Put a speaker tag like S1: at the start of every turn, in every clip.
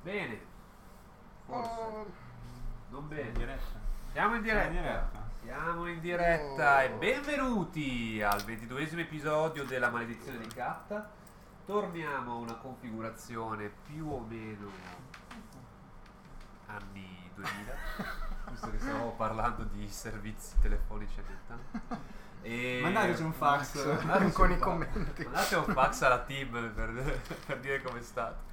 S1: Bene. Forse. Non bene.
S2: In diretta.
S1: Siamo in diretta. Siamo in diretta e benvenuti al 22esimo episodio della Maledizione di Katta. Torniamo a una configurazione più o meno anni 2000, visto che stiamo parlando di servizi telefonici e
S2: mandateci un fax
S3: con i commenti.
S1: Mandate un fax alla team per dire come state.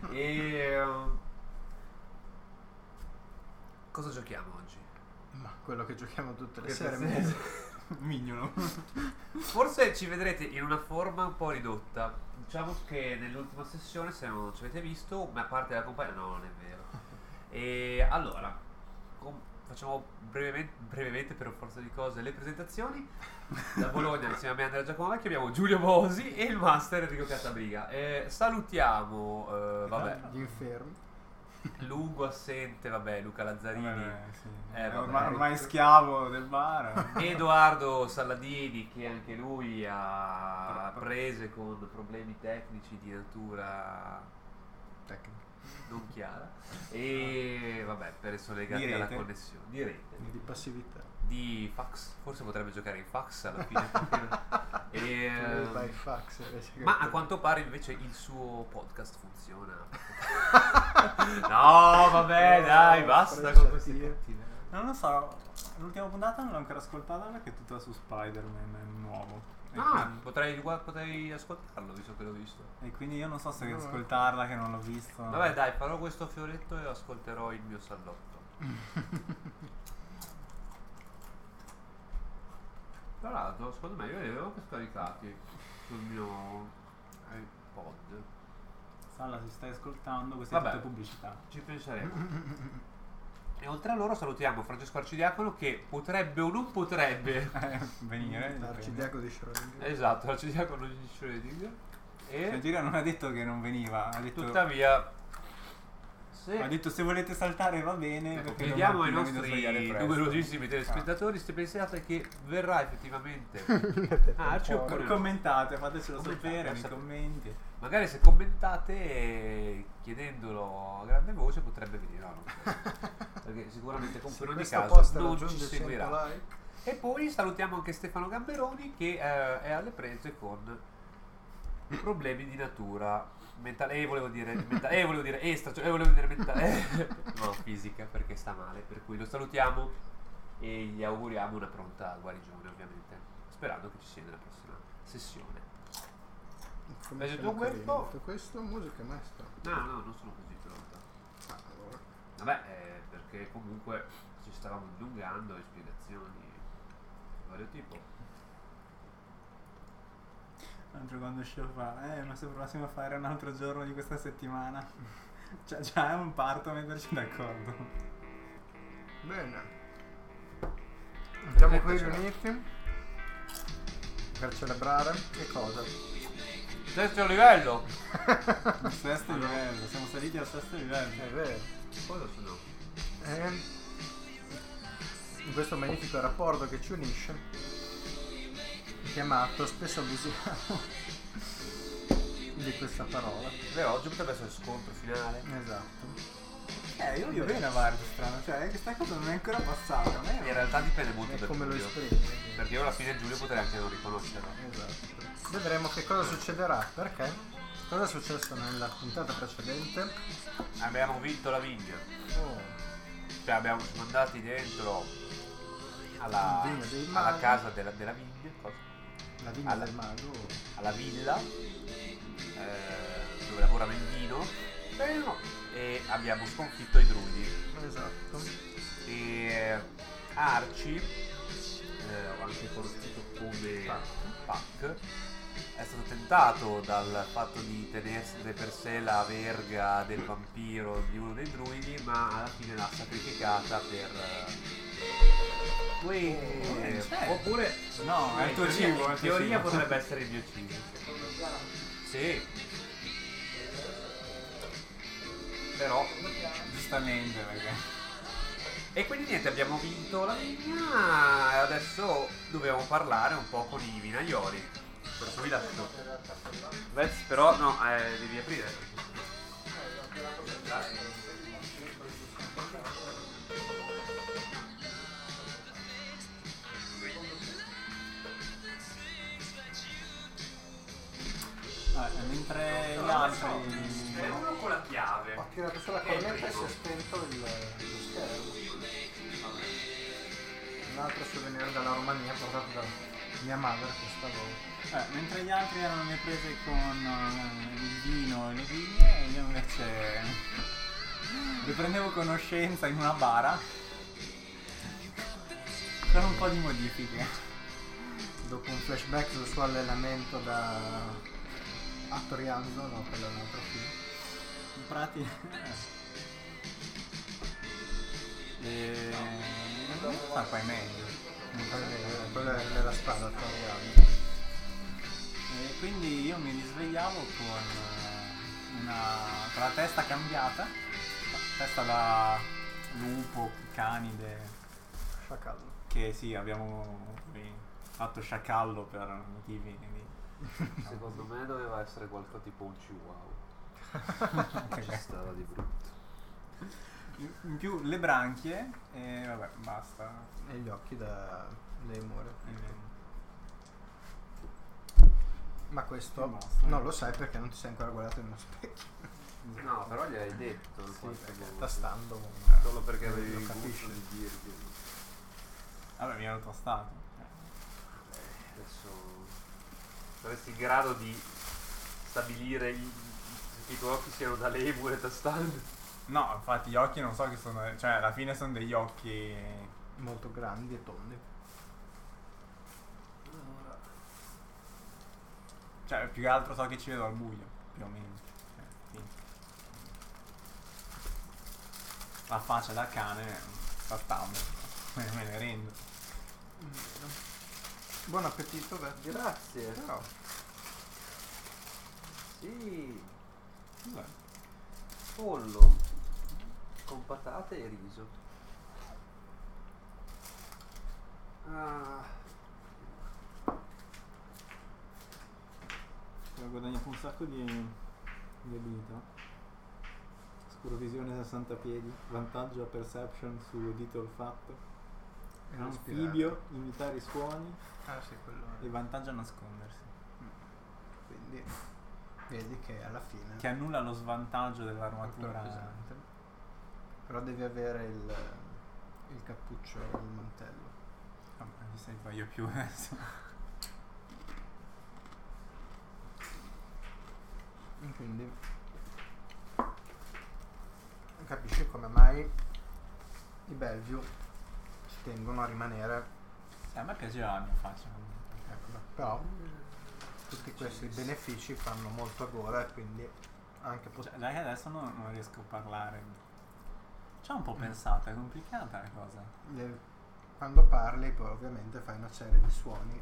S1: Cosa giochiamo oggi?
S3: Ma quello che giochiamo tutte le sere.
S2: Mignolo.
S1: Forse ci vedrete in una forma un po' ridotta. Diciamo che nell'ultima sessione, se non ci avete visto, una parte della compagnia no, non è vero. E allora facciamo brevemente per forza di cose le presentazioni. Da Bologna insieme a me Andrea Giacomo Vecchio abbiamo Giulio Bosi e il master Enrico Cattabriga. Salutiamo
S3: Gli infermi.
S1: lungo assente, Luca Lazzarini,
S2: Sì.
S1: vabbè.
S2: Ormai schiavo del bar.
S1: Edoardo Salladini, che anche lui ha prese con problemi tecnici di natura
S3: Tecnico.
S1: non chiara e per essere legati
S2: Di
S1: alla
S2: rete.
S1: connessione di rete,
S3: Di passività.
S1: di fax. Forse potrebbe giocare in fax alla fine.
S3: Fai fax invece che
S1: Ma a quanto pare invece il suo podcast funziona. No, vabbè, dai, basta con questi cattivi.
S2: Non lo so, l'ultima puntata non l'ho ancora ascoltata perché è tutta su Spider-Man, è nuovo. E
S1: Potrei ascoltarlo visto che l'ho visto.
S2: quindi io non so se ascoltarla che non l'ho visto.
S1: Vabbè, dai, farò questo fioretto e ascolterò il mio sallotto. Tra l'altro, secondo me io li avevo anche scaricati sul mio iPod.
S2: Salla, se stai ascoltando, questa è
S1: Vabbè.
S2: tutta pubblicità.
S1: Ci penseremo. E oltre a loro salutiamo Francesco Arcidiacono, che potrebbe o non potrebbe
S2: Venire.
S3: L'arcidiaco di Schrödinger.
S1: esatto, l'Arcidiacono di Schrödinger. E
S2: Gira non ha detto che non veniva, ha detto,
S1: tuttavia
S2: se volete saltare va bene. Perché
S1: chiediamo ai
S2: non mi devo svegliare
S1: nostri
S2: presto.
S1: numerosissimi telespettatori se pensate che verrà effettivamente Arci
S3: po'.
S1: oppure no.
S2: Commentate, fatecelo
S1: Commentate,
S2: sapere nei
S1: sapete.
S2: commenti.
S1: Magari se commentate chiedendolo a grande voce potrebbe venire no, perché sicuramente comunque in ogni caso non ci seguirà.
S3: Like.
S1: E poi salutiamo anche Stefano Gamberoni, che è alle prese con problemi di natura mentale, volevo dire mentale, no, fisica, perché sta male, per cui lo salutiamo e gli auguriamo una pronta guarigione, ovviamente, sperando che ci sia nella prossima sessione.
S3: Come
S1: Vedi
S3: siamo
S1: tu
S3: carini.
S1: questo?
S3: Tutto questo musica maestra.
S1: No, non sono così pronta.
S3: Allora.
S1: Vabbè, perché comunque ci stavamo dilungando e spiegazioni di vario tipo.
S2: L'altro quando uscivo fa, ma se provassimo a fare un altro giorno di questa settimana. Cioè, già è un parto metterci d'accordo.
S3: Bene. Siamo qui riuniti per celebrare che cosa?
S1: Sesto livello!
S2: Il sesto livello, siamo saliti al sesto livello.
S3: È vero.
S1: Cosa sono?
S3: In questo magnifico rapporto che ci unisce, chiamato, spesso abusiamo di questa parola.
S1: Beh, oggi potrebbe essere scontro finale.
S3: Esatto.
S2: Io voglio bene a Vardi, strano, cioè questa cosa non è ancora passata. A me
S1: In realtà dipende molto
S3: È
S1: da
S3: come lo
S1: Giulio,
S3: esprimi.
S1: perché io alla fine Giulio potrei anche non riconoscerlo.
S3: Esatto. Vedremo che cosa succederà, perché cosa è successo nella puntata precedente.
S1: Abbiamo vinto la vigna,
S3: Oh,
S1: cioè siamo andati dentro alla
S3: Vigna dei maghi.
S1: casa della vigna, cosa?
S3: la vigna del mago.
S1: Alla villa dove lavorano in vino e abbiamo sconfitto i druidi.
S3: Esatto.
S1: E Arci, anche conosciuto come Pac, è stato tentato dal fatto di tenersi per sé la verga del vampiro di uno dei druidi, ma alla fine l'ha sacrificata per oppure
S2: No, è il tuo cibo.
S1: in teoria potrebbe essere il mio cibo. Sì, però
S2: Giustamente, perché
S1: e quindi niente, abbiamo vinto la vigna e adesso dobbiamo parlare un po' con i vinaioli. Per cui vi lascio. Però no, devi aprire.
S2: Mentre gli
S1: C'è
S2: altri...
S1: uno con la chiave.
S3: Ho tirato sulla cornetta e si è spento lo schermo. Un altro souvenir dalla Romania portato da mia madre questa volta.
S2: Mentre gli altri erano le prese con il vino e le vigne, io invece riprendevo conoscenza in una bara con un po' di modifiche.
S3: Dopo un flashback sul suo allenamento da Attorianzo, no, quello è un altro film.
S2: In pratica... non so qua è meglio.
S3: Quello è nella spada Attorianzo.
S2: E quindi io mi risvegliavo con la testa cambiata, testa da lupo, canide,
S3: Sciacallo.
S2: che sì, abbiamo fatto sciacallo per motivi di...
S1: Secondo me doveva essere qualcosa tipo un chihuahua. Ci stava di brutto.
S2: In più le branchie e vabbè, basta.
S3: E gli occhi da lemure. Ma questo
S2: Basta.
S3: non lo sai perché non ti sei ancora guardato in uno specchio.
S1: No, però gli hai detto. in
S3: Sì,
S1: qualche
S3: perché
S1: modo.
S3: tastando
S1: Solo perché
S3: lo
S1: avevi il
S3: capisci.
S1: gusto di dirgli.
S2: Vabbè, mi ero tostato.
S1: Adesso saresti in grado di stabilire se i tuoi occhi siano da lemure tastando.
S2: No, infatti gli occhi non so che sono, cioè alla fine sono degli occhi...
S3: molto grandi e tondi.
S2: Cioè più che altro so che ci vedo al buio, più o meno. Sì. La faccia da cane tastando, me ne rendo.
S3: Buon appetito, Verdi.
S1: Grazie.
S3: Però
S1: Sì,
S2: Cos'è?
S1: pollo con patate e riso. Ah,
S2: Ho guadagnato un sacco di abilità. Scurovisione 60 piedi, vantaggio a perception su udito olfatto, anfibio, imitare i suoni
S3: Ah sì, quello è.
S2: e vantaggio a nascondersi.
S3: Quindi vedi che alla fine
S2: Che annulla lo svantaggio dell'armatura.
S3: molto pesante. Però devi avere il cappuccio e il mantello.
S2: Vabbè, mi sento io più adesso.
S3: E quindi capisci come mai i Bellevue ci tengono a rimanere.
S2: A me piaceva la mia faccia.
S3: Eccola. Però tutti questi benefici fanno molto a gola e quindi anche
S2: Cioè, dai che adesso non riesco a parlare. Ci ho un po' pensato, è complicata la cosa.
S3: quando parli poi ovviamente fai una serie di suoni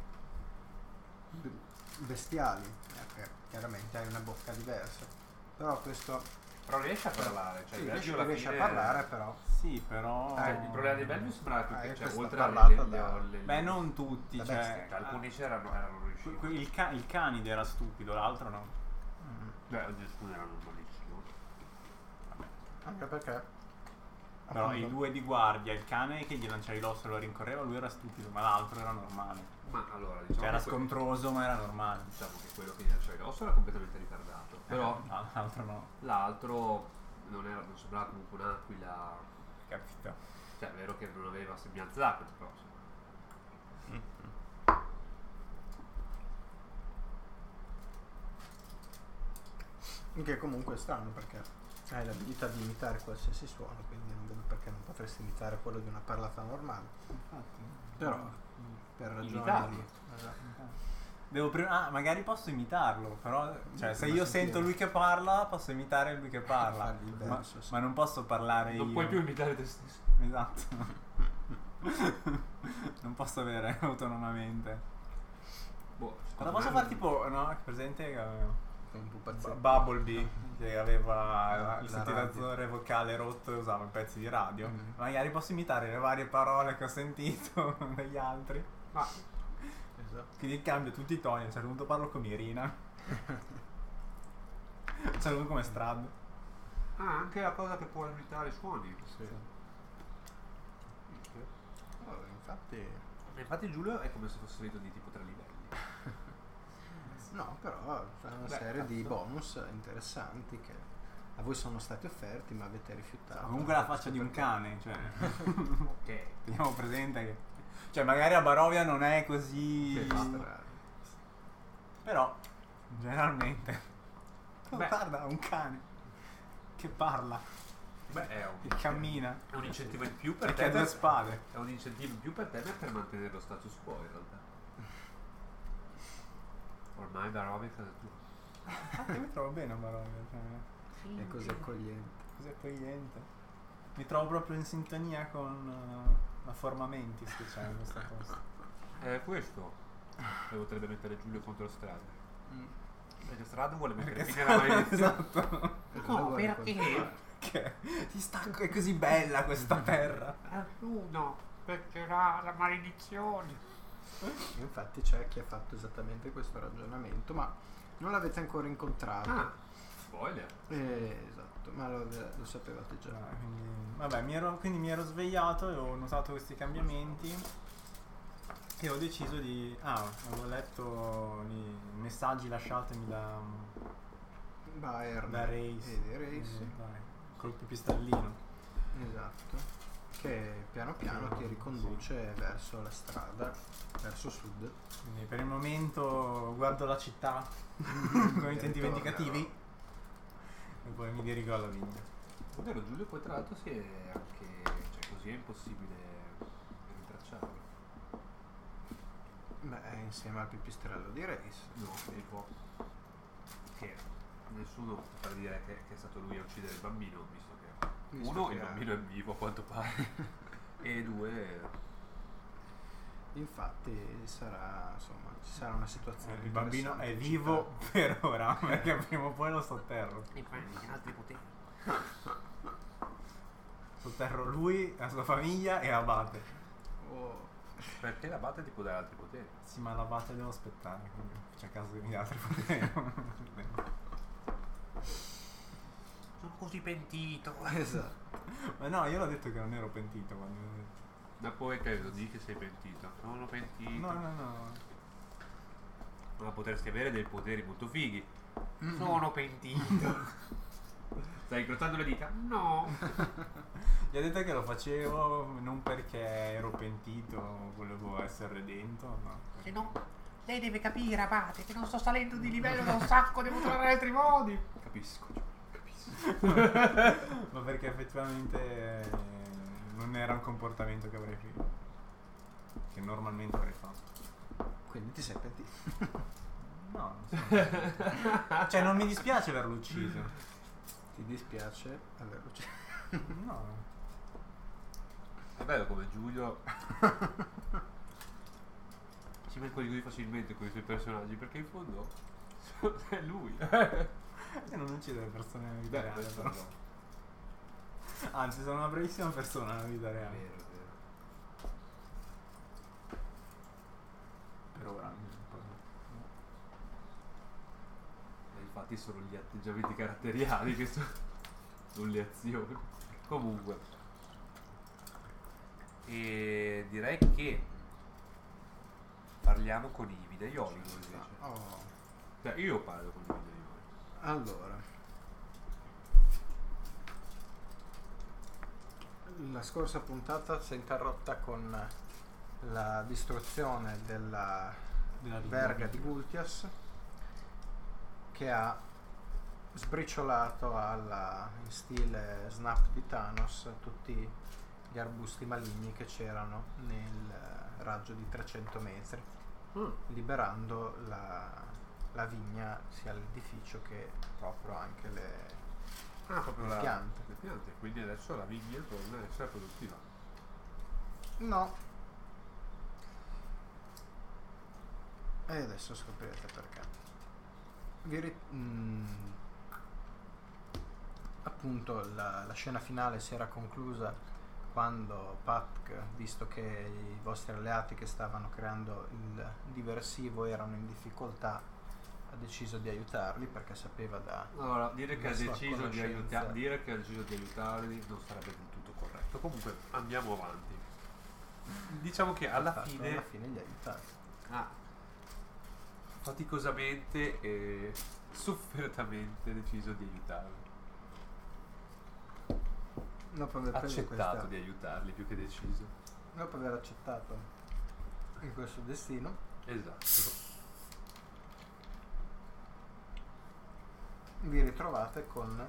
S3: bestiali, perché chiaramente hai una bocca diversa. Però questo
S1: però riesci a parlare, cioè
S3: sì,
S1: il
S3: riesci,
S1: Belgio alla
S3: riesci a
S1: fine-
S3: parlare però.
S2: Sì, però...
S1: il problema dei Belgio sembra che
S3: io
S1: cioè,
S3: questo
S1: oltre
S3: parlato
S1: alle
S3: da-
S1: le-
S2: Beh, non tutti,
S3: Da
S2: cioè...
S3: bestia,
S1: alcuni c'erano riusciti.
S2: Il canide era stupido, l'altro no.
S1: Beh, oggi scusa era normalissimo.
S3: Anche perché
S2: Però
S3: appunto,
S2: i due di guardia, il cane che gli lanciavi l'osso e lo rincorreva, lui era stupido, ma l'altro era normale.
S1: Ma allora diciamo
S2: Cioè era
S1: che
S2: scontroso, ma era normale.
S1: diciamo che quello che gli lanciava l'osso era completamente ritardato. Però
S2: No, l'altro no,
S1: l'altro non sembrava comunque un'aquila.
S2: capito.
S1: Cioè è vero che non aveva sembianze d'acqua, però insomma.
S3: che comunque è strano perché hai l'abilità di imitare qualsiasi suono, quindi non vedo perché non potresti imitare quello di una parlata normale.
S2: Infatti.
S3: Però per ragioni
S1: Imitarlo.
S3: di... Esatto.
S2: Devo magari posso imitarlo, però cioè se
S3: Ma
S2: io
S3: sentire.
S2: sento lui che parla, posso imitare lui che parla.
S3: Fargli il
S2: ma,
S3: verso, sì.
S2: ma non posso parlare
S1: Non
S2: io.
S1: puoi più imitare te stesso.
S2: Esatto. Non posso avere autonomamente.
S1: Boh,
S2: Però posso fare tipo, no? Presente
S3: Un pupazzetto.
S2: Bumblebee che aveva
S3: La
S2: il sintetizzatore vocale rotto e usava pezzi di radio.
S3: Mhm.
S2: Magari posso imitare le varie parole che ho sentito dagli altri.
S1: ma
S3: Esatto.
S2: Quindi cambio tutti i toni. A un certo punto parlo come Irina. A un certo punto come Strad.
S1: anche la cosa che può imitare i suoni.
S3: Sì. Infatti
S1: Infatti Giulio è come se fosse salito di tipo 3 livelli.
S3: No, però c'è una
S1: Beh,
S3: serie di
S1: cazzo.
S3: bonus interessanti che a voi sono stati offerti ma avete rifiutato.
S2: Comunque la faccia di un cane, cioè.
S1: Ok.
S2: Teniamo presente che. Cioè, magari a Barovia non è così.
S1: Sì,
S3: Strano.
S2: Però, generalmente.
S1: Beh.
S2: Guarda, un cane. Che parla.
S1: Beh, è
S2: Che cammina.
S1: un incentivo in più per
S2: E
S1: te.
S2: che ha due spade.
S1: È un incentivo in più per te per mantenere lo status quo in realtà. Ormai Barovia è casa tua.
S2: Io mi trovo bene a Barovia. Cioè,
S3: È così accogliente.
S2: così accogliente. Mi trovo proprio in sintonia con la Forma Mentis che c'è in questa posto.
S1: È questo che potrebbe mettere Giulio contro Strada.
S3: Mm.
S1: Perché Strada vuole mettere
S2: Perché
S1: fine alla maledizione.
S2: esatto.
S3: E cosa vuoi raccontare?
S2: Che ti stanco, è così bella questa terra.
S1: Uno, perché la maledizione.
S3: Infatti c'è chi ha fatto esattamente questo ragionamento, ma non l'avete ancora incontrato.
S1: Ah, spoiler.
S3: Esatto, ma lo sapevate già.
S2: Quindi, vabbè, quindi mi ero svegliato e ho notato questi cambiamenti e ho deciso di. Avevo letto i messaggi lasciatemi da
S3: Bayern
S2: Race.
S3: e di Race.
S2: Dai, col pipistrellino.
S3: Esatto. Che piano piano ti riconduce verso la strada, verso sud.
S2: Quindi per il momento guardo la città con intenti
S3: Ritorno.
S2: vendicativi e poi mi dirigo alla vigna.
S1: Ovvero Giulio poi tra l'altro si è anche. Cioè così è impossibile rintracciarlo.
S3: Beh, è insieme al pipistrello di Race.
S1: No, tipo. Che nessuno può far dire che è stato lui a uccidere il bambino, visto che uno, il bambino è vivo a quanto pare. E due.
S3: Infatti sarà, insomma, ci sarà una situazione.
S2: Il bambino è
S3: interessante in
S2: vivo per ora perché prima o poi lo sotterro.
S1: Altri poteri.
S2: Sotterro lui, la sua famiglia e Abate.
S3: città. Oh,
S1: Perché l'abate ti può dare altri poteri.
S2: Sì, ma l'Abate devo aspettare, quindi c'è caso di altri poteri.
S1: Sono così pentito.
S3: esatto.
S2: Ma no, io l'ho detto che non ero pentito quando l'ho detto.
S1: Ma poi che lo dici che sei pentito. Sono pentito.
S2: No.
S1: Ma potresti avere dei poteri molto fighi. Sono pentito. Stai incrociando le dita? No.
S2: Gli ho detto che lo facevo non perché ero pentito, volevo essere redento, no.
S1: Se no, lei deve capire, Abate, che non sto salendo di livello da un sacco, devo trovare altri modi. Capisco, capisco.
S2: Ma perché effettivamente non era un comportamento che avrei fatto. Che normalmente avrei fatto.
S3: Quindi ti sei pentito.
S2: No, non so. Cioè non mi dispiace averlo ucciso.
S3: Ti dispiace averlo ucciso.
S2: No.
S1: È bello come Giulio si mette così facilmente con i suoi personaggi, perché in fondo è lui.
S2: Io non uccido le persone nella vita reale,
S1: questo
S2: però.
S1: no.
S2: Anzi, sono una bravissima persona nella vita
S1: È
S2: reale.
S1: vero, è vero.
S2: Per ora.
S1: E infatti sono gli atteggiamenti caratteriali che sono, non le azioni. Comunque. E direi che parliamo con i vidaioli invece.
S3: Oh.
S1: Cioè io parlo con i vidaioli.
S3: Allora, la scorsa puntata si è interrotta con la distruzione della verga di Gultias, che ha sbriciolato in stile snap di Thanos tutti gli arbusti maligni che c'erano nel raggio di 300 metri, liberando la vigna, sia l'edificio che proprio anche
S1: Proprio
S3: le piante.
S1: Le piante, quindi adesso la vigna torna a essere produttiva.
S3: No. E adesso scoprirete perché. Appunto la scena finale si era conclusa quando Patk, visto che i vostri alleati che stavano creando il diversivo erano in difficoltà, ha deciso di aiutarli perché sapeva
S1: Allora, dire che ha
S3: la sua
S1: deciso di
S3: conoscenza.
S1: dire che ha deciso di aiutarli non sarebbe del tutto corretto. Comunque andiamo avanti. Diciamo che alla fine
S3: li ha aiutati.
S1: faticosamente e soffertamente deciso di aiutarli.
S3: Dopo aver preso
S1: Accettato di aiutarli più che deciso.
S3: dopo aver accettato in questo destino,
S1: Esatto.
S3: vi ritrovate con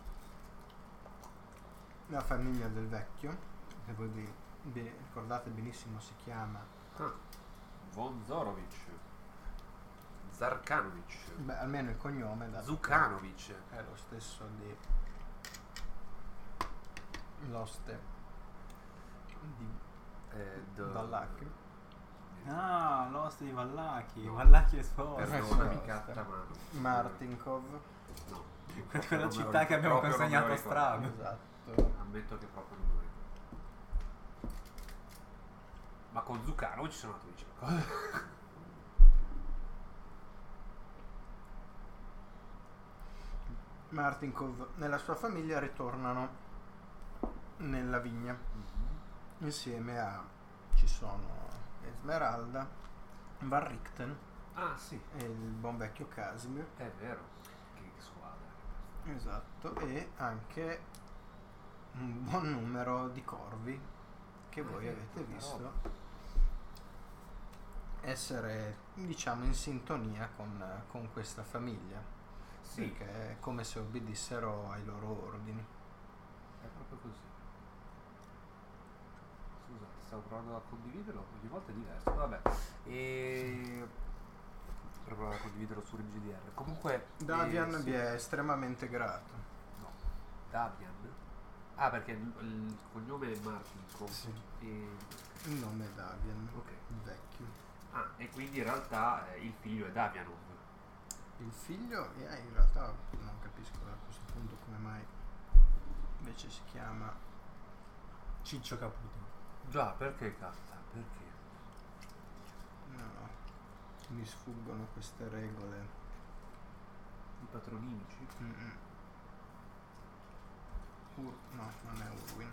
S3: la famiglia del vecchio, che voi vi ricordate benissimo si chiama,
S1: Von Zorovic, Zarkanovic,
S3: beh, almeno il cognome
S1: Zukanovic.
S3: è lo stesso di l'oste di Vallaki.
S2: Ah, l'oste di Vallaki. Vallaki è sposta.
S1: Perdonami, Cattamano.
S3: Martinkov.
S1: No.
S2: Quella città che abbiamo
S1: Proprio non me
S2: consegnato
S1: lo
S2: a
S1: ricordo.
S2: Strano.
S3: Esatto.
S1: Ammetto che proprio non me lo ricordo. Ma con Zucchero ci sono andato vicino.
S3: Martinkov nella sua famiglia ritornano nella vigna insieme a ci sono Esmeralda, Van Richten
S1: Ah sì,
S3: e il buon vecchio Casimir,
S1: è vero. Che squadra.
S3: esatto, e anche un buon numero di corvi che voi avete
S1: tanta
S3: visto
S1: roba.
S3: essere, diciamo, in sintonia con questa famiglia,
S1: Sì,
S3: perché è come se obbedissero ai loro ordini.
S1: è proprio così. Scusate, stavo provando a condividerlo, ogni volta è diverso. Vabbè. E per provare a condividerlo su MGDR. Comunque
S3: Davian
S1: sì.
S3: vi è estremamente grato.
S1: No, Davian. Ah, perché il cognome è Martinkov.
S3: Sì.
S1: E...
S3: Il nome è Davian,
S1: Ok.
S3: il vecchio.
S1: Ah, e quindi in realtà il figlio è Davianov.
S3: Il figlio, in realtà non capisco a questo punto come mai invece si chiama
S2: Ciccio Caputo.
S1: Già, perché cazzo? Perché?
S3: no, mi sfuggono queste regole.
S1: I patronimici?
S3: No, non è Urwin.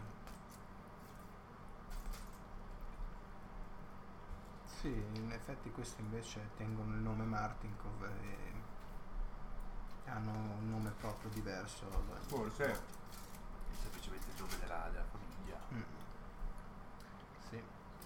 S3: Sì, in effetti questi invece tengono il nome Martinkov e hanno un nome proprio diverso
S1: Forse è semplicemente il nome della famiglia.
S3: Sì.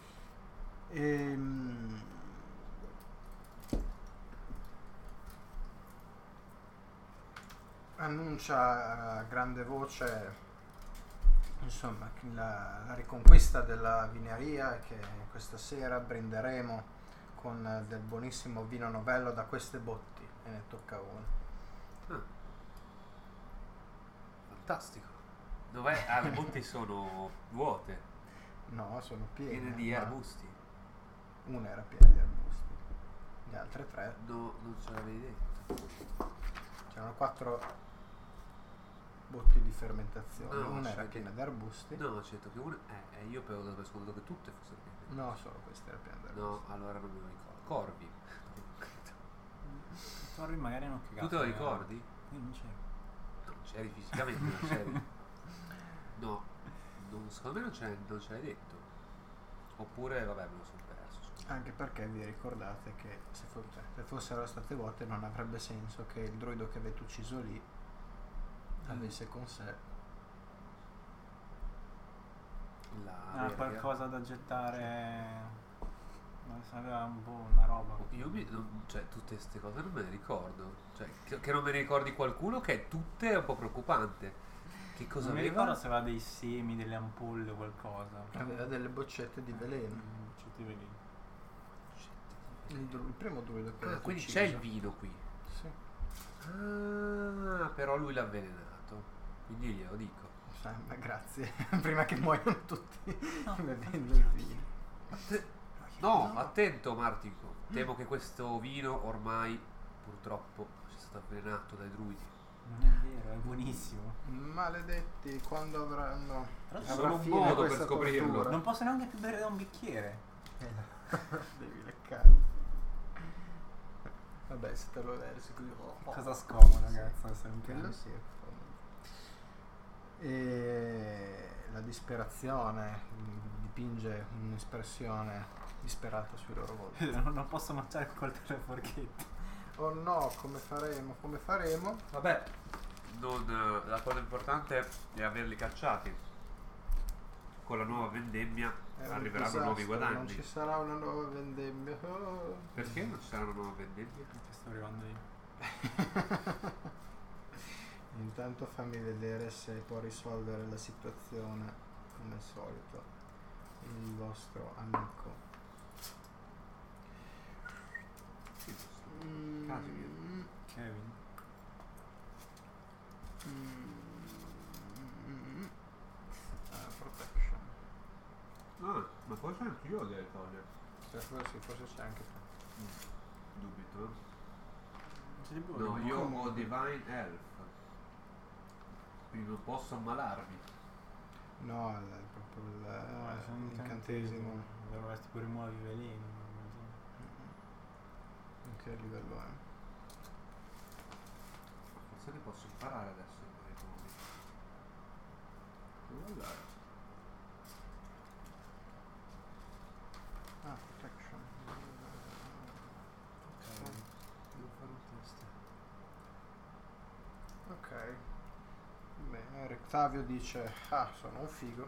S3: Annuncia a grande voce insomma che la riconquista della vineria e che questa sera brinderemo con del buonissimo vino novello da queste botti, e ne tocca uno.
S1: Fantastico. Dov'è? Ah, le botti sono vuote,
S3: No, sono piene.
S1: piene di
S3: ma
S1: arbusti.
S3: Una era piena di arbusti, le altre tre
S1: No, non ce l'avevi detto.
S3: c'erano 4 botti di fermentazione.
S1: No,
S3: Una era
S1: sai
S3: piena
S1: che-
S3: di arbusti.
S1: No, ho detto che una... io avevo per scontato che tutte fossero piene.
S3: No, solo questa era piena di arbusti.
S1: No, allora non me lo ricordo. Corvi.
S2: Torri magari non che
S1: Tu te lo ricordi?
S2: Io non c'ero.
S1: Non c'eri fisicamente, non c'eri. No, secondo me non ce l'hai detto. Oppure, vabbè, me lo sono perso. scusa.
S3: Anche perché vi ricordate che se fossero state vuote non avrebbe senso che il druido che avete ucciso lì avesse con sé
S1: La verga.
S2: Qualcosa da gettare. Non so, aveva un po' una roba.
S1: Cioè, tutte queste cose non me le ricordo. Cioè, che non me ne ricordi qualcuno che tutte è un po' preoccupante. Che cosa
S2: Non mi
S1: aveva?
S2: ricordo se aveva dei semi, delle ampolle o qualcosa.
S3: aveva delle boccette di veleno.
S2: Ci ti vedi.
S3: Il primo druido che avete
S1: Quindi
S3: ucciso.
S1: c'è il vino qui.
S3: Sì.
S1: Ah, però lui l'ha avvelenato. Quindi glielo dico.
S3: Ma grazie. Prima che muoiano tutti
S2: No,
S3: bevendo il vino.
S1: No, attento Martico. Temo che questo vino ormai purtroppo sia stato avvelenato dai druidi.
S2: Non è vero, è buonissimo.
S3: Maledetti, quando avranno
S1: Solo un
S3: fine
S1: modo per
S3: questa
S1: scoprirlo.
S3: tortura.
S2: Non posso neanche più bere da un bicchiere.
S3: Devi leccare. Vabbè, se te lo versi così.
S2: Cosa scomoda, ragazzi, essere un
S3: Quello
S2: cane.
S3: sì, è comodo. E la disperazione dipinge un'espressione disperata sui loro volti.
S2: Non posso mangiare col coltello e forchetta.
S3: Oh no, come faremo?
S1: Vabbè, la cosa importante è averli cacciati. Con la nuova vendemmia
S3: È un
S1: arriveranno
S3: disastro,
S1: nuovi guadagni.
S3: Non ci sarà una nuova vendemmia. Oh.
S1: Perché non ci sarà una nuova vendemmia?
S2: Che sto arrivando io.
S3: Intanto fammi vedere se può risolvere la situazione come al solito il vostro amico.
S2: Kevin.
S3: Protection.
S1: Ah, ma forse anch'io devo togliere.
S3: Forse c'è anche te.
S1: Dubito.
S2: Non si può
S1: No, io ho
S3: comunque.
S1: Divine Health. Quindi non posso ammalarmi.
S3: No, è proprio l'incantesimo.
S2: Dovresti tipo rimuovi veleno.
S3: In che livello è?
S1: Forse ne posso imparare adesso.
S3: Allora. Protection.
S2: Devo fare un test.
S3: Ok. Bene, Rectavio dice, sono un figo.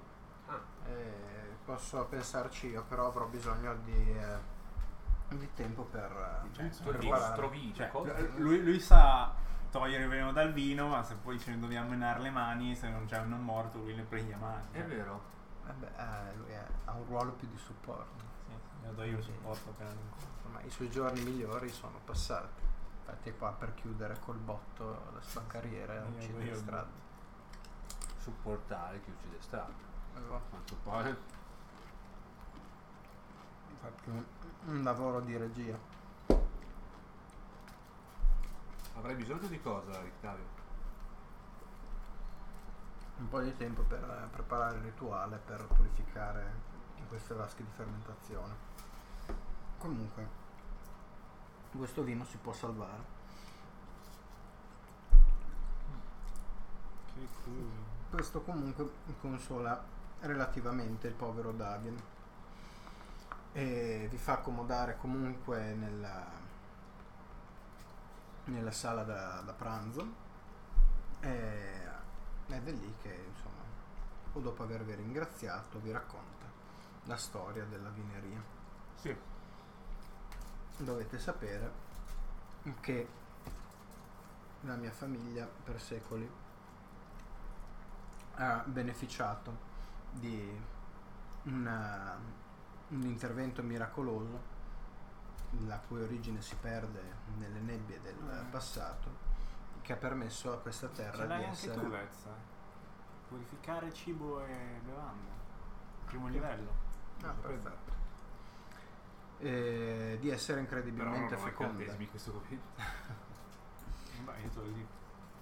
S3: Posso pensarci io, però avrò bisogno di tempo per preparare.
S2: Lui sa togliere il veleno dal vino, ma se poi ce ne dobbiamo menare le mani, se non c'è un non morto, lui ne prende a mani.
S1: È vero.
S3: Lui ha un ruolo più di supporto.
S2: Sì, io do io il supporto appena lo incontro.
S3: Ma i suoi giorni migliori sono passati. Infatti è qua per chiudere col botto la sua carriera e uccidere strada.
S1: Supportare chi uccide strada. Quanto pare.
S3: Infatti un lavoro di regia.
S1: Avrai bisogno di cosa, Rictavio?
S3: Un po' di tempo per preparare il rituale per purificare queste vasche di fermentazione. Comunque questo vino si può salvare.
S2: Che cool.
S3: Questo comunque consola relativamente il povero Davian e vi fa accomodare comunque nella sala da pranzo ed è lì che insomma, o dopo avervi ringraziato, vi racconta la storia della vineria.
S1: Sì.
S3: Dovete sapere che la mia famiglia per secoli ha beneficiato di un intervento miracoloso la cui origine si perde nelle nebbie del passato, che ha permesso a questa terra
S2: Ce l'hai
S3: di
S2: anche
S3: essere
S2: tu, Vez. Purificare cibo e bevande. Primo livello.
S3: perfetto. Di essere incredibilmente feconda.
S1: in questo momento.
S2: Vabbè, io te lo dico.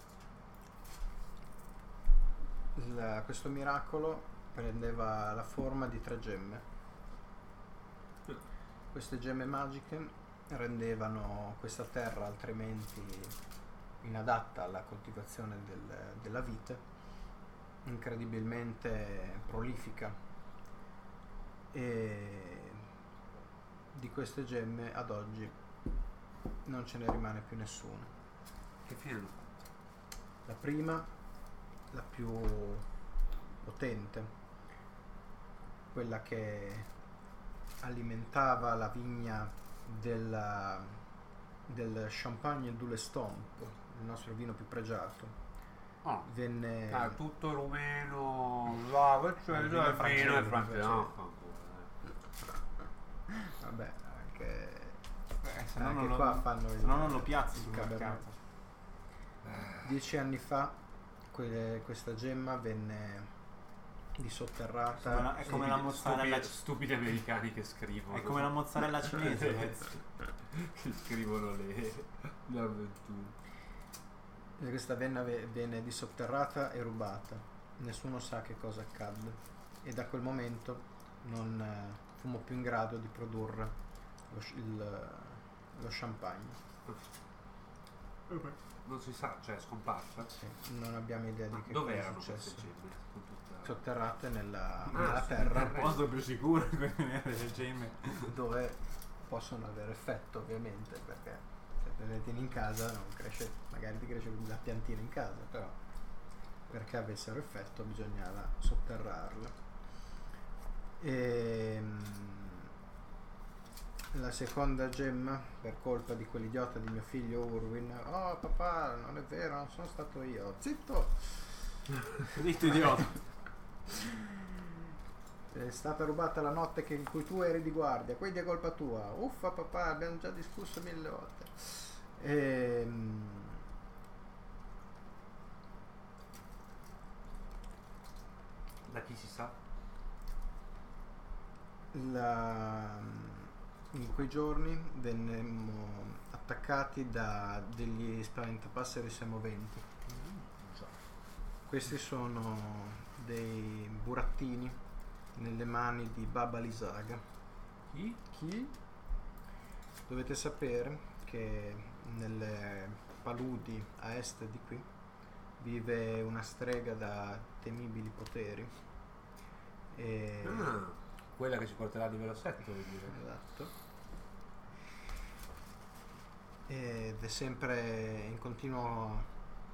S3: Questo miracolo prendeva la forma di 3 gemme. Queste gemme magiche rendevano questa terra altrimenti inadatta alla coltivazione della vite incredibilmente prolifica, e di queste gemme ad oggi non ce ne rimane più nessuna.
S1: Che fine hanno fatto?
S3: La prima, la più potente, quella che alimentava la vigna del Champagne d'Ulestomp, il nostro vino più pregiato, venne
S1: tutto rumeno, cioè
S2: Il
S1: il
S2: vino
S1: vino è
S2: francese,
S1: francese.
S3: vabbè, anche
S2: Se no
S3: anche
S2: non
S3: qua
S2: lo,
S3: fanno
S2: se no non lo piazzi sul
S3: Cabernet.
S2: mercato.
S3: 10 anni fa questa gemma venne disotterrata.
S2: È come la mozzarella
S1: Stupidi americani che scrivono.
S2: È come la mozzarella cinese, Vez.
S1: che scrivono le avventure.
S3: Questa venne disotterrata e rubata. Nessuno sa che cosa accadde, e da quel momento non fummo più in grado di produrre lo champagne.
S1: Non si sa, cioè è scomparsa.
S3: Sì, non abbiamo idea di che
S1: Dove
S3: cosa è
S1: erano
S3: successo.
S1: queste gemme?
S3: Sotterrate nella
S1: sul
S3: terra,
S2: Il posto più sicuro per tenere le gemme.
S3: dove possono avere effetto ovviamente, perché se se le tieni in casa non cresce, magari ti cresce la piantina in casa, però perché avessero effetto bisognava sotterrarle. La seconda gemma, per colpa di quell'idiota di mio figlio Urwin, oh papà, non è vero, non sono stato io, zitto!
S2: Zitto idiota!
S3: È stata rubata la notte in cui tu eri di guardia, quindi è colpa tua. Uffa papà, abbiamo già discusso 1000 volte.
S1: Da chi si sa?
S3: In quei giorni vennemmo attaccati da degli spaventapasseri semoventi. Questi sono dei burattini nelle mani di Baba Lysaga. Chi? Dovete sapere che nelle paludi a est di qui vive una strega da temibili poteri.
S1: Quella che ci porterà a livello 7, vuol dire.
S3: Esatto. Ed è sempre in continuo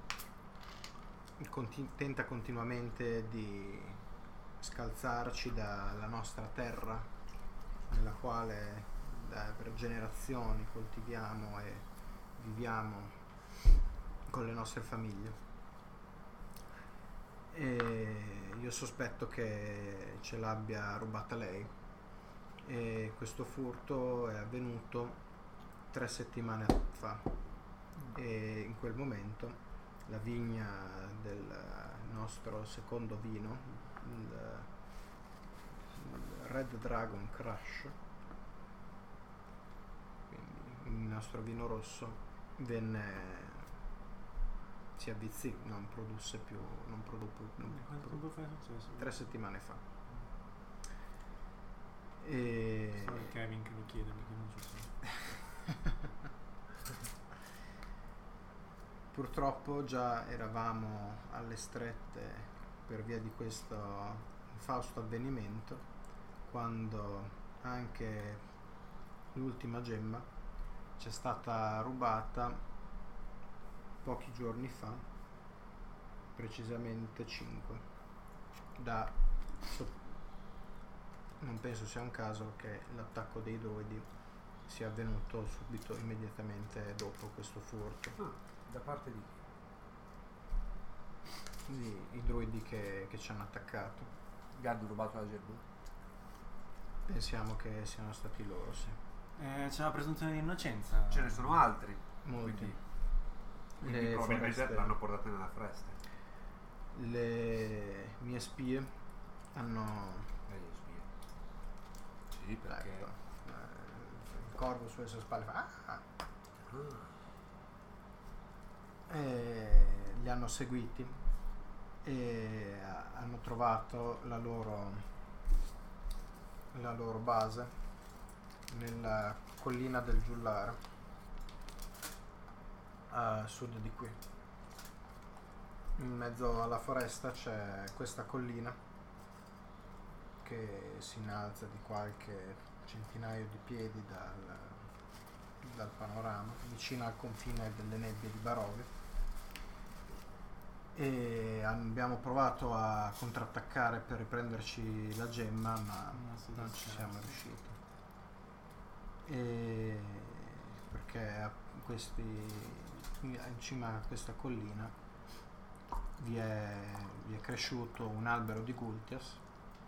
S3: tenta continuamente di scalzarci dalla nostra terra nella quale per generazioni coltiviamo e viviamo con le nostre famiglie. E io sospetto che ce l'abbia rubata lei, e questo furto è avvenuto 3 settimane fa, e in quel momento la vigna del nostro secondo vino, il Red Dragon Crush, quindi il nostro vino rosso, si avvizzì, non produsse più,
S2: Quanto tempo fa è successo?
S3: 3 settimane fa. E
S2: Sorry Kevin che mi chiede perché non succede.
S3: purtroppo già eravamo alle strette per via di questo infausto avvenimento, quando anche l'ultima gemma ci è stata rubata pochi giorni fa, precisamente 5. Non penso sia un caso che l'attacco dei druidi sia avvenuto subito, immediatamente dopo questo furto.
S1: Da parte di chi?
S3: I druidi che ci hanno attaccato.
S1: Vi hanno rubato la gemma?
S3: Pensiamo che siano stati loro, sì.
S2: C'è la presunzione di innocenza.
S1: Ce ne sono altri.
S3: Molti.
S1: Quindi probabilmente l'hanno portata nella foresta.
S3: Le mie spie hanno...
S1: Sì, perché...
S3: Ecco, il corvo sulle sue spalle fa... E li hanno seguiti e hanno trovato la loro base nella collina del Giullare, a sud di qui. In mezzo alla foresta c'è questa collina che si innalza di qualche centinaio di piedi dal panorama, vicino al confine delle nebbie di Barovia, e abbiamo provato a contrattaccare per riprenderci la gemma, ma non ci siamo riusciti, perché in cima a questa collina vi è cresciuto un albero di Gultias,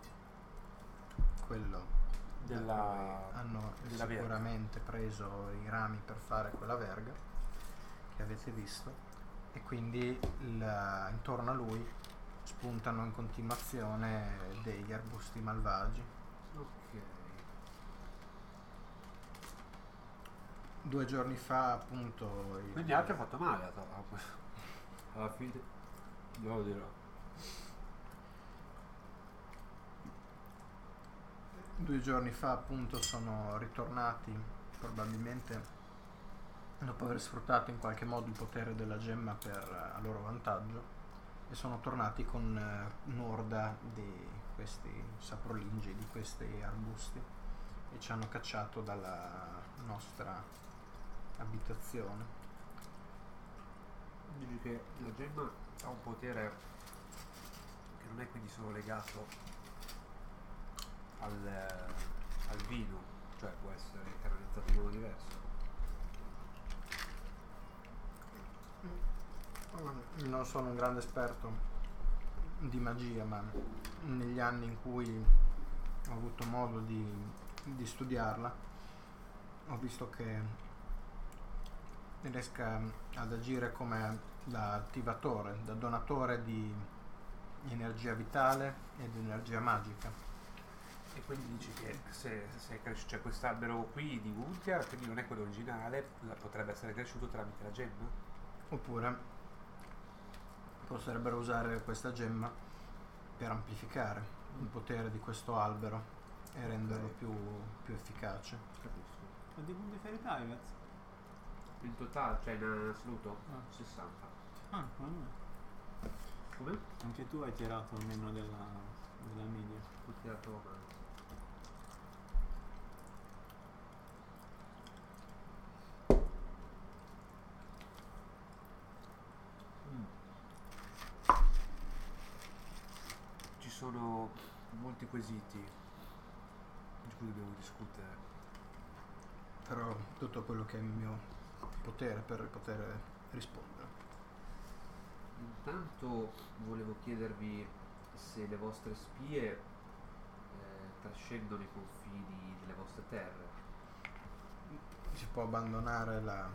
S3: quello hanno sicuramente preso i rami per fare quella verga che avete visto, e quindi intorno a lui spuntano in continuazione degli arbusti malvagi.
S1: Ok.
S3: 2 giorni fa, appunto,
S1: Quindi altri ha fatto male alla fine. Lo dirò.
S3: 2 giorni fa, appunto, sono ritornati, probabilmente dopo aver sfruttato in qualche modo il potere della gemma a loro vantaggio, e sono tornati con un'orda di questi saprolingi, di questi arbusti, e ci hanno cacciato dalla nostra abitazione.
S1: Dici che la gemma ha un potere che non è quindi solo legato al vino, cioè può essere canalizzato in modo diverso.
S3: Non sono un grande esperto di magia, ma negli anni in cui ho avuto modo di studiarla, ho visto che riesca ad agire come da attivatore, da donatore di energia vitale e di energia magica.
S1: E quindi dici che se cioè quest'albero qui di Gultia, quindi non è quello originale, potrebbe essere cresciuto tramite la gemma?
S3: Oppure potrebbero usare questa gemma per amplificare il potere di questo albero e renderlo più efficace.
S1: Capisco.
S2: Quanti punti ferita hai, Vez?
S1: In totale, cioè in assoluto,
S2: Ah.
S1: 60.
S2: Ah, come me.
S1: Come?
S2: Anche tu hai tirato almeno della media.
S1: Ho tirato male. Ci sono molti quesiti di cui dobbiamo discutere.
S3: Farò tutto quello che è il mio potere per poter rispondere.
S1: Intanto volevo chiedervi se le vostre spie trascendono i confini delle vostre terre.
S3: Si può abbandonare la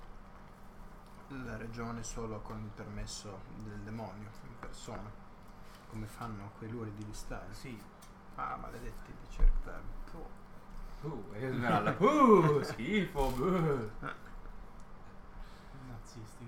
S3: regione solo con il permesso del demonio in persona, come fanno quei luridi di stare.
S1: Sì.
S3: Ah, maledetti di cercare.
S1: Esmeralda. Schifo.
S2: Nazisti,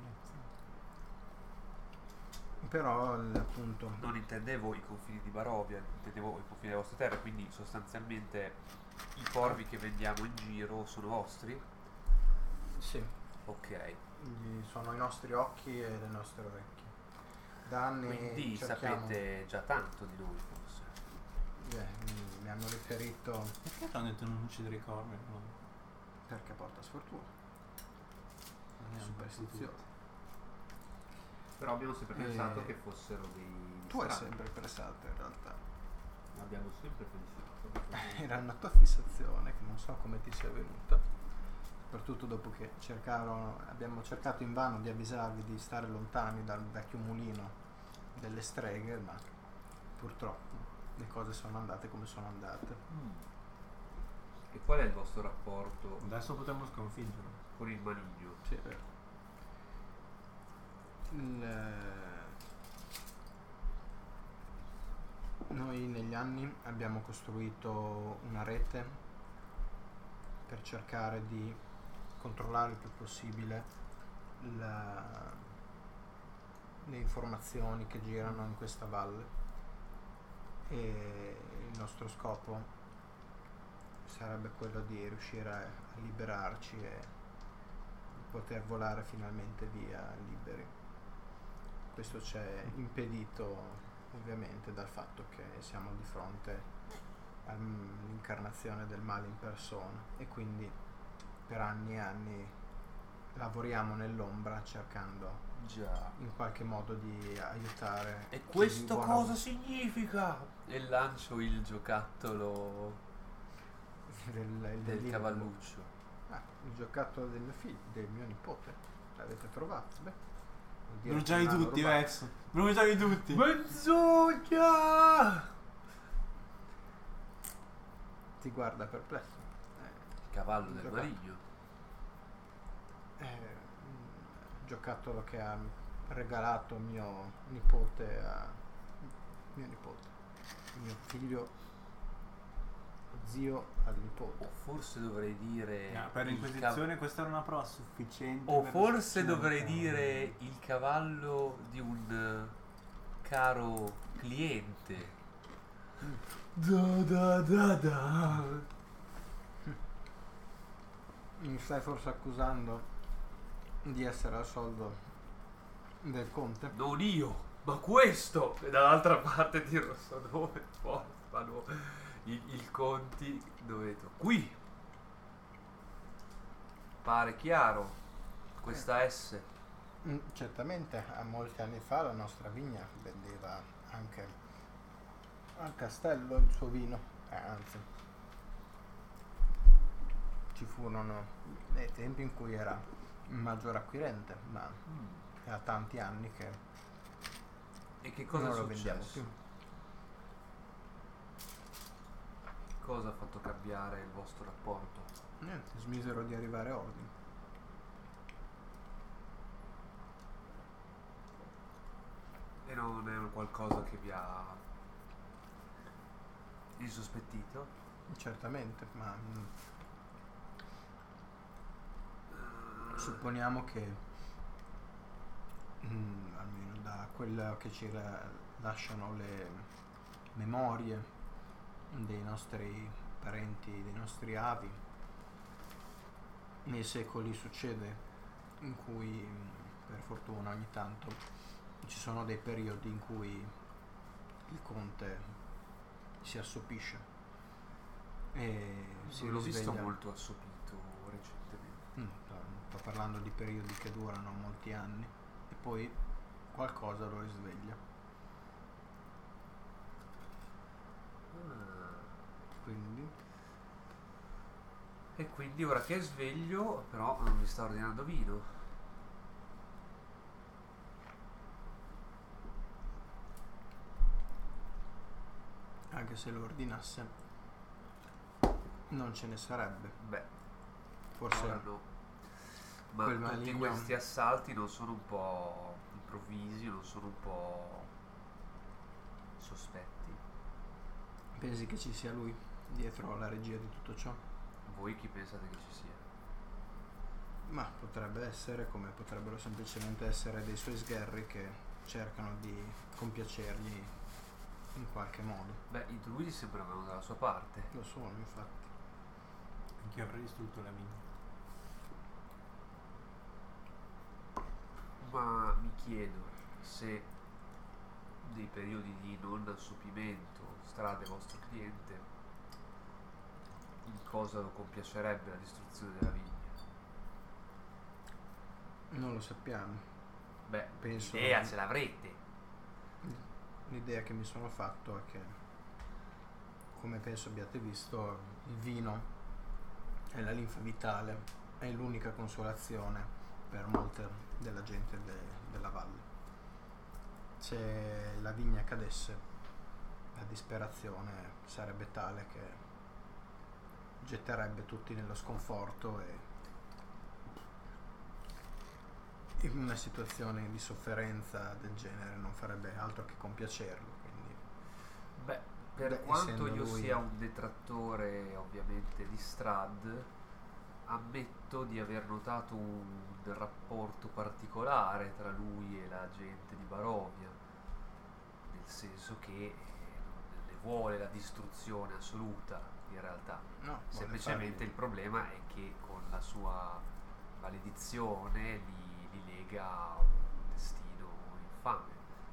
S3: Però appunto
S1: Non intendevo i confini di Barovia, intendevo i confini delle vostre terre, quindi sostanzialmente i corvi che vendiamo in giro sono vostri?
S3: sì,
S1: Ok.
S3: sono i nostri occhi e le nostre orecchie. Da anni
S1: Quindi
S3: cerchiamo,
S1: sapete già tanto di noi forse.
S3: mi hanno riferito
S2: Perché ti hanno detto non uccidere i corvi? No.
S3: perché porta sfortuna,
S2: Non è
S3: superstizione.
S1: Però abbiamo sempre pensato che fossero dei
S3: Tu hai
S1: strani.
S3: sempre pressato in realtà.
S1: Abbiamo sempre pensato.
S3: Era una tua fissazione che non so come ti sia venuta, soprattutto dopo che abbiamo cercato invano di avvisarvi di stare lontani dal vecchio mulino delle streghe, ma purtroppo le cose sono andate come sono andate.
S1: E qual è il vostro rapporto
S2: Adesso potremmo sconfiggerlo.
S1: con il maligno?
S3: Sì, è vero. Noi negli anni abbiamo costruito una rete per cercare di controllare il più possibile le informazioni che girano in questa valle, e il nostro scopo sarebbe quello di riuscire a liberarci e poter volare finalmente via liberi. Questo ci è impedito ovviamente dal fatto che siamo di fronte all'incarnazione del male in persona, e quindi per anni e anni lavoriamo nell'ombra cercando
S1: Già.
S3: in qualche modo di aiutare.
S1: E
S3: chi
S1: questo
S3: di
S1: cosa significa? E lancio il giocattolo del
S3: libro.
S1: cavalluccio.
S3: Il giocattolo del mio nipote. L'avete trovato? Beh, vuol dire
S2: Bruciali
S3: che l'hanno
S2: tutti,
S3: rubato.
S2: Vex. Bruciali tutti.
S1: Menzogna!
S3: Ti guarda perplesso.
S1: Il cavallo del
S3: Giocattolo.
S1: maligno.
S3: Un giocattolo che ha regalato mio nipote mio figlio, zio al nipote.
S1: O forse dovrei dire
S2: Per
S1: il
S2: l'inquisizione questa era una prova sufficiente.
S1: o
S2: per
S1: forse
S2: uccidere
S1: dovrei
S2: il cavallo.
S1: dire il cavallo di un caro cliente. Da.
S3: Mi stai forse accusando di essere al soldo del conte?
S1: Non io, ma questo! E dall'altra parte di rosso dove portano il conti dove qui. pare chiaro questa S.
S3: Certamente a molti anni fa la nostra vigna vendeva anche al castello il suo vino, anzi ci furono dei tempi in cui era il maggior acquirente, ma era tanti anni che
S1: E che cosa
S3: non
S1: è
S3: lo vendiamo
S1: successo?
S3: più.
S1: Cosa ha fatto cambiare il vostro rapporto?
S3: Niente, smisero di arrivare ordini.
S1: E non è qualcosa che vi ha insospettito?
S3: Certamente, ma supponiamo che almeno da quello che ci lasciano le memorie dei nostri parenti, dei nostri avi, nei secoli succede in cui per fortuna ogni tanto ci sono dei periodi in cui il conte si assopisce e si
S1: L'ho visto
S3: risveglia.
S1: molto assopito recentemente.
S3: Sto parlando di periodi che durano molti anni e poi qualcosa lo risveglia. Quindi
S1: E quindi ora che è sveglio, però non vi sta ordinando vino.
S3: anche se lo ordinasse non ce ne sarebbe.
S1: Beh,
S3: Forse
S1: ora no. Ma
S3: quel
S1: tutti
S3: maligno-
S1: questi assalti non sono un po' improvvisi, non sono un po' sospetti?
S3: pensi che ci sia lui dietro alla regia di tutto ciò?
S1: Voi chi pensate che ci sia?
S3: Ma potrebbe essere, come potrebbero semplicemente essere dei suoi sgherri che cercano di compiacergli in qualche modo.
S1: Beh, i druidi sembravano dalla sua parte.
S3: Lo sono, infatti.
S2: Anch'io avrei distrutto la vigna.
S1: Ma mi chiedo se dei periodi di non assopimento strade vostro cliente, in cosa lo compiacerebbe la distruzione della vigna?
S3: Non lo sappiamo.
S1: Beh,
S3: Penso-
S1: l'idea ce l'avrete.
S3: L'idea che mi sono fatto è che, come penso abbiate visto, il vino è la linfa vitale, è l'unica consolazione per molta della gente della valle. Se la vigna cadesse, la disperazione sarebbe tale che getterebbe tutti nello sconforto e in una situazione di sofferenza del genere non farebbe altro che compiacerlo. Quindi
S1: Beh, per
S3: Beh,
S1: quanto
S3: essendo
S1: io
S3: lui-
S1: sia un detrattore ovviamente di Strad, ammetto di aver notato un rapporto particolare tra lui e la gente di Barovia, nel senso che non ne vuole la distruzione assoluta in realtà.
S3: no, vuole
S1: Semplicemente il problema è che con la sua maledizione li lega a un destino infame.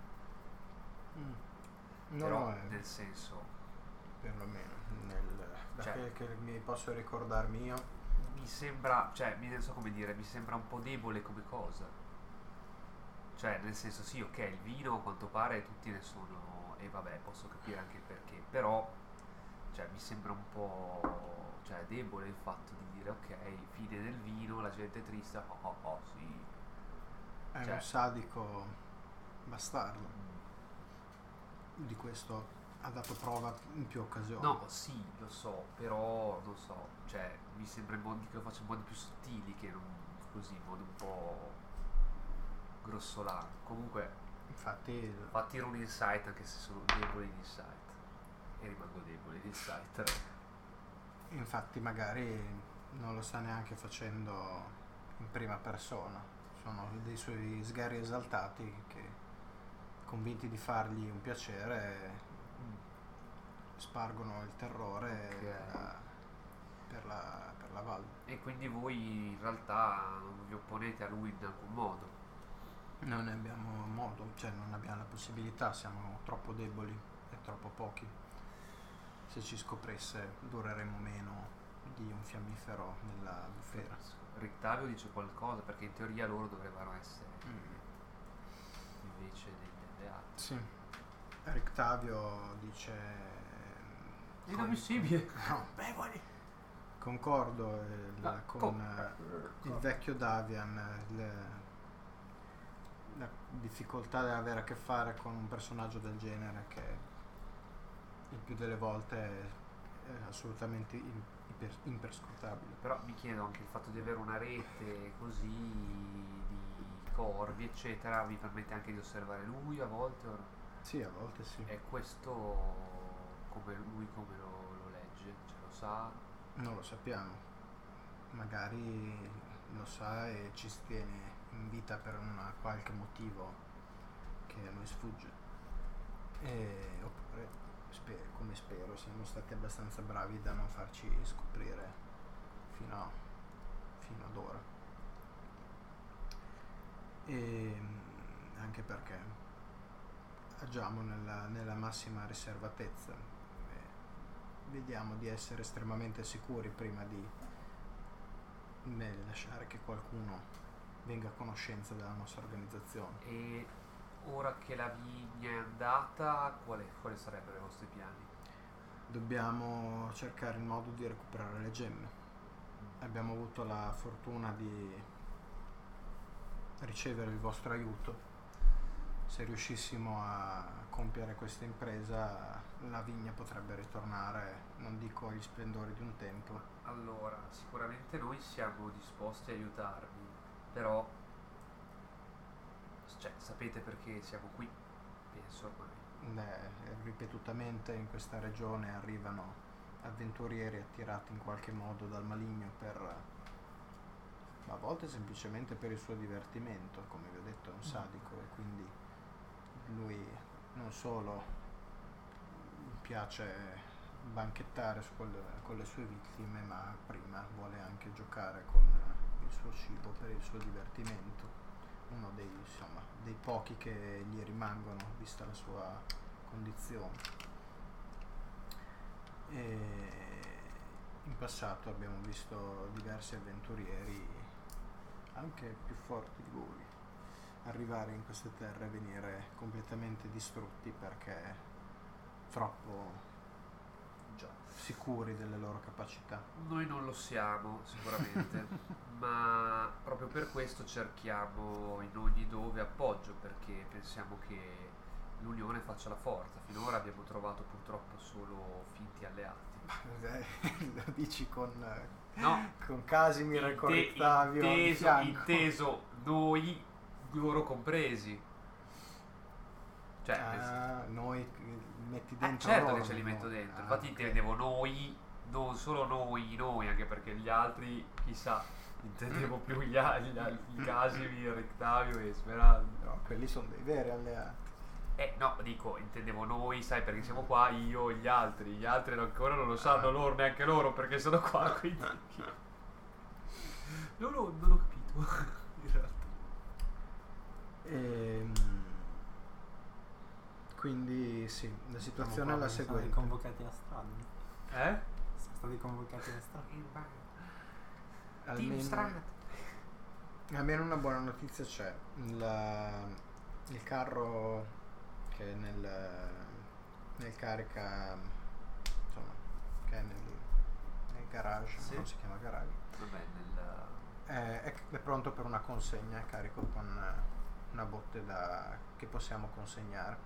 S3: farli.
S1: Però
S3: No,
S1: nel senso,
S3: perlomeno da
S1: Cioè-
S3: quel che mi posso ricordarmi io,
S1: mi sembra, cioè, non so come dire, mi sembra un po' debole come cosa. Cioè, nel senso, sì, ok, il vino a quanto pare tutti ne sono, e vabbè, posso capire anche il perché, però, cioè, mi sembra un po', cioè, debole il fatto di dire, ok, fine del vino, la gente è triste, sì.
S3: è
S1: Cioè-
S3: un sadico bastardo. Di questo ha dato prova in più occasioni.
S1: No, sì, lo so, però, non so, cioè, mi sembra in modi che lo faccio in modi più sottili che non così, in modi un po' grossolani. Comunque,
S3: Infatti
S1: tiro un insight anche se sono debole in insight. E rimango debole in insight.
S3: Infatti magari non lo sta neanche facendo in prima persona, sono dei suoi sgherri esaltati che, convinti di fargli un piacere, spargono il terrore
S1: Ok.
S3: per la valle.
S1: E quindi voi in realtà non vi opponete a lui in alcun modo.
S3: Non ne abbiamo modo, cioè non abbiamo la possibilità, siamo troppo deboli e troppo pochi. Se ci scoprisse dureremmo meno di un fiammifero nella bufera.
S1: Capisco. Rictavio dice qualcosa, perché in teoria loro dovrebbero essere invece degli alleati.
S3: Sì. Rictavio dice...
S1: Inammissibile.
S3: No, bevoli! Concordo con il vecchio Davian, la difficoltà di avere a che fare con un personaggio del genere che il più delle volte è assolutamente imperscrutabile.
S1: Però mi chiedo anche il fatto di avere una rete così di corvi eccetera vi permette anche di osservare lui a volte o no?
S3: Sì, a volte sì.
S1: E questo come lo legge? Cioè lo sa?
S3: Non lo sappiamo. Magari lo sa e ci tiene in vita per qualche motivo che a noi sfugge. Oppure, come spero, siamo stati abbastanza bravi da non farci scoprire fino ad ora. E anche perché agiamo nella massima riservatezza. Vediamo di essere estremamente sicuri prima di lasciare che qualcuno venga a conoscenza della nostra organizzazione.
S1: E ora che la vigna è andata, quali sarebbero i vostri piani?
S3: Dobbiamo cercare il modo di recuperare le gemme. Abbiamo avuto la fortuna di ricevere il vostro aiuto. Se riuscissimo a compiere questa impresa, la vigna potrebbe ritornare, non dico agli splendori di un tempo.
S1: Allora, sicuramente noi siamo disposti a aiutarvi, però sapete perché siamo qui, penso ormai.
S3: Ripetutamente in questa regione arrivano avventurieri attirati in qualche modo dal maligno a volte semplicemente per il suo divertimento. Come vi ho detto, è un sadico e quindi lui non solo piace banchettare con le sue vittime, ma prima vuole anche giocare con il suo cibo per il suo divertimento. Uno dei pochi che gli rimangono vista la sua condizione. E in passato abbiamo visto diversi avventurieri anche più forti di voi arrivare in queste terre e venire completamente distrutti perché troppo sicuri delle loro capacità.
S1: Noi non lo siamo sicuramente, ma proprio per questo cerchiamo in ogni dove appoggio, perché pensiamo che l'unione faccia la forza. Finora abbiamo trovato purtroppo solo finti alleati.
S3: Lo dici con
S1: No,
S3: Casimir e con Rictavio di fianco.
S1: inteso noi, loro compresi. Cioè,
S3: noi metti dentro
S1: certo
S3: loro,
S1: che ce li metto
S3: no?
S1: dentro. Infatti
S3: ok.
S1: intendevo noi, non solo noi, anche perché gli altri, chissà, intendevo più i Casimir, Rictavio e Smeraldo.
S3: No, quelli sono dei veri alleati.
S1: No, dico, intendevo noi, sai, perché siamo qua, io e gli altri ancora non lo sanno loro, neanche loro, perché sono qua, quindi non ho capito, in realtà.
S3: Quindi sì, la situazione è la
S2: Siamo
S3: seguente.
S2: stati convocati a strada. Siamo stati convocati a strada.
S3: Almeno una buona notizia c'è. Il carro che è nel carica, insomma, che è nel garage,
S1: Sì.
S3: non si chiama garage,
S1: Vabbè,
S3: è pronto per una consegna, è carico con una botte che possiamo consegnare.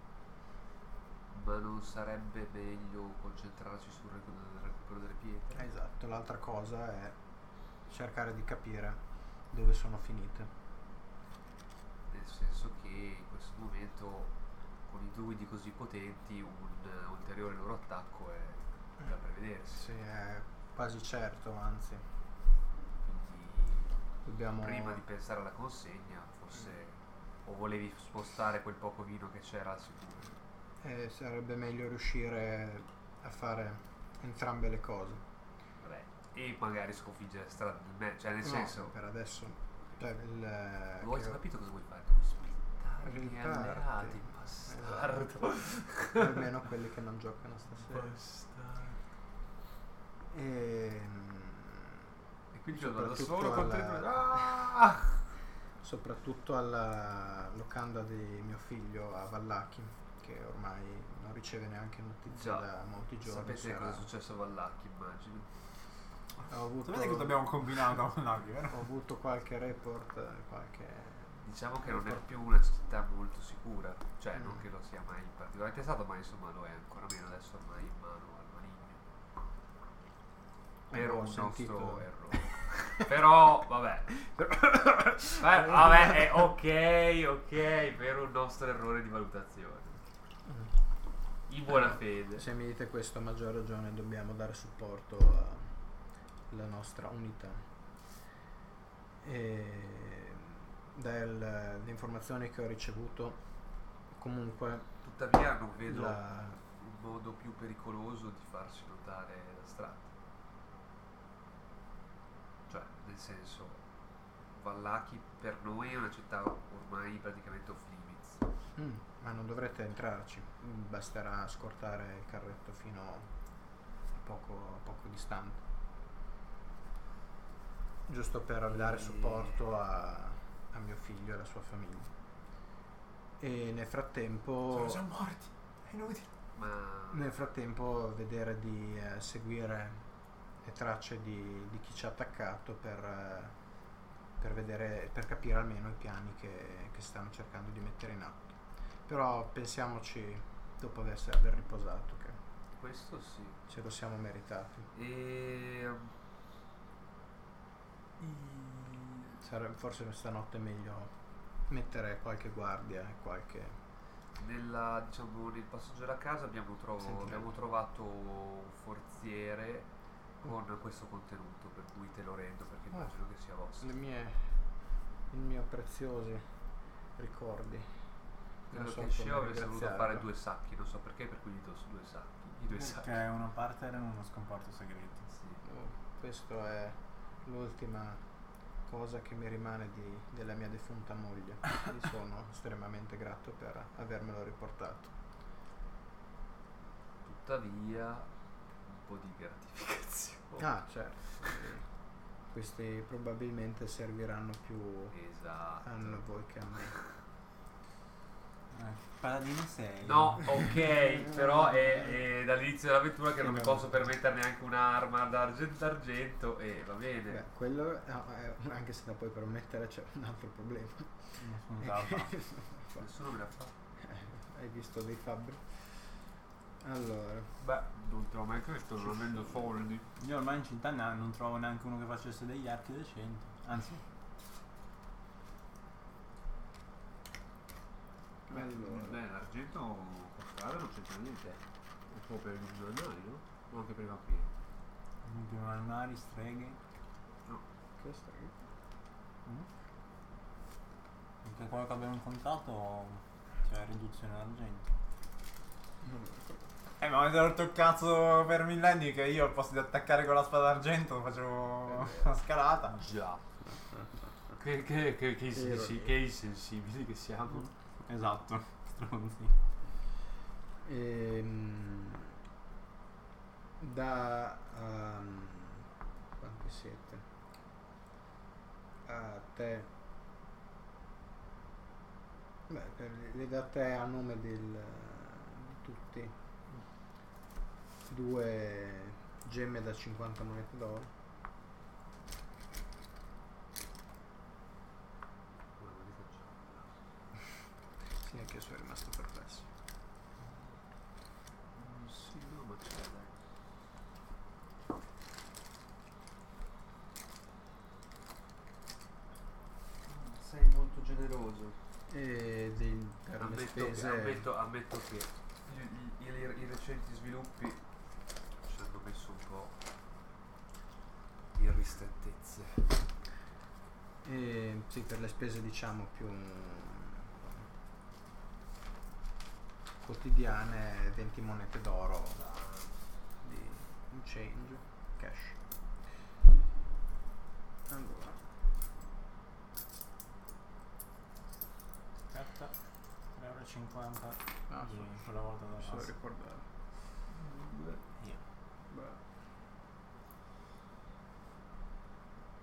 S1: ma non sarebbe meglio concentrarci sul recupero delle pietre?
S3: Esatto, l'altra cosa è cercare di capire dove sono finite.
S1: Nel senso che in questo momento con i druidi così potenti un ulteriore loro attacco è da prevedersi.
S3: Sì, è quasi certo, anzi.
S1: Quindi
S3: Dobbiamo...
S1: prima di pensare alla consegna forse o volevi spostare quel poco vino che c'era al sicuro?
S3: sarebbe meglio riuscire a fare entrambe le cose.
S1: Vabbè, e magari sconfiggere strada del me, cioè nel
S3: No,
S1: senso
S3: per adesso. Cioè,
S1: vuoi capito cosa vuoi fare? Vuoi splittare gli
S3: Splittarti.
S1: alleati, bastardo.
S3: Esatto. Almeno quelli che non giocano stasera.
S1: Bastardo.
S3: E
S1: E Quindi io vado da
S3: Soprattutto
S1: solo con
S3: alla-
S1: 3 Ah!
S3: soprattutto alla locanda di mio figlio a Vallacchi, che ormai non riceve neanche notizie
S1: Già.
S3: da molti giorni.
S1: Sapete cosa è successo a Vallacchi, immagino.
S3: Ho avuto,
S2: Sapete cosa abbiamo combinato con l'Avi, vero?
S3: ho avuto qualche report,
S1: Diciamo che non è più una città molto sicura, cioè non
S3: Mm.
S1: che lo sia mai particolarmente stato, ma insomma lo è ancora meno adesso ormai in mano al maligno. Per
S3: Ho
S1: un
S3: sentito-
S1: nostro errore. Però, vabbè. Vabbè, ok, per un nostro errore di valutazione. In buona fede.
S3: Se mi dite questo, a maggior ragione dobbiamo dare supporto alla nostra unità. E dalle informazioni che ho ricevuto, comunque
S1: Tuttavia non vedo
S3: la-
S1: un modo più pericoloso di farsi notare da strada. Cioè, nel senso, Vallaki per noi è una città ormai praticamente off limits.
S3: ma non dovrete entrarci, basterà scortare il carretto fino a poco distante, giusto per dare supporto a mio figlio e alla sua famiglia. E nel frattempo
S2: Siamo morti, è inutile.
S1: Ma
S3: Nel frattempo vedere di seguire le tracce di chi ci ha attaccato per vedere, per capire almeno i piani che stanno cercando di mettere in atto. Però pensiamoci dopo aver riposato che
S1: questo sì.
S3: ce lo siamo meritati. Forse stanotte è meglio mettere qualche guardia e qualche...
S1: Diciamo, nel passaggio della casa abbiamo trovato un forziere con questo contenuto, per cui te lo rendo perché immagino che sia vostro.
S3: I miei preziosi ricordi.
S1: Credo
S3: Non so
S1: che Shio
S3: come
S1: avesse voluto
S3: ringraziarlo.
S1: fare 2 sacchi, non so perché, per cui gli do 2 sacchi. I 2 sacchi.
S2: Perché una parte era in uno scomparto segreto.
S1: Sì.
S3: Questo è l'ultima cosa che mi rimane della mia defunta moglie. Gli sono estremamente grato per avermelo riportato.
S1: Tuttavia, un po' di gratificazione.
S3: Ah, certo. Questi probabilmente serviranno più
S1: Esatto.
S3: a voi che a me.
S2: Paladino 6.
S1: No, ok, però è dall'inizio dell'avventura che non mi posso permettere neanche un'arma d'argento e va bene.
S3: Beh, quello anche se la puoi permettere c'è un altro problema.
S1: Nessuno me l'ha fatto.
S3: Hai visto dei fabbri? Allora,
S1: Beh, non te l'ho mai chiesto, non avendo soldi.
S2: Io ormai in città non trovo neanche uno che facesse degli archi decenti. Anzi,
S1: L'argento per strada non c'entra niente. È solo per i normali, no? O anche per i vampiri.
S2: animali, streghe.
S1: No.
S3: questo
S2: Anche quello che abbiamo incontrato c'è riduzione d'argento.
S3: non lo ricordo.
S2: Ma avete rotto il cazzo per millenni che io al posto di attaccare con la spada d'argento facevo una scalata.
S1: Già. Che insensibili che siamo.
S2: Esatto, stronzi.
S3: Da quanti siete? A te. Beh, le da te a nome di tutti 2 gemme da 50 monete d'oro. Sì, anche io sono rimasto perplesso.
S1: Sì, no, ma c'è dai. Sei molto generoso.
S3: E per le spese
S1: Ammetto che i recenti sviluppi ci hanno messo un po' in ristrettezze.
S3: sì, per le spese diciamo più quotidiane 20 monete d'oro di un change cash. Allora,
S2: Aspetta, 3,50
S3: Ah,
S2: di
S3: sì.
S2: quella volta da
S3: posso
S2: base.
S3: ricordare.
S2: Io.
S3: Beh.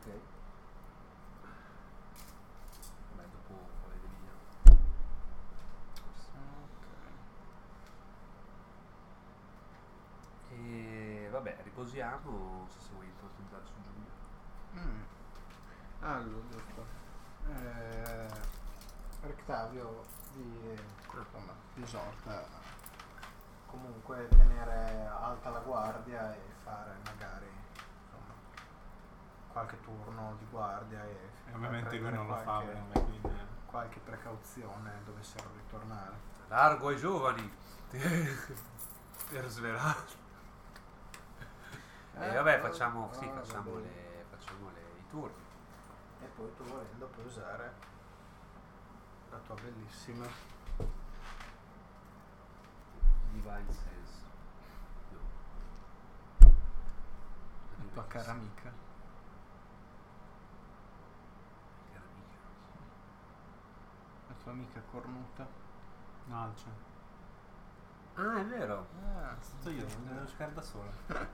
S1: Vabbè, dopo poi vediamo.
S3: Ok.
S1: E vabbè, riposiamo. Non so se vuoi intanto andare su Giulia.
S3: Allora, giusto. Rectavio vi esorta a comunque tenere alta la guardia e fare magari insomma qualche turno di guardia e
S2: ovviamente lui
S3: prendere
S2: non lo fa, quindi
S3: qualche precauzione dovessero ritornare.
S1: Largo ai giovani per svelare. E vabbè, facciamo i turni.
S3: E poi tu volendo puoi usare la tua bellissima
S1: Divine Sense. No.
S3: la tua cara amica.
S1: Cara amica.
S3: La tua amica cornuta.
S2: Alce.
S1: Ah, è vero.
S2: Sto io, non devo giocare da solo.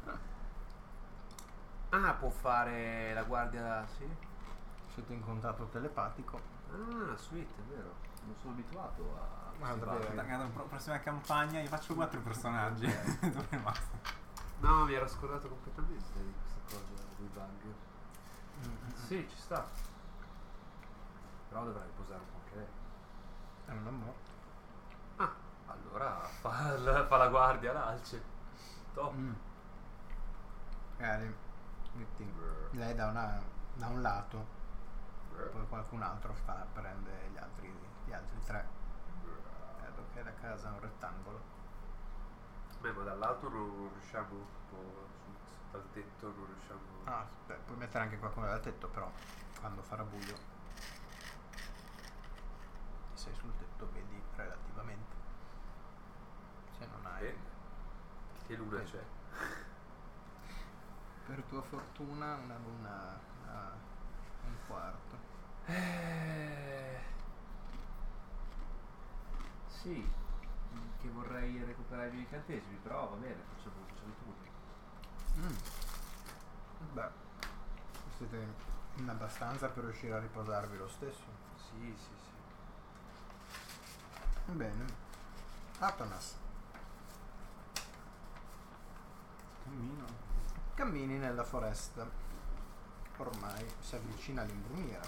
S1: Ah, può fare la guardia, sì.
S3: Siete in contatto telepatico.
S1: Ah, sweet, è vero. Non sono abituato a
S3: Ah, davvero?
S2: La prossima campagna io faccio 4 personaggi. Dove basta?
S1: No, mi ero scordato completamente di questa cosa dei bug. Sì, ci sta. Però dovrà riposare un po' anche lei.
S3: Non è morto.
S1: Ah, allora fa la guardia l'alce. Top.
S3: Magari metti lei da un lato, poi qualcun altro prende gli altri 3. Vedo che la casa è un rettangolo.
S1: Beh, ma dall'alto non riusciamo dal tetto non riusciamo.
S3: Ah, beh, puoi mettere anche qualcuno dal tetto, però quando farà buio sei sul tetto, vedi relativamente. Se non hai
S1: Che luna c'è?
S3: per tua fortuna una luna a un quarto.
S1: Sì, che vorrei recuperare i miei incantesimi, però va bene, facciamo i turni.
S3: Beh, siete in abbastanza per riuscire a riposarvi lo stesso.
S1: Sì.
S3: Bene. Atanas, cammini nella foresta. Ormai si avvicina l'imbrunire.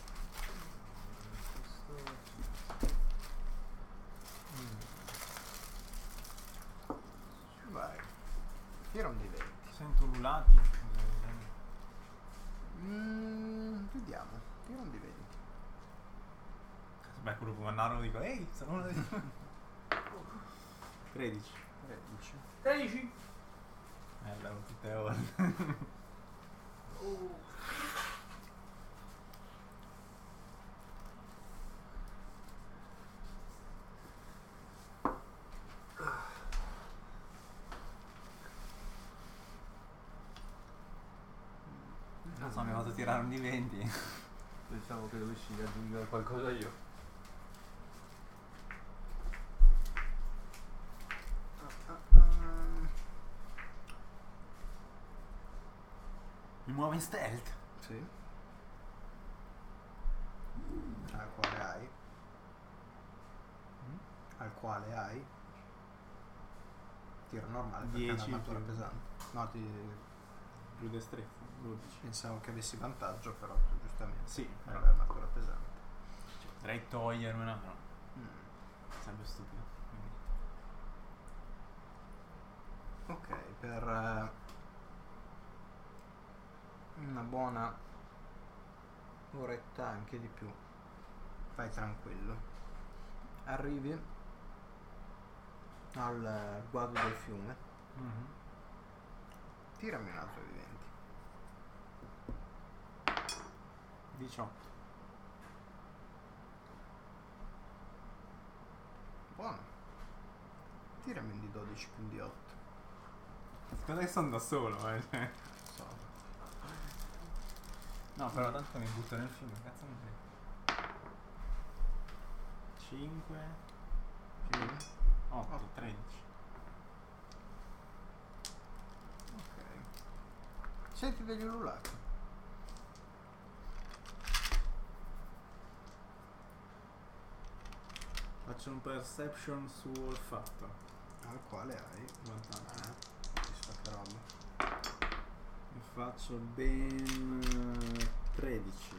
S3: Vai. Tira un di 20.
S2: Sento ululati.
S3: Vediamo. Tira un di 20.
S2: Beh, quello può mandarlo dico, ehi, sono uno dei... 13.
S1: 13.
S2: Erano tutte ore. Non so, mi ha fatto tirare un di 20.
S1: Pensavo che dovessi aggiungere qualcosa io.
S2: Mi muovo in stealth.
S3: Sì. Al quale hai tiro normale perché è
S2: 10
S3: una natura
S2: più.
S3: pesante. No,
S2: Più destrezza. 12.
S3: pensavo che avessi vantaggio, però tu giustamente
S2: Sì,
S3: hai
S2: però.
S3: la natura pesante.
S2: Potrei togliermela, però sarebbe stupido. Quindi.
S3: Ok, per una buona oretta, anche di più, vai tranquillo. Arrivi al guado del fiume. Tirami un altro di 20.
S2: 18.
S3: Buono. Tirami un di 12 più un di 8.
S2: Cosa che sono da solo, cioè.
S3: So.
S2: No, però tanto mi butto nel fiume, cazzo mi frega. 5 più 8, 13.
S3: Ok. Senti degli ululati.
S2: Faccio un perception su olfatto.
S3: Al quale hai
S2: Vantaggio.
S3: visto che roba.
S2: E faccio ben 13.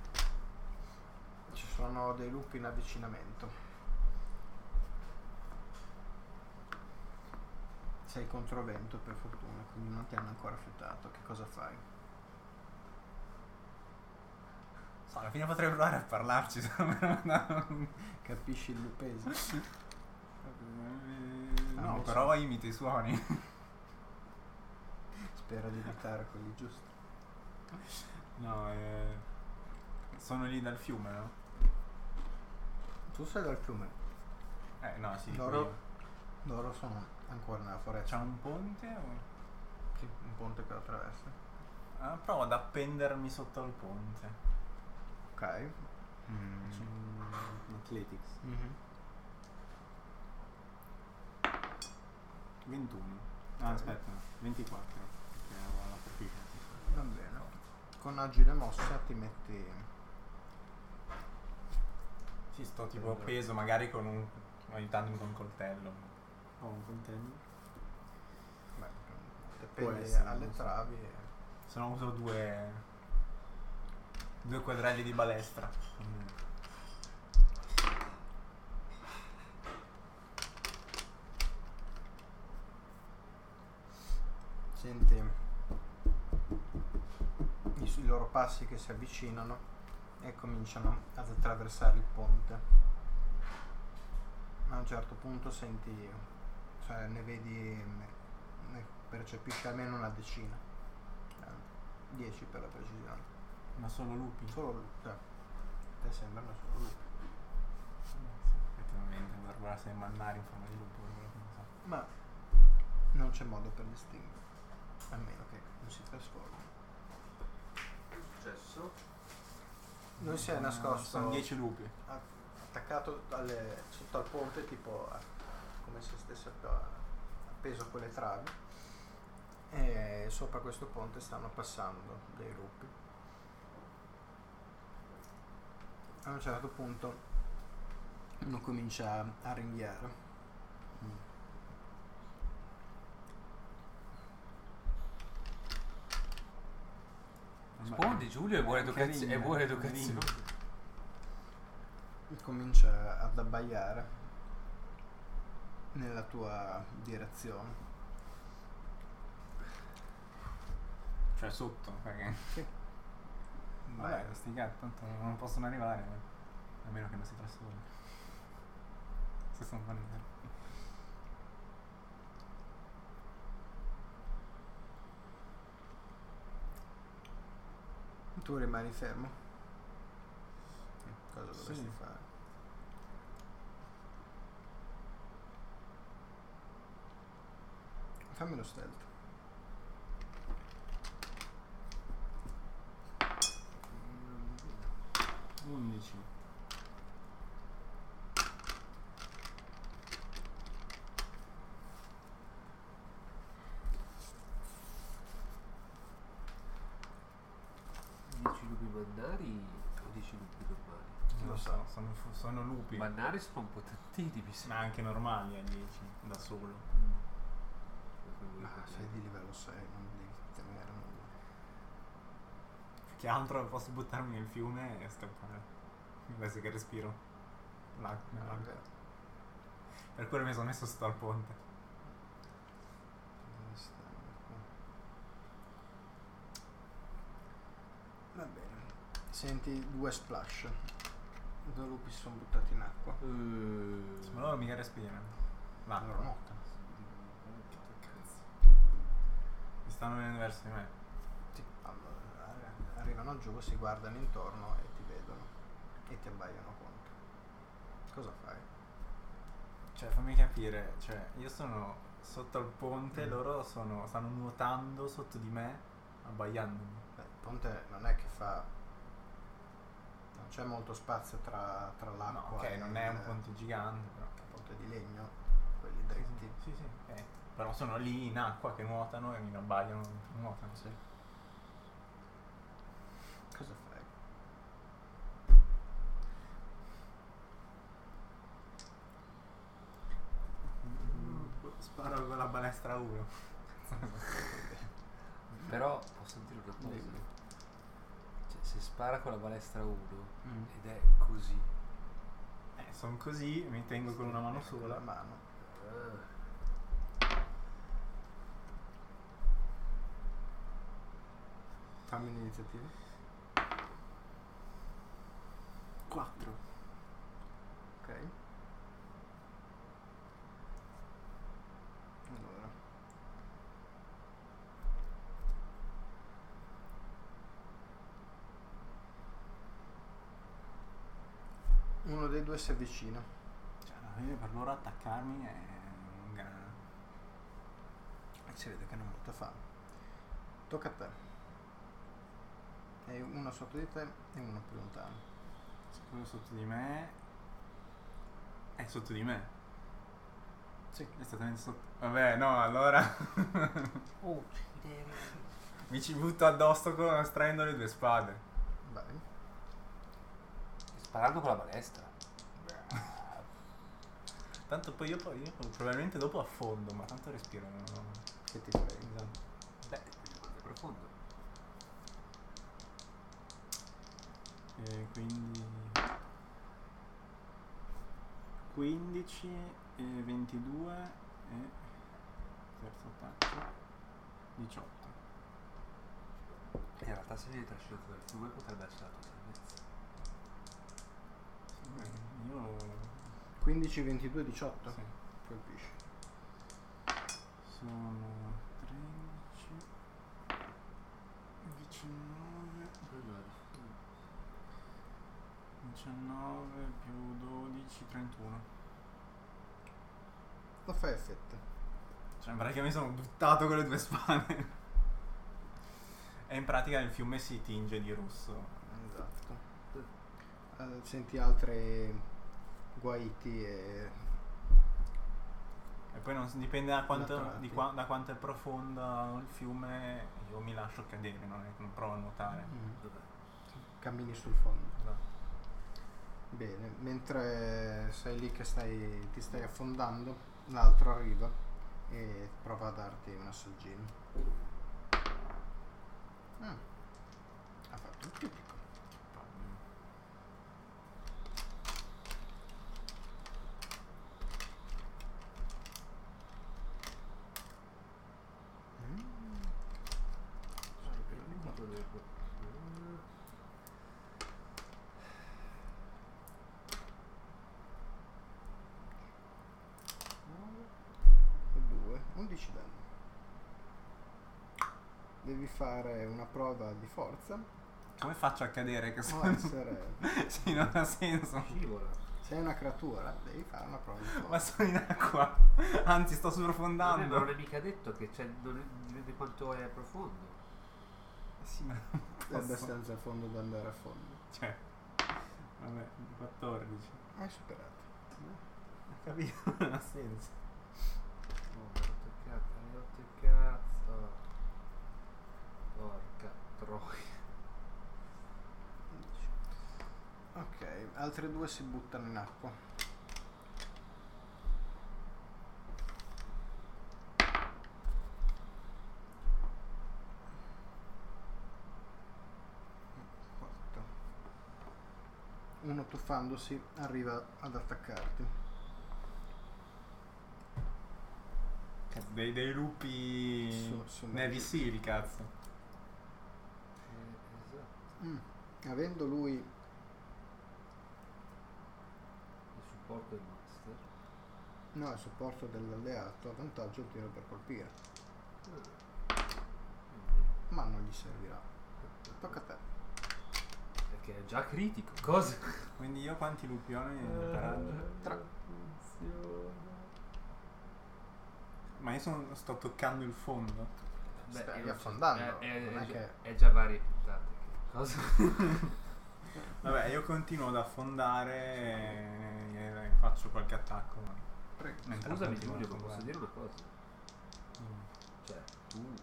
S3: Ci sono dei lupi in avvicinamento. Sei controvento per fortuna, quindi non ti hanno ancora fiutato. Che cosa fai?
S2: So, alla fine potrei provare a parlarci, se non
S3: Capisci il lupese?
S2: No,
S3: Invece-
S2: però imito i suoni.
S3: Spera di evitare quelli giusti.
S2: No, sono lì dal fiume, no?
S3: Tu sei dal fiume.
S2: No, sì,
S3: Loro- Loro sono ancora nella
S2: C'è
S3: foresta.
S2: un ponte o...
S3: Sì, un ponte che lo attraversa.
S2: provo ad appendermi sotto al ponte.
S3: Ok.
S2: Faccio un athletics. 21. Aspetta, 24. Perché avevo la proficiency.
S3: Va bene. Con agile mossa ti metti.
S2: Sì, sto tipo appeso magari con un... aiutandomi con un coltello. Ho un coltello.
S3: Beh,
S2: Può
S3: dipende
S2: essere,
S3: alle
S2: non so.
S3: travi.
S2: Se no uso due quadragli di balestra.
S3: Senti i loro passi che si avvicinano e cominciano ad attraversare il ponte. A un certo punto senti, cioè ne vedi, ne percepisci almeno una decina, 10 per la precisione.
S2: Ma solo lupi?
S3: Solo, cioè, te sembrano solo lupi.
S2: Sì, effettivamente, guarda se mannari in forma di lupo, quello che ne so.
S3: Ma non c'è modo per distinguere, a meno che non si trasformi.
S1: Che è successo?
S3: Lui si è nascosto.
S2: Sono 10 lupi.
S3: Attaccato sotto al ponte, tipo come se stesse appeso a quelle travi, e sopra questo ponte stanno passando dei lupi. A un certo punto uno comincia a ringhiare.
S1: Rispondi Giulio, è buona educazione. È buona
S2: Carino,
S1: educazione.
S3: Comincia ad abbaiare nella tua direzione.
S2: Cioè sotto, perché...
S3: Sì.
S2: Vabbè, questi gatti tanto non possono arrivare, a meno che non si trasformi. Se sono mannari.
S3: Tu rimani fermo. Cosa dovresti
S2: Sì.
S3: fare? Fammi lo stealth.
S2: 11.
S1: Lupi mannari o 10 lupi normali?
S2: Non
S3: Lo
S2: lo
S3: so.
S2: so, sono lupi.
S1: Mannari sono un po' tantini, mi sembra.
S2: Ma anche normali a 10, da solo.
S3: Ma sei di livello 6, non devi temere nulla.
S2: Che altro posso buttarmi nel fiume e scappare. Adesso che respiro. Nell'acqua.
S3: Vero.
S2: Per quello mi sono messo sotto al ponte.
S3: Dove stanno qua? Va bene. Senti 2 splash. 2 lupi si sono buttati in acqua.
S2: Ma loro mica respirano. Va,
S3: Allora nuotano.
S2: mi stanno venendo verso di me.
S3: Sì, allora, arrivano giù, si guardano intorno e ti vedono e ti abbaiano contro. Cosa fai?
S2: Cioè, fammi capire, cioè, io sono sotto al ponte, loro stanno nuotando sotto di me, abbaiandomi.
S3: Beh, il ponte non è che fa. Non c'è molto spazio tra
S2: No,
S3: l'acqua
S2: ok,
S3: e
S2: non è un ponte gigante, però.
S3: un ponte di legno, quelli
S2: Sì,
S3: dritti.
S2: sì, sì, ok. Però sono lì in acqua che nuotano e mi abbaiano, nuotano.
S3: Sì. Cosa fai?
S2: Sparo con la balestra 1.
S1: Però posso dire una cosa.
S3: Dimmi.
S1: Cioè, se spara con la balestra 1
S3: Mm.
S1: ed è così.
S2: Sono così, mi tengo con una mano
S3: Con la
S2: sola.
S3: mano. Fammi un'iniziativa.
S2: 4.
S3: Ok. Allora. Uno dei due si avvicina.
S2: Cioè, alla fine per loro attaccarmi è un gran...
S3: E si vede che non ha molta fame. Tocca a te. E uno sotto di te e uno più lontano.
S2: Quello sotto di me... È sotto di me.
S3: Sì.
S2: È esattamente sotto... Vabbè, no, allora... Mi ci butto addosso estraendo le 2 spade.
S3: Vai.
S1: Sparando con la balestra.
S2: Tanto poi io probabilmente dopo affondo, ma tanto respiro.
S3: Che ti frega.
S2: Esatto.
S1: Beh, è profondo.
S2: E quindi 15 e 22 e terzo attacco 18.
S1: In realtà se viene trascinato dal fiume potrebbe essere la tua salvezza.
S2: Io
S3: 15, 22, 18.
S2: sì,
S3: Colpisci.
S2: sono 13 19 19 più 12 31.
S3: Lo fai effetto.
S2: Cioè, in pratica mi sono buttato con le 2 spade. E in pratica il fiume si tinge di rosso.
S3: Esatto. Senti altre guaiti e
S2: E poi non dipende da quanto,
S3: Naturati.
S2: da quanto è profondo il fiume, io mi lascio cadere, non è che non provo a nuotare.
S3: cammini sul fondo. Bene, mentre sei lì che ti stai affondando, l'altro arriva e prova a darti un assaggino. Ha fatto un critico. E 2, 11 danni. Devi fare una prova di forza
S2: Come faccio a cadere che
S3: o
S2: sono...
S3: essere...
S2: Sì, non ha senso.
S1: Scivola.
S3: Sei una creatura, devi fare una prova di
S2: Ma
S3: forza.
S2: sono in acqua. Anzi, sto
S1: Ma
S2: sprofondando.
S1: non è mica detto che dipende quanto è profondo.
S2: Sì, ma non
S3: È
S2: posso.
S3: abbastanza a fondo da andare a fondo.
S2: Cioè, vabbè, 14.
S3: Hai superato.
S2: Ho capito, non ha senso.
S1: Oh, hai rotto il cazzo. Porca troia.
S3: 11. Ok, altre due si buttano in acqua. Quattro. Uno tuffandosi arriva ad attaccarti.
S2: Cazzo, dei lupi
S3: Su
S2: Navy Seal, cazzo.
S1: Esatto.
S3: Avendo lui
S1: Il supporto del master.
S3: il supporto dell'alleato, ha vantaggio il tiro per colpire, ma non gli servirà. Tocca a te.
S1: Perché è già critico. Cosa?
S2: Quindi io quanti lupi ho nel paraggio?
S3: 3.
S2: Ma io sto toccando il fondo.
S3: Stai
S1: io non so-
S3: affondando, non è
S1: già,
S3: che-
S1: è già varie puntate. Cosa?
S2: Vabbè, io continuo ad affondare e faccio qualche attacco. Ma...
S3: Prego.
S2: mentre
S1: Scusami
S2: continuo
S1: Giulio,
S2: ad
S1: ma posso
S2: affondare.
S1: dire una cosa? Cioè, tu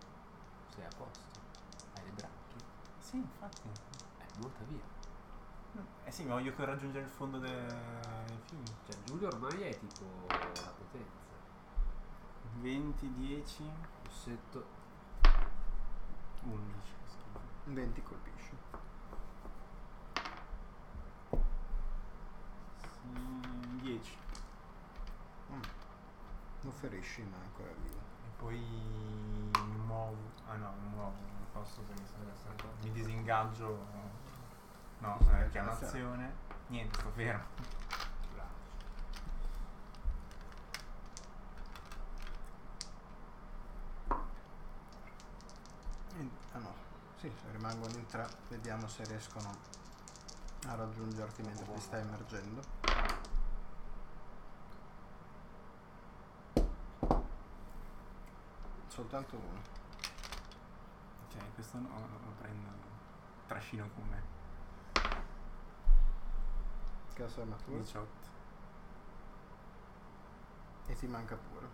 S1: sei a posto, hai le branchie,
S2: Sì, infatti.
S1: nuota via.
S2: Eh sì, ma voglio raggiungere il fondo del fiume.
S1: Cioè Giulio ormai è tipo la potenza.
S2: 20, 10,
S1: Rossetto.
S2: 11.
S3: 20 colpisci.
S2: Sì, 10.
S3: Lo ferisci ma è ancora vivo.
S2: E poi mi muovo. Ah no, mi muovo, non posso perché mi disingaggio. No, chiamazione. Niente, sto fermo.
S1: Bravo.
S3: Ah no, sì, se rimangono in 3, vediamo se riescono a raggiungerti mentre ti stai emergendo. Soltanto uno.
S2: Ok, questo no, lo prendo. Trascino con me.
S3: Che la sua armatura?
S2: 18.
S3: E ti manca pure.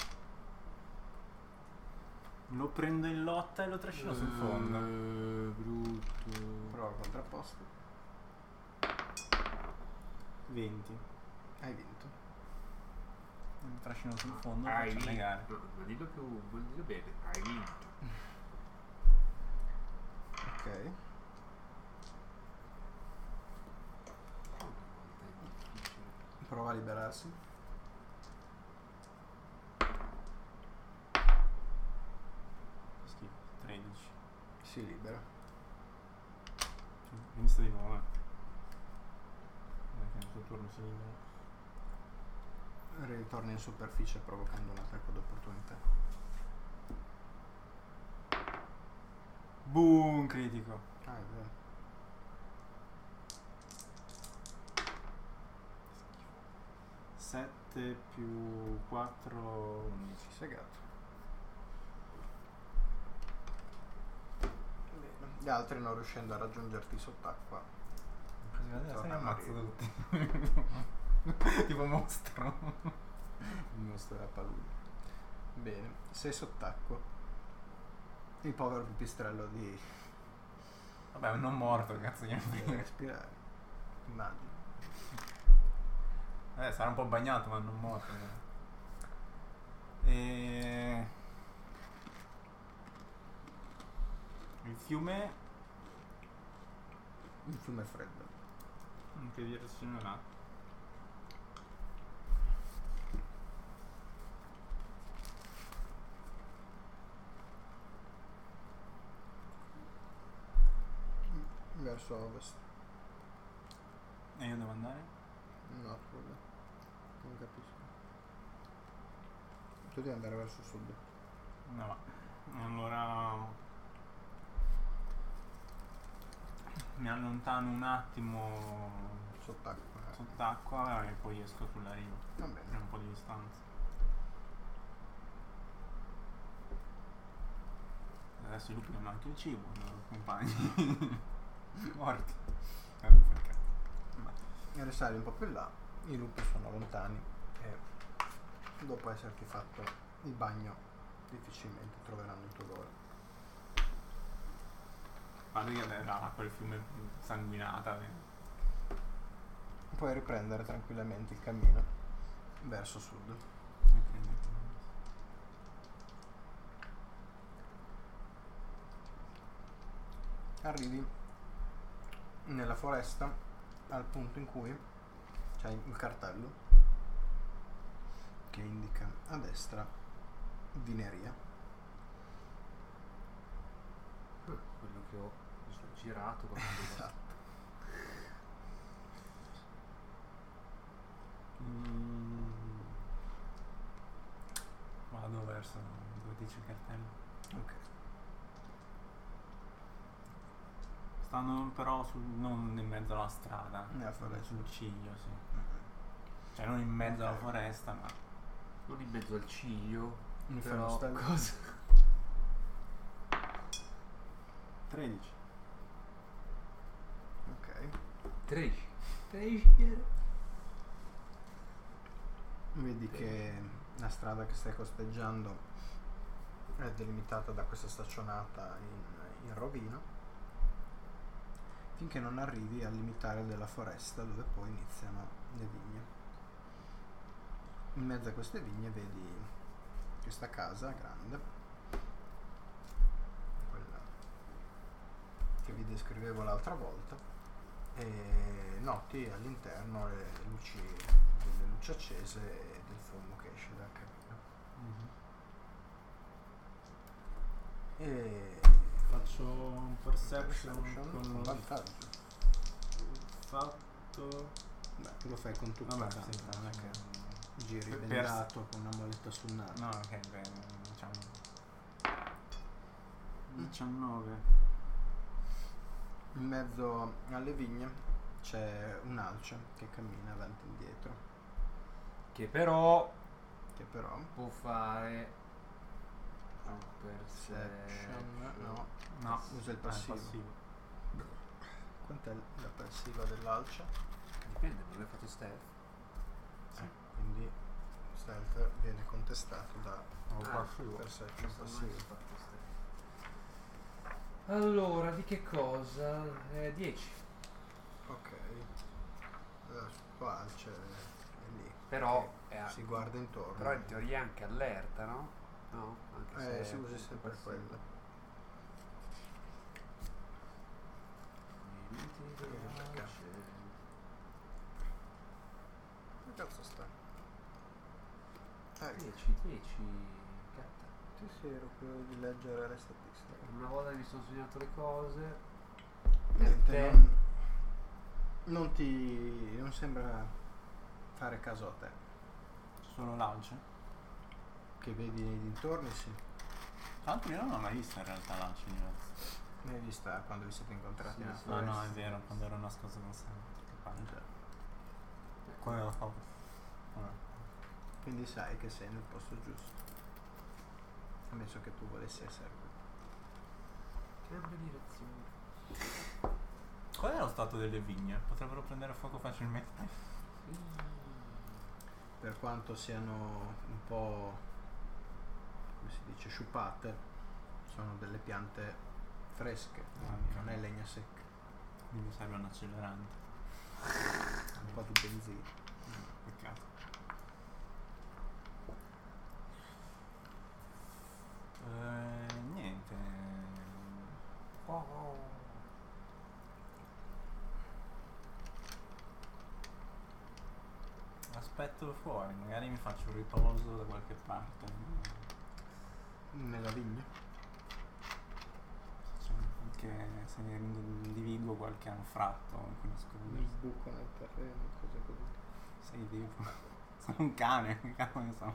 S2: Lo prendo in lotta e lo trascino sul fondo.
S1: Brutto.
S3: Prova contrapposto.
S2: 20.
S3: Hai vinto.
S2: Lo trascino sul fondo e
S1: Hai
S2: faccio
S1: vinto.
S2: negare.
S1: No, ma dillo bene. Hai vinto.
S3: Ok. Prova a liberarsi.
S2: Schifo. 13.
S3: Si libera.
S2: Inizio di nuovo. Perché nel suo turno si libera.
S3: Ritorna in superficie provocando un attacco d'opportunità.
S2: Boom, critico.
S3: Ah, è vero.
S2: 7 più 4, 11.
S3: Segato. Bene. Gli altri non riuscendo a raggiungerti sott'acqua.
S2: Così adesso li
S3: Tornano a
S2: ammazzo
S3: riva.
S2: tutti. Tipo mostro.
S3: Il mostro della palude. Bene, sei sott'acqua. Il povero pipistrello di
S2: Vabbè, non morto, cazzo gli
S3: deve respirare. Immagino.
S2: sarà un po' bagnato, ma non morto. E... il fiume...
S3: Il fiume è freddo.
S2: in che direzione va?
S3: Verso ovest.
S2: E io devo andare?
S3: No, scusa. Non capisco. Tu devi andare verso sud.
S2: No. Allora... mi allontano un attimo
S3: Sott'acqua.
S2: sott'acqua e poi esco sulla riva.
S3: Va
S2: È
S3: bene.
S2: un po' di distanza. Adesso i lupi hanno anche il cibo, i loro compagni. Morti. Perché?
S3: E risali un po' più in là. I lupi sono lontani e dopo esserti fatto il bagno difficilmente troveranno il tuo gola.
S2: Guarda che era l'acqua del fiume sanguinata.
S3: Puoi riprendere tranquillamente il cammino verso sud. Arrivi nella foresta al punto in cui c'è il cartello che indica a destra vineria.
S1: Quello che ho girato quando
S3: Esatto.
S2: Vado verso dove dice il cartello.
S3: Ok.
S2: Stanno però non in mezzo alla strada,
S3: Nella foresta.
S2: sul ciglio, sì. Cioè non in mezzo alla
S3: Ok.
S2: foresta, ma
S1: non in mezzo al ciglio.
S3: Mi fai
S1: Però
S3: uno stallo?
S1: cosa?
S2: 13.
S3: Ok.
S1: 13. 13.
S3: Vedi che la strada che stai costeggiando è delimitata da questa staccionata in rovina. finché non arrivi al limitare della foresta dove poi iniziano le vigne. In mezzo a queste vigne vedi questa casa grande, quella che vi descrivevo l'altra volta, e noti all'interno delle luci accese e del fumo che esce dal camino. E
S2: Faccio un perception
S3: con
S2: con
S3: vantaggio.
S2: fatto.
S3: Beh, tu lo fai con tutto.
S2: Vabbè,
S3: tanto,
S2: sì,
S3: non è che giri
S2: per-
S3: bendato con una moletta sul naso.
S2: No, ok, beh, diciamo 19.
S3: In mezzo alle vigne c'è un'alce che cammina avanti e indietro,
S1: Che però
S3: che però
S1: può fare un
S3: perception, no,
S2: No,
S3: usa il passivo. Quant'è la passiva dell'alce?
S1: Dipende, non hai fatto stealth.
S3: Quindi stealth viene contestato da
S2: passivo.
S3: perception passivo.
S1: Allora, di che cosa? 10.
S3: Ok, la sua alce è lì.
S1: Però
S3: che si guarda intorno.
S1: Però in teoria è anche allerta, no? No? Anche
S3: si usa sempre
S1: passivo.
S3: quella. Che cazzo sta?
S1: 10. Catta.
S3: Sì, ero quello di leggere le statistiche.
S1: Una volta mi sono segnato le cose.
S3: Niente,
S1: te?
S3: non sembra fare caso a te.
S2: Solo l'alce?
S3: Che vedi nei dintorni, sì.
S2: Tra l'altro io non l'ho mai vista in realtà l'alce di Nioz.
S3: Ne hai vista quando vi siete incontrati
S1: Sì,
S3: nella
S1: sì.
S2: Ah no, è
S3: foresta?
S2: vero, quando ero nascosto con Sam. Che palle. Come lo fa?
S3: Quindi sai che sei nel posto giusto. Ammesso che tu volessi essere qui.
S1: Cambio direzione.
S2: Qual è lo stato delle vigne? Potrebbero prendere fuoco facilmente?
S3: Per quanto siano un po', come si dice, sciupate, sono delle piante fresche, non è legna secca.
S2: Quindi mi serve un accelerante.
S3: Un po' di benzina.
S2: Peccato. Niente. Aspetto fuori, magari mi faccio un riposo da qualche parte.
S3: Nella vigna?
S2: Faccio anche se individuo qualche anfratto in cui nascondersi.
S3: buco nel terreno, cose così.
S2: Sei vivo. Sono un cane, che cazzo ne so.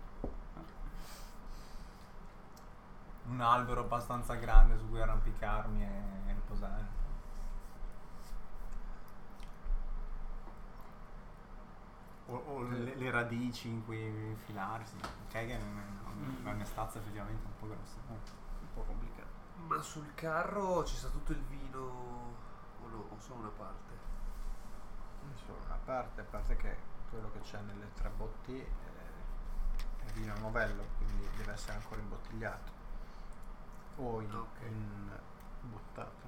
S2: Un albero abbastanza grande su cui arrampicarmi e riposare. O le radici in cui infilarsi. Ok, che la mia stazza è effettivamente un po' grossa.
S3: Un po' complicato.
S1: Ma sul carro ci sta tutto il vino o no? O solo una parte?
S3: Solo una parte, a parte che quello che c'è nelle tre botti è vino novello, quindi deve essere ancora imbottigliato o in buttato.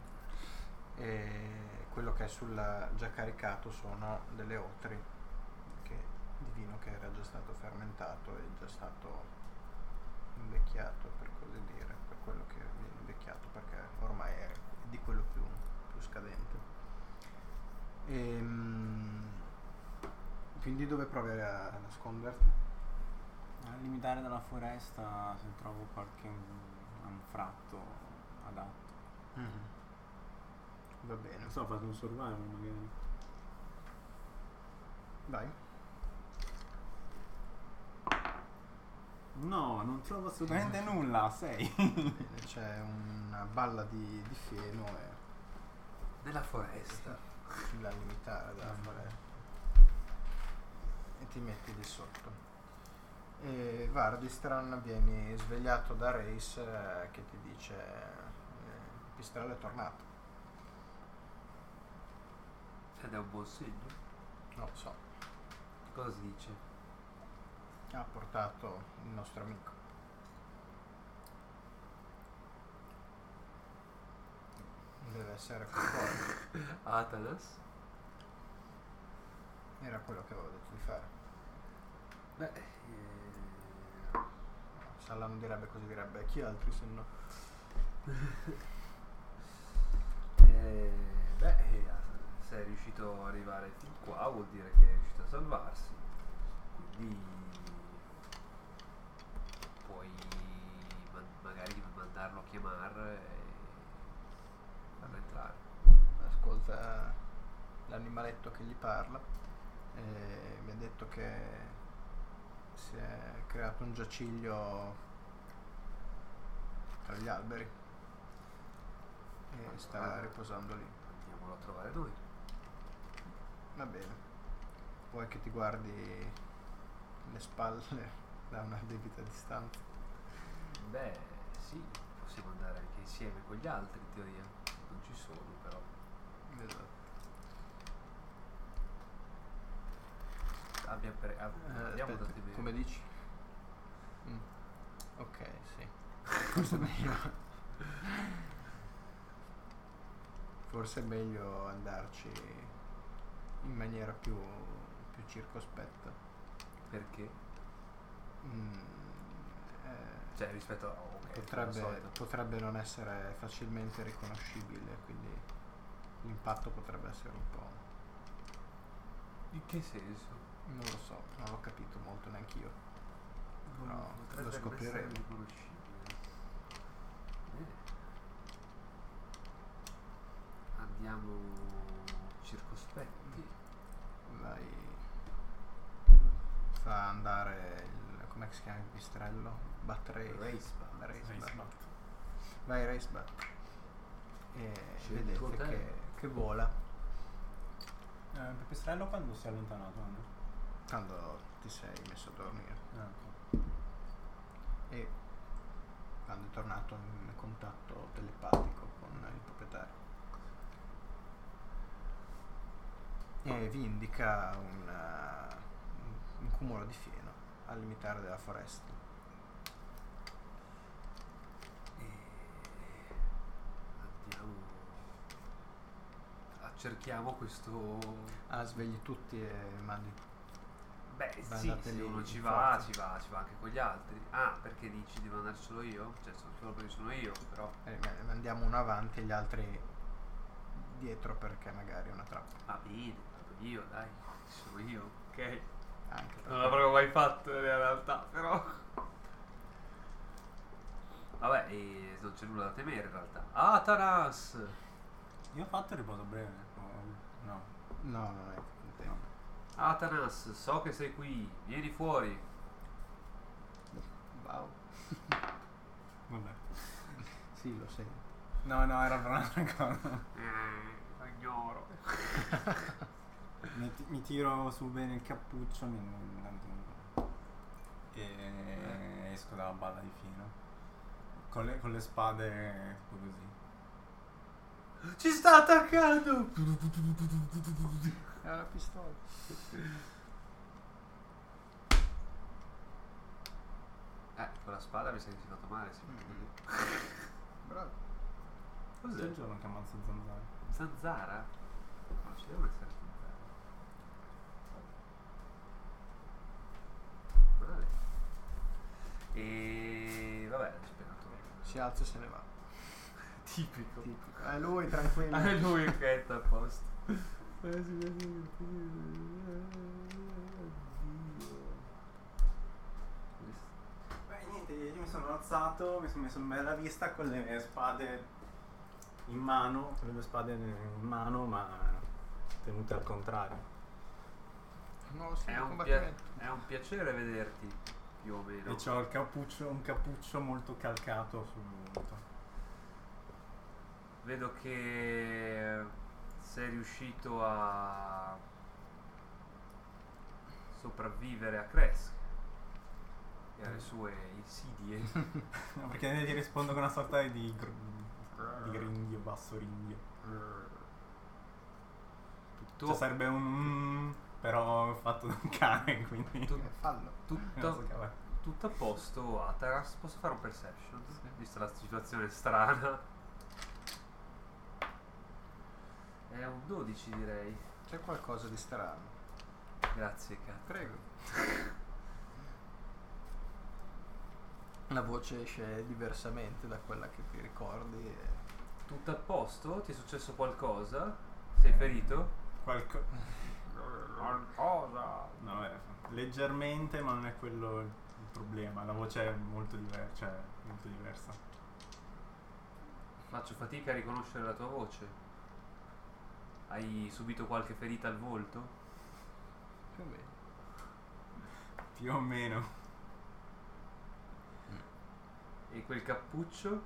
S3: E quello che è già caricato sono delle otri di vino che era già stato fermentato e già stato invecchiato, per così dire, per quello che viene invecchiato, perché ormai è di quello più scadente. Quindi dove provi a nasconderti?
S2: Al limitare dalla foresta, se trovo qualche anfratto adatto.
S3: Va bene.
S2: Non so, fate un survival magari.
S3: Vai.
S2: No, non trovo assolutamente nulla, 6.
S3: Bene, c'è una balla di fieno
S1: Nella foresta.
S3: sulla limitare della foresta e ti metti di sotto. E Vardistran vieni svegliato da Race che ti dice il pistrello è tornato.
S1: Ed è un buon segno.
S3: Non lo so,
S1: Cosa si dice?
S3: ha portato il nostro amico. Deve essere qui fuori.
S1: Atanas.
S3: Era quello che avevo detto di fare.
S1: Beh,
S3: Salla non direbbe così, direbbe chi altri se no.
S1: se è riuscito ad arrivare fin qua vuol dire che è riuscito a salvarsi. Quindi puoi magari mandarlo a chiamare e farlo entrare.
S3: Ascolta l'animaletto che gli parla e mi ha detto che si è creato un giaciglio tra gli alberi e sta riposando lì.
S1: Andiamolo a trovare noi.
S3: Va bene. Vuoi che ti guardi le spalle da una debita distanza?
S1: Beh, sì, possiamo andare anche insieme con gli altri in teoria. Non ci sono però.
S3: Esatto.
S1: Andiamo
S3: Aspetta,
S1: da te bene.
S3: come dici? Ok, sì. Forse è meglio. Forse è meglio andarci in maniera più circospetta.
S1: Perché? Cioè rispetto a
S3: potrebbe non essere facilmente riconoscibile, quindi l'impatto potrebbe essere un po'.
S1: In che senso?
S3: Non lo so, non l'ho capito molto neanch'io. No,
S1: potrebbe
S3: lo
S1: non
S3: scopriremo.
S1: essere riconoscibile. Bene. Andiamo circospetti.
S3: Vai. Fa andare il. Com'è che si chiama il pistrello? Bat Race.
S2: Racebat.
S3: Vai Racebat. E
S1: Scegli il tuo
S3: vedete
S1: hotel.
S3: che vola
S2: Il pipistrello quando si è allontanato, Anders?
S3: quando ti sei messo a dormire.
S2: Ok.
S3: E quando è tornato in contatto telepatico con il proprietario. E vi indica un cumulo di fieno al limitare della foresta.
S1: Andiamo. Cerchiamo questo.
S3: Svegli tutti e mandi.
S1: Beh,
S3: Vai,
S1: sì,
S3: andate
S1: se
S3: lì
S1: uno
S3: in
S1: ci va,
S3: forza.
S1: ci va anche con gli altri. Ah, perché dici di andare solo io? Cioè, solo perché sono io, però.
S3: Mandiamo uno avanti e gli altri dietro perché magari è una trappola.
S1: Va bene, vado io, dai. Sono io, ok?
S3: Anche perché
S1: Non l'avrò mai fatto in realtà, però. Vabbè, non c'è nulla da temere in realtà. Ah, Taras!
S2: Io ho fatto il riposo breve. No.
S3: No, non è tempo.
S1: Atanas, so che sei qui, vieni fuori.
S3: Wow.
S2: Vabbè.
S3: Sì, lo sento.
S2: No, era per un'altra cosa.
S1: Ignoro.
S2: Mi tiro su bene il cappuccio e esco dalla balla di fino. Con le spade tipo così.
S1: Ci sta attaccando!
S3: È una pistola.
S1: Con la spada mi sei fatto male, sì.
S3: Bravo.
S2: C'è
S1: Cos'è?
S2: il giorno che ammazzo zanzare.
S1: Zanzara? Non ci devono essere zanzare. Male. E vabbè, aspetta.
S3: Si alza e se ne va.
S1: Tipico.
S3: È lui, tranquillo.
S1: È lui che è a posto.
S2: Beh, niente, io mi sono alzato, mi sono messo in bella vista con le mie spade in mano, con le due spade in mano, ma tenute al contrario.
S3: Non lo so,
S1: È
S3: combattimento.
S1: è un piacere vederti, più o meno.
S2: E c'ho un cappuccio molto calcato sul volto.
S1: Vedo che sei riuscito a sopravvivere a Kresk e alle sue insidie.
S2: No, perché ti rispondo con una sorta di gringhio, basso ringhio.
S1: Tutto,
S2: Cioè sarebbe un però fatto da un cane, quindi
S3: Fallo.
S2: non so
S1: tutto,
S2: che vabbè.
S1: tutto a posto. Ataras, posso fare un perception? Vista la situazione strana. un 12 direi.
S3: C'è qualcosa di strano.
S1: Grazie, cazzo.
S3: Prego. La voce esce diversamente da quella che ti ricordi.
S1: Tutto a posto? Ti è successo qualcosa? Sei ferito?
S2: Qualcosa.
S1: No,
S2: Leggermente, ma non è quello il problema. La voce è molto diversa.
S1: Faccio fatica a riconoscere la tua voce. Hai subito qualche ferita al volto?
S3: Più o meno.
S2: Più o meno.
S1: E quel cappuccio?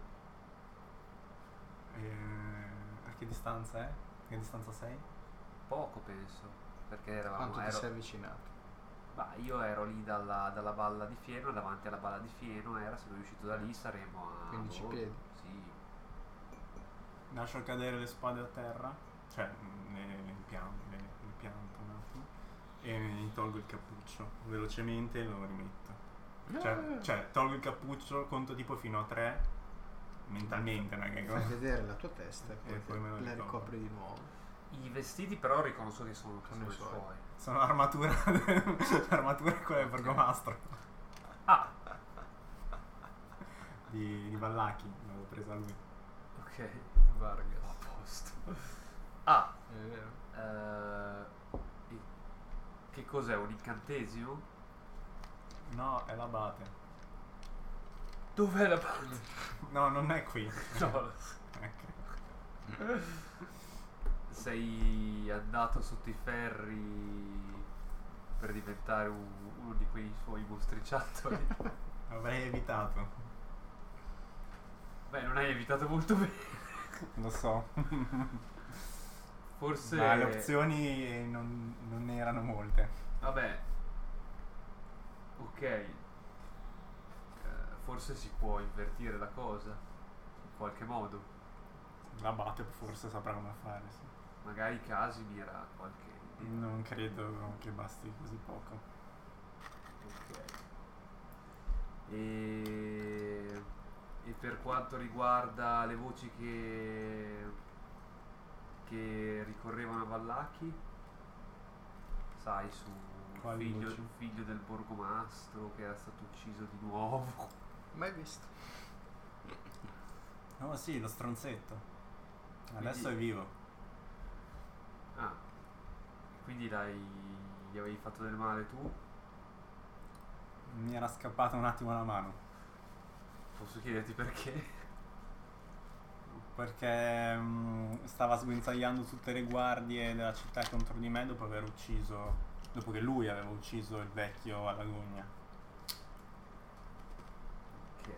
S2: A che distanza è? A che distanza sei?
S1: Poco penso. Perché
S3: Quanto ti sei avvicinato?
S1: Bah, io ero lì dalla balla di fieno, davanti alla balla di fieno era, se noi uscito da lì saremo a
S3: 15 piedi.
S1: Sì.
S2: Lascio cadere le spade a terra, cioè le pianto un attimo e mi tolgo il cappuccio velocemente e lo rimetto. Cioè tolgo il cappuccio, conto tipo fino a 3 mentalmente, non è che
S3: Fai vedere la tua testa
S2: E poi me lo
S3: la
S2: ricordo.
S3: ricopri di nuovo.
S1: I vestiti però riconosco che sono
S3: Sono i
S1: i
S3: suoi.
S1: suoi.
S2: sono l'armatura l'armatura è quella del borgomastro
S1: Ah,
S2: di Vallaki, l'avevo presa lui.
S1: ok.
S3: Vargas.
S1: A posto. Ah,
S3: È vero.
S1: e che cos'è? Un incantesimo?
S2: No, è l'abate.
S1: Dov'è la parte?
S2: No, non è qui.
S1: No.
S2: Ok.
S1: Sei andato sotto i ferri per diventare uno di quei suoi mostriciattoli.
S2: Avrei evitato.
S1: Beh, non hai evitato molto bene.
S2: Lo so.
S1: Forse.
S2: Ma le opzioni non erano molte.
S1: Vabbè. Ok. Forse si può invertire la cosa. In qualche modo.
S2: L'abate forse saprà come fare, sì.
S1: Magari Casimir ha qualche idea.
S2: Non credo che basti così poco.
S1: Ok. E per quanto riguarda le voci che ricorrevano a Vallaki, sai, su
S2: Quali voci?
S1: un figlio del borgomastro che era stato ucciso di nuovo.
S3: Mai visto.
S2: Oh sì, lo stronzetto. Adesso
S1: Quindi-
S2: è vivo.
S1: Ah, quindi gli avevi fatto del male tu?
S2: Mi era scappata un attimo la mano.
S1: Posso chiederti perché?
S2: Perché stava sguinzagliando tutte le guardie della città contro di me dopo che lui aveva ucciso il vecchio alla gogna.
S1: Ok.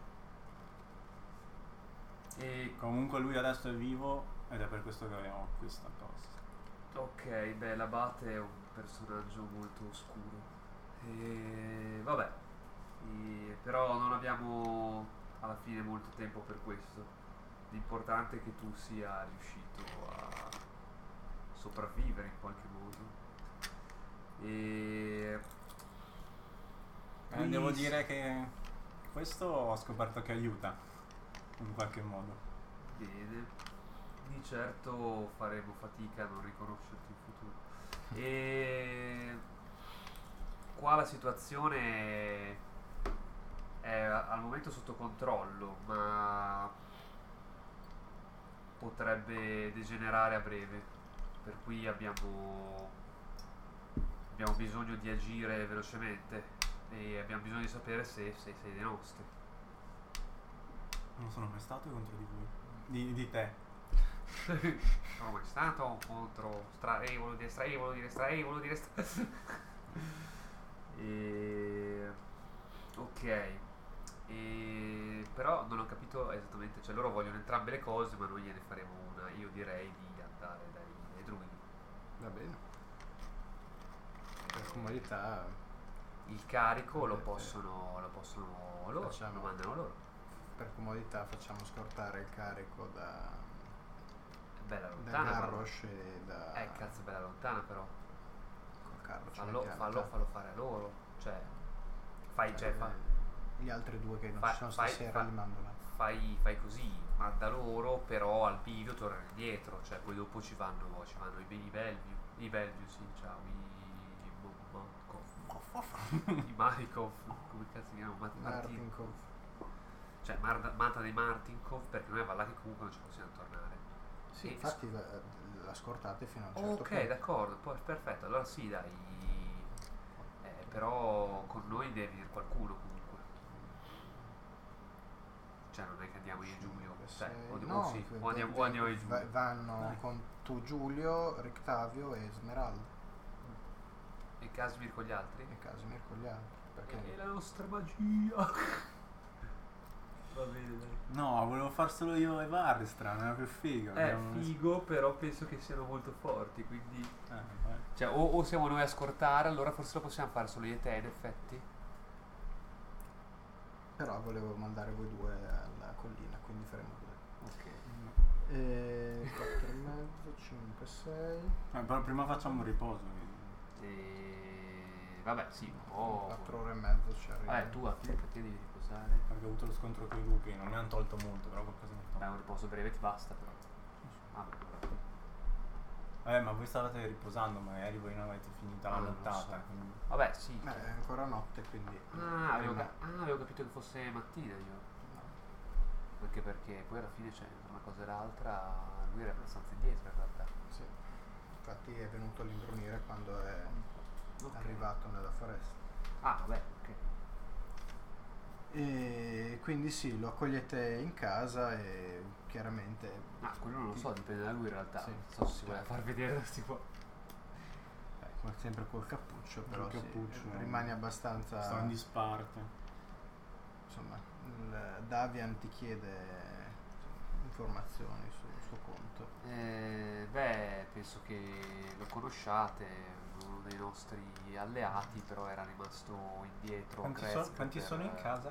S1: E
S2: Comunque lui adesso è vivo ed è per questo che abbiamo questa cosa.
S1: ok, beh, l'abate è un personaggio molto oscuro. E vabbè, però non abbiamo alla fine molto tempo per questo. L'importante è che tu sia riuscito a sopravvivere in qualche modo. E qui
S2: Devo dire che questo ho scoperto che aiuta in qualche modo.
S1: bene, di certo faremo fatica a non riconoscerti in futuro. E qua la situazione è al momento sotto controllo, ma potrebbe degenerare a breve, per cui abbiamo bisogno di agire velocemente e abbiamo bisogno di sapere se sei dei nostri.
S2: Non sono mai stato contro di voi. Di te.
S1: Sono mai stato contro Straevolo di Straevolo di Straevolo di e ok. Però non ho capito esattamente, cioè loro vogliono entrambe le cose, ma noi gliene faremo una. Io direi di andare dai druidi.
S3: Va bene. Per comodità
S1: Il carico lo
S3: Sì.
S1: possono loro,
S3: Facciamo.
S1: lo mandano loro.
S3: per comodità facciamo scortare il carico da
S1: Bella
S3: da
S1: lontana.
S3: Garrosh e da
S1: Cazzo, bella lontana però.
S3: col carro ce
S1: Fallo fare a loro. Cioè, fai
S3: gli altri due che non
S1: Fai-
S3: ci sono
S1: fai-
S3: stasera
S1: fai-
S3: li mando là.
S1: fai così. ma da loro però al bivio tornano indietro, cioè poi dopo ci vanno i Bellevue, sì, ciao, i Marikov, come cazzo si chiamano?
S3: Martinkov.
S1: Cioè Manta dei Martinkov, perché noi a Vallaki comunque non ci possiamo tornare.
S3: Sì,
S1: E
S3: infatti la scortate fino a un certo
S1: ok,
S3: punto.
S1: d'accordo, poi perfetto, allora sì, dai. Però con noi deve venire qualcuno comunque. Cioè non è che andiamo io e Giulio. Cioè,
S3: No,
S1: sì, o andiamo io e Giulio.
S3: vanno
S2: Dai.
S3: con tu Giulio, Rictavio e Smeralda.
S1: E Casimir con gli altri?
S3: E Casimir con gli altri. Perché
S1: È la nostra magia. Va bene, dai.
S2: No, volevo far solo io e Varistran, era più figo.
S1: Figo, però penso che siano molto forti, quindi...
S2: vai.
S1: Cioè, o siamo noi a scortare, allora forse lo possiamo fare solo io e te, in effetti.
S3: però volevo mandare voi due alla collina, quindi faremo due.
S1: Ok.
S3: 4 e mezzo, 5, 6.
S2: Però prima facciamo un riposo.
S1: Vabbè, sì, un po'...
S3: 4 ore e mezzo ci arriva.
S1: Vabbè, tu a fine perché devi riposare?
S2: Perché ho avuto lo scontro con i lupi, non mi hanno tolto molto, però qualcosa mi ha
S1: Beh, un riposo breve ti basta, però. Vabbè,
S2: ma voi stavate riposando, magari voi non avete finita la
S1: non lo
S2: nottata.
S1: so.
S2: Quindi...
S1: Vabbè, sì.
S3: È ancora notte, quindi.
S1: Avevo capito che fosse mattina io. Anche perché poi alla fine, cioè, tra una cosa e l'altra, lui era abbastanza indietro in realtà.
S3: Sì. Infatti è venuto all'imbrunire quando è
S1: Ok.
S3: arrivato nella foresta.
S1: Ah, vabbè, ok.
S3: E quindi sì, lo accogliete in casa e chiaramente.
S1: Quello non lo so, dipende da lui in realtà.
S3: Sì.
S1: Non so se si vuole far vedere si può.
S3: Come sempre col cappuccio, però
S2: Col cappuccio,
S3: sì, rimani abbastanza.
S2: Sto in disparte.
S3: Insomma, Davian ti chiede informazioni sul suo conto.
S1: Penso che lo conosciate, è uno dei nostri alleati, però era rimasto indietro.
S2: Quanti sono in casa?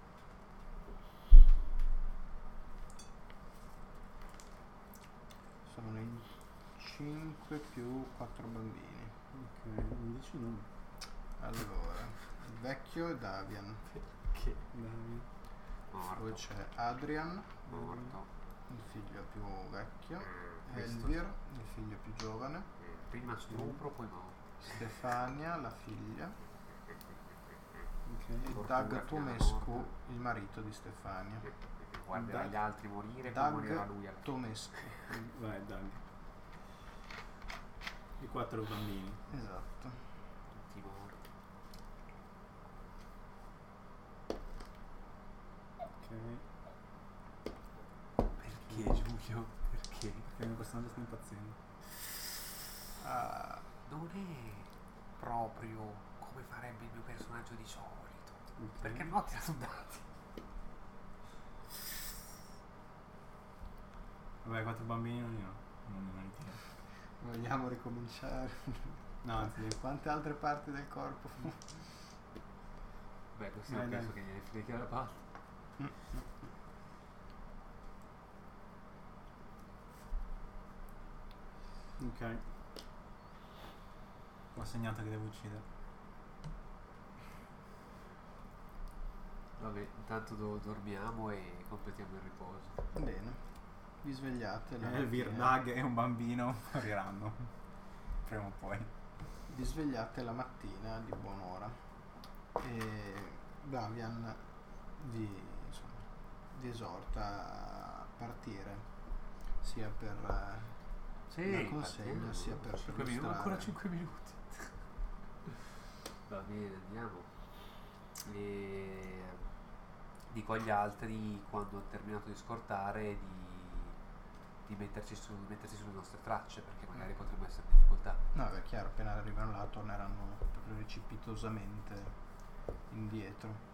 S3: Sono in 5 più 4 bambini.
S2: Ok, 11 no.
S3: Allora, il vecchio è Davian,
S1: Che?
S3: poi
S1: Morto.
S3: c'è Adrian,
S1: Morto.
S3: il figlio più vecchio,
S1: Questo.
S3: Elvir, il figlio più giovane,
S1: Prima stupro, poi morto.
S3: Stefania, la figlia,
S2: Ok.
S3: e
S1: Tortura
S3: Doug
S1: fino alla
S3: Tomescu,
S1: morte.
S3: il marito di Stefania.
S1: Guarderà
S3: Doug-
S1: gli altri morire, poi morirà lui alla fine.
S3: Tomescu,
S2: Vai, Doug. I 4 bambini.
S3: esatto.
S1: Tutti morti.
S2: Ok.
S1: Perché Giulio? Perché?
S2: Perché il personaggio sta impazzendo.
S3: Ah,
S1: Non è proprio come farebbe il mio personaggio di solito.
S2: Ok.
S1: Perché no, ti ha dati.
S2: Vabbè, 4 bambini non li tiro.
S3: vogliamo ricominciare?
S2: No, anzi,
S3: Quante altre parti del corpo?
S1: Beh, questo non
S2: Dai,
S1: penso
S2: dai.
S1: che gliene freghi la parte.
S2: ok. Ho segnato che devo uccidere.
S1: Vabbè, intanto dormiamo e completiamo il riposo.
S3: Bene, vi svegliate la
S2: Elvir,
S3: mattina.
S2: Doug e un bambino moriranno. Prima o poi.
S3: Vi svegliate la mattina di buon'ora e Davian vi esorta a partire sia per la consegna sia per
S1: 5 minuti,
S3: illustrare.
S1: ancora 5 minuti. Va bene, andiamo. E dico agli altri quando ho terminato di scortare di metterci sulle nostre tracce, perché magari potremmo essere in difficoltà.
S3: No, è chiaro, appena arrivano là torneranno proprio precipitosamente indietro.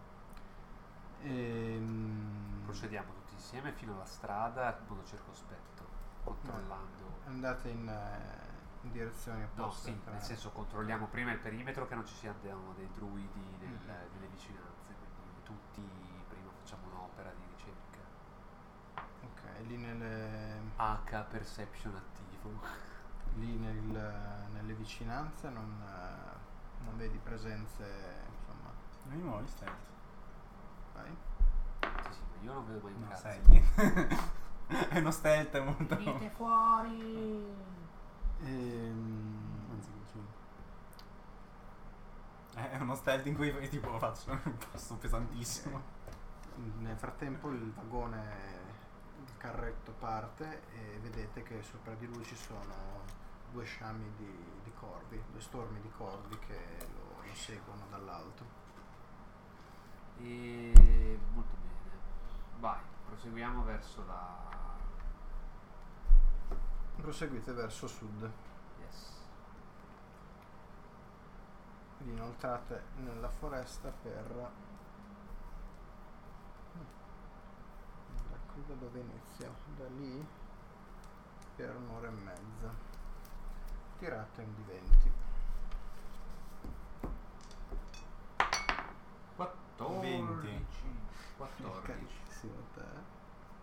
S1: Procediamo tutti insieme fino alla strada in modo circospetto, controllando.
S3: Andate in direzioni
S1: No,
S3: opposte.
S1: sì, nel senso controlliamo prima il perimetro, che non ci siano dei druidi nelle vicinanze, quindi tutti prima facciamo un'opera di ricerca.
S3: Ok, lì nelle
S1: H perception attivo.
S3: lì nelle vicinanze non vedi presenze, insomma.
S2: Non mi muovi stealth.
S3: Vai.
S1: Sì, sì, io non vedo mai un
S2: No,
S1: cazzo.
S2: 6. È uno stealth molto...
S1: Venite fuori!
S2: Anzi, 5. È uno stealth in cui tipo faccio un passo pesantissimo.
S3: Nel frattempo il vagone, il carretto parte e vedete che sopra di lui ci sono due sciami di corvi, due stormi di corvi che lo seguono dall'alto.
S1: E molto bene. Vai, proseguiamo verso la...
S3: Proseguite verso sud.
S1: Yes.
S3: Vi inoltrate nella foresta per... Da qui da dove inizia? Da lì per un'ora e mezza. Tirate un di 20.
S1: 14. 14.
S3: Carissimo te.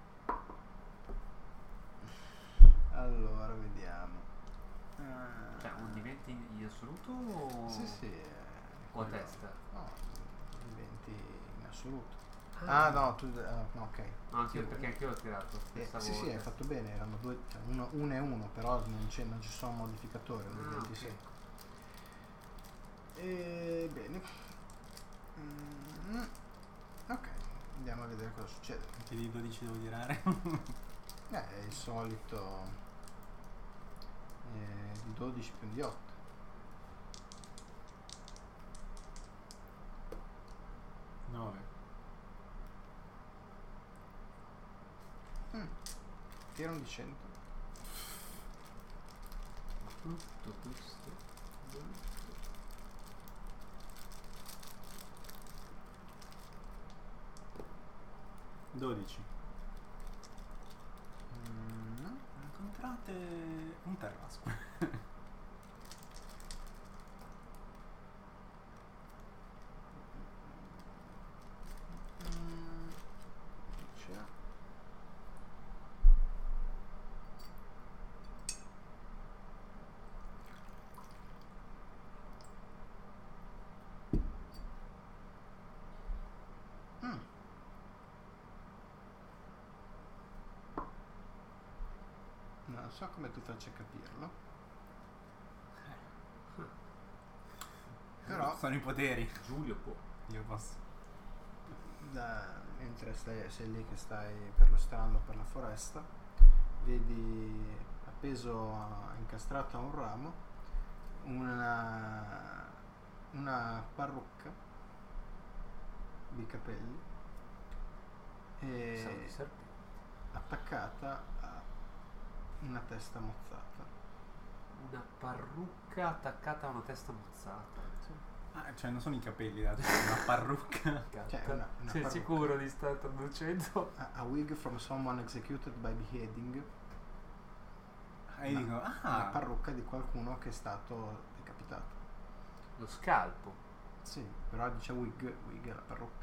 S3: Allora, vediamo.
S1: Cioè, un di 20 in assoluto o...
S3: Sì, sì.
S1: O a testa?
S3: No, di 20 in assoluto. Ah, no, tu... no, ok.
S1: No, anch'io, perché anch'io ho tirato. Pensavo
S3: Sì, sì, hai
S1: a testa.
S3: fatto bene, erano due, cioè uno e uno, però non ci sono modificatori nel
S1: Ah,
S3: 26.
S1: ok.
S3: E bene. Ok, andiamo a vedere cosa succede.
S2: Che di 12 devo tirare?
S3: È il solito di 12 più di 8. Tira un di 100.
S1: Tutto questo.
S2: 12. Incontrate un terrasco.
S3: C'è. Non so come tu faccia a capirlo. Però
S2: sono i poteri.
S1: Giulio può.
S2: Io posso.
S3: mentre sei lì che stai perlustrando per la foresta, vedi appeso, incastrato a un ramo, una parrucca di capelli
S1: Pensavo di
S3: e
S1: serpente.
S3: attaccata a una testa mozzata.
S1: Una parrucca attaccata a una testa mozzata.
S2: Ah, cioè non sono i capelli, una parrucca.
S3: Cioè, una
S1: Sei
S3: parrucca.
S1: sicuro di stare traducendo?
S3: A wig from someone executed by beheading.
S2: E io dico,
S3: Una parrucca di qualcuno che è stato decapitato.
S1: Lo scalpo.
S3: Sì, però dice wig è la parrucca.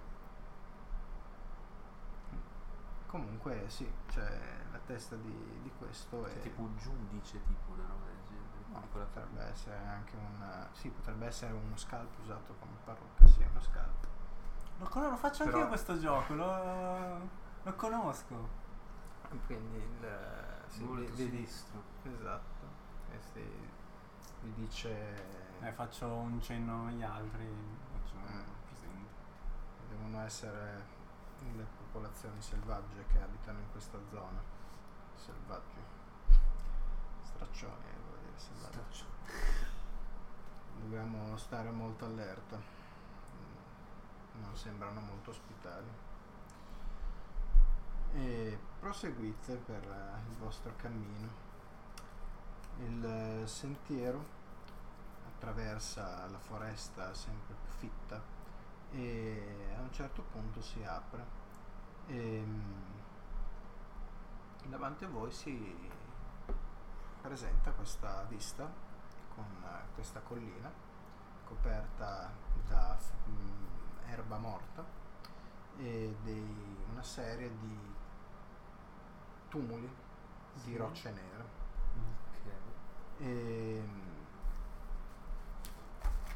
S3: Comunque sì, c'è la testa di questo
S1: Cioè,
S3: e
S1: tipo un giudice, tipo una roba del genere.
S3: no,
S1: Di quella
S3: potrebbe essere anche potrebbe essere uno scalpo usato come parrucca, sì, uno scalpo.
S2: Lo faccio
S3: Però-
S2: anche io questo gioco, lo conosco.
S3: Quindi
S1: molto sinistro.
S3: esatto. Vi dice
S2: Faccio un cenno agli altri, faccio presente.
S3: devono essere le popolazioni selvagge che abitano in questa zona. Selvaggi. Straccioni, vuol dire selvaggi. Dobbiamo stare molto allerta. Non sembrano molto ospitali. E proseguite per il vostro cammino. Il sentiero attraversa la foresta sempre più fitta e a un certo punto si apre e davanti a voi si presenta questa vista con questa collina coperta da erba morta e una serie di tumuli di rocce nere.
S1: Ok.
S3: E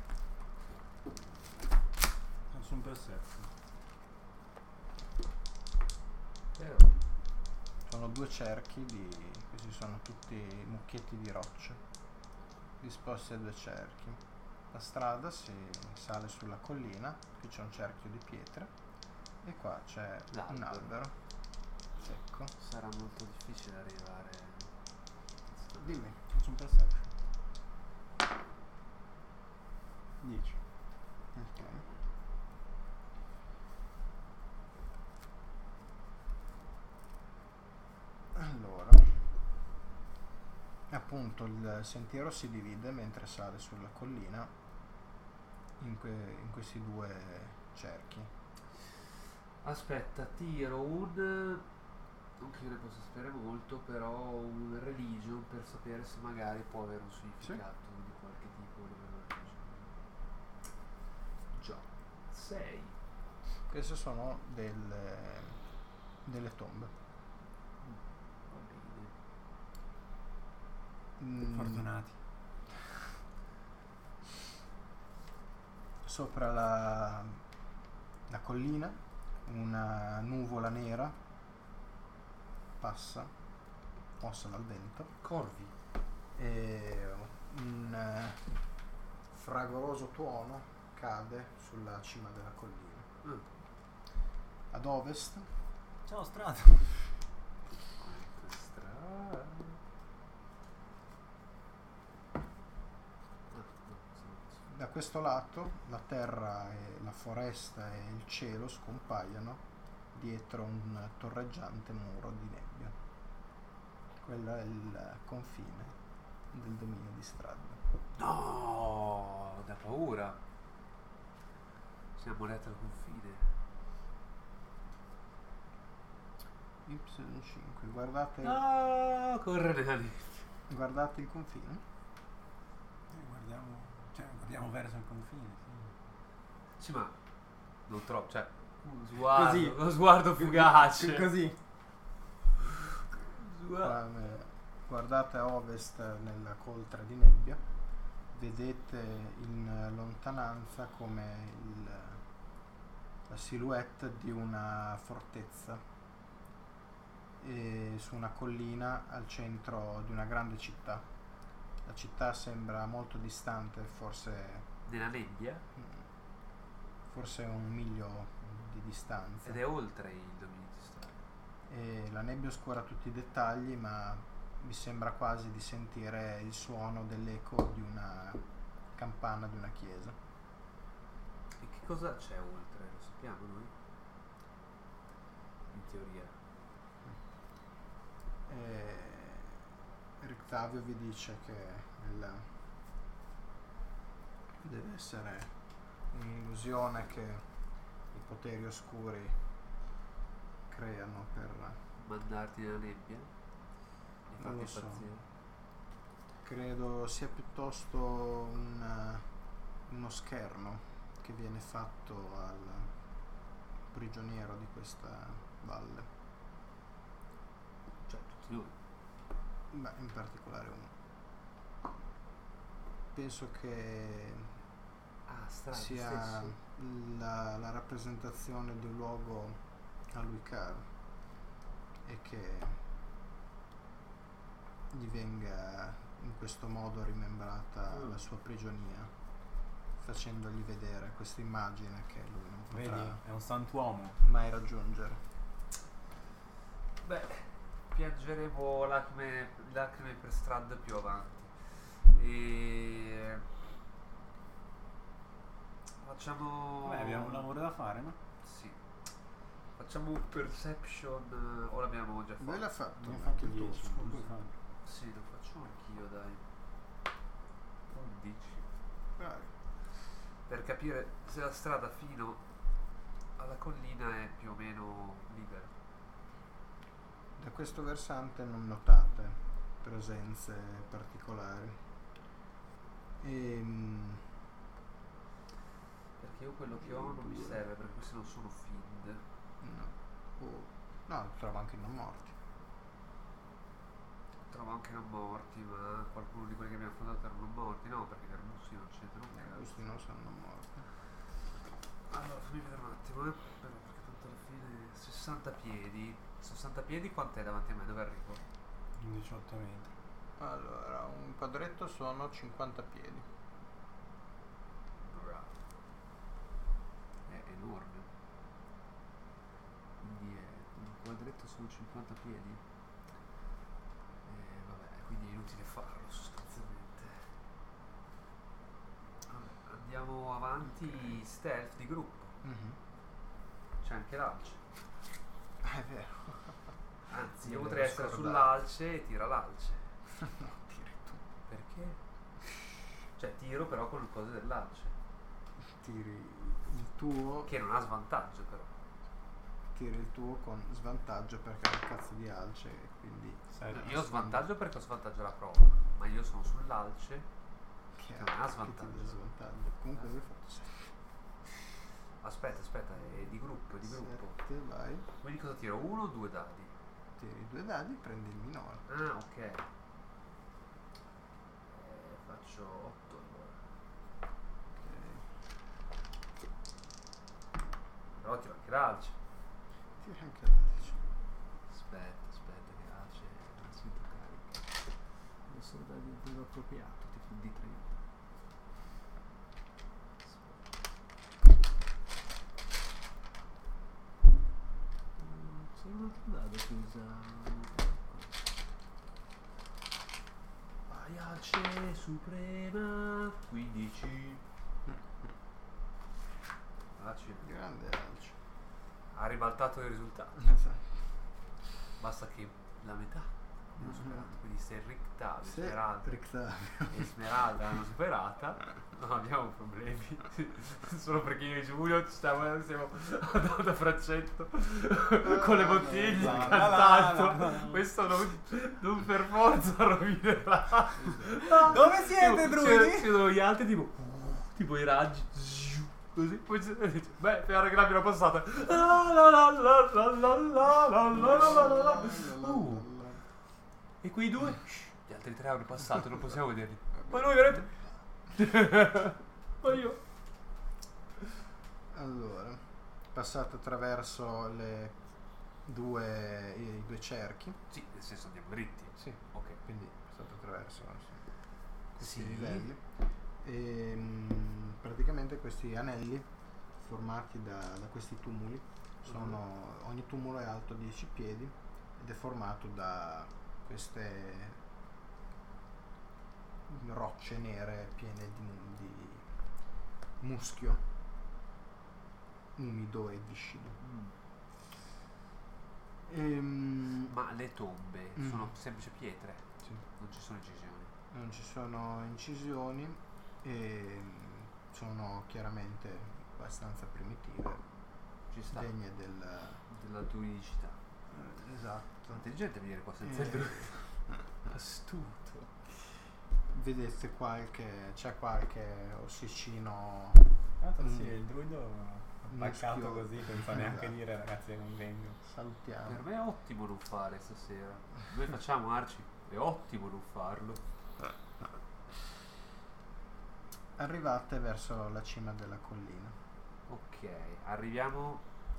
S2: Faccio un perception.
S1: Però
S3: Sono due cerchi questi sono tutti mucchietti di rocce disposti a due cerchi. La strada si sale sulla collina, qui c'è un cerchio di pietre e qua c'è un
S1: L'albero.
S3: albero secco.
S1: sarà molto difficile arrivare.
S3: Dimmi.
S2: Faccio un perception. 10.
S3: Ok. Allora, appunto il sentiero si divide mentre sale sulla collina in questi due cerchi.
S1: Aspetta, tiro un. Non che io ne possa sapere molto, però un religion per sapere se magari può avere un significato di qualche tipo. Già. 6.
S3: Queste sono delle tombe.
S1: Va bene.
S2: Fortunati.
S3: Sopra la collina una nuvola nera passa, mossa dal vento,
S1: Corvi.
S3: e un fragoroso tuono cade sulla cima della collina. Ad ovest
S2: Ciao strada.
S3: da questo lato la terra e la foresta e il cielo scompaiono dietro un torreggiante muro di nebbia. Quello è il confine del dominio di Strahd.
S1: No, da paura. Siamo arrivati al confine.
S3: Y5, guardate,
S1: No, corre nella nebbia.
S3: guardate il confine.
S2: Guardiamo verso il confine.
S1: Sì, ma non troppo, cioè sguardo,
S2: Così.
S1: uno sguardo fugace.
S2: Così.
S3: Guardate a ovest nella coltre di nebbia, vedete in lontananza come la silhouette di una fortezza e su una collina al centro di una grande città. La città sembra molto distante, forse
S1: Nella nebbia?
S3: un miglio di distanza.
S1: Ed è oltre il dominio di Strahd.
S3: E la nebbia oscura tutti i dettagli, ma mi sembra quasi di sentire il suono dell'eco di una campana di una chiesa.
S1: E che cosa c'è oltre? Lo sappiamo noi? In teoria.
S3: E Rictavio vi dice che deve essere un'illusione che i poteri oscuri creano per...
S1: Mandarti nella nebbia? E
S3: Non
S1: farti
S3: lo so.
S1: impazzire?
S3: Credo sia piuttosto uno scherno che viene fatto al prigioniero di questa valle.
S1: Cioè, tutti noi.
S3: Beh, in particolare uno. Penso che
S1: Ah, Strahd
S3: sia
S1: stesso.
S3: la rappresentazione di un luogo a lui caro e che gli venga in questo modo rimembrata la sua prigionia, facendogli vedere questa immagine che lui non potrà
S2: Vedi, è un santuomo.
S3: mai raggiungere.
S1: Beh, piangeremo lacrime per Strahd più avanti. E facciamo.
S2: Vabbè, abbiamo un lavoro da fare, no?
S1: Sì. Facciamo un perception. O l'abbiamo già fatto?
S3: Voi l'ha fatto?
S2: Abbiamo fatto
S3: anche tu,
S2: 10.
S3: scusa.
S2: non puoi farlo.
S1: Sì, lo faccio anch'io, dai. 11.
S3: Vai.
S1: Per capire se la strada fino alla collina è più o meno libera.
S3: Da questo versante non notate presenze particolari.
S1: Perché io quello che ho non mi serve, perché questi non sono fiend.
S3: No, trovo anche i non morti.
S1: Trovo anche non morti, ma qualcuno di quelli che abbiamo affrontato erano non morti, no, perché i russi non c'entrano un cazzo.
S3: Questi non sono non morti.
S1: Allora, fammi vedere un attimo, però, perché tanto alla fine 60 piedi, 60 piedi quant'è davanti a me? Dove arrivo?
S2: 18 metri.
S3: Allora, un quadretto sono 50 piedi.
S1: È enorme. Quindi un quadretto sono 50 piedi. Vabbè, quindi è inutile farlo sostanzialmente. Vabbè, andiamo avanti, stealth di gruppo. C'è anche l'alce.
S3: È vero.
S1: Anzi,
S3: Me
S1: io
S3: l'ero
S1: potrei essere
S3: scordato.
S1: sull'alce e tira l'alce.
S3: No, tiri tu.
S1: Perché? Cioè tiro però con le cose dell'alce.
S3: Tiri il tuo.
S1: Che non ha svantaggio però.
S3: Tiri il tuo con svantaggio perché è un cazzo di alce e quindi.
S1: Io ho svantaggio perché ho svantaggio alla prova. Ma io sono sull'alce.
S3: Che
S1: non ha
S3: ti
S1: svantaggio.
S3: dà svantaggio. Comunque io ho fatto 7.
S1: Aspetta, è di gruppo, è di gruppo.
S3: 7, vai.
S1: Quindi cosa tiro? 1 o 2 dadi?
S3: Tiri 2 dadi, prendi il minore.
S1: Ah, ok. Faccio 8 allora.
S3: Ok.
S1: Però tiro anche l'alce.
S3: Tiri anche l'alce.
S1: Aspetta, che l'alce non si carica. Non so dadi il vero appropriato, tipo di 30. C'è un altro dado che usa. Alce suprema 15.
S3: Grande alce.
S1: Ha ribaltato il risultato.
S3: Esatto.
S1: Basta che la metà l'hanno superata. Quindi se Rictavio,
S3: Se
S1: Smeralda
S3: Rictavio
S1: e Smeralda l'hanno superata, non abbiamo problemi. Solo perché io e Giulio siamo da fraccetto con le bottiglie cantando. Questo non per forza rovinerà.
S2: Dove siete, druidi?
S1: Ci vedono gli altri tipo i raggi. Così, poi beh, per arreglarmi la passata. E quei due? Gli altri 3 hanno passato, non possiamo vederli. Ma noi veramente. Ma io.
S3: Allora, passate attraverso i due cerchi.
S1: Sì, nel senso andiamo dritti.
S3: Sì,
S1: Ok.
S3: quindi passate attraverso questi
S1: Sì.
S3: livelli. E, praticamente questi anelli formati da questi tumuli ogni tumulo è alto 10 piedi ed è formato da queste rocce nere piene di muschio umido e viscido.
S1: Ma le tombe sono semplici pietre,
S3: Sì.
S1: non ci sono incisioni.
S3: Non ci sono incisioni e sono chiaramente abbastanza primitive,
S1: Ci sta.
S3: degne
S1: Della druidicità.
S3: esatto.
S1: Intelligente venire qua senza il druido. Astuto.
S3: Vedete c'è qualche ossicino
S2: Sì, il druido attaccato
S3: muschio.
S2: così senza neanche
S3: Esatto.
S2: dire ragazzi non vengo.
S3: Salutiamo.
S1: Per me è ottimo non fare stasera. Noi facciamo Arci, è ottimo non farlo.
S3: Arrivate verso la cima della collina.
S1: Ok, arriviamo.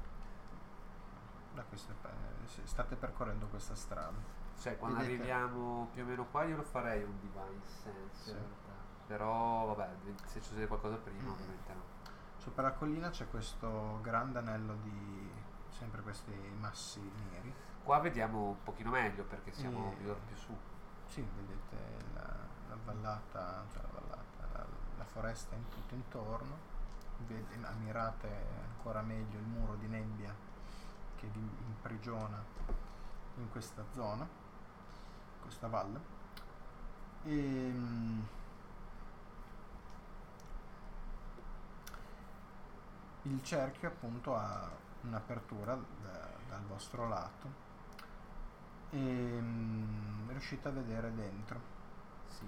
S3: State percorrendo questa strada.
S1: Cioè quando
S3: Vedete?
S1: arriviamo più o meno qua io lo farei un divine sense
S3: Sì.
S1: in realtà. Però vabbè, se succede qualcosa prima ovviamente no.
S3: Sopra la collina c'è questo grande anello di sempre questi massi neri.
S1: Qua vediamo un pochino meglio perché siamo
S3: E-
S1: più su.
S3: Sì, vedete la vallata, cioè la foresta in tutto intorno. Ammirate ancora meglio il muro di nebbia che vi imprigiona in questa zona, questa valle. Il cerchio appunto ha un'apertura dal vostro lato e riuscite a vedere dentro.
S1: Sì.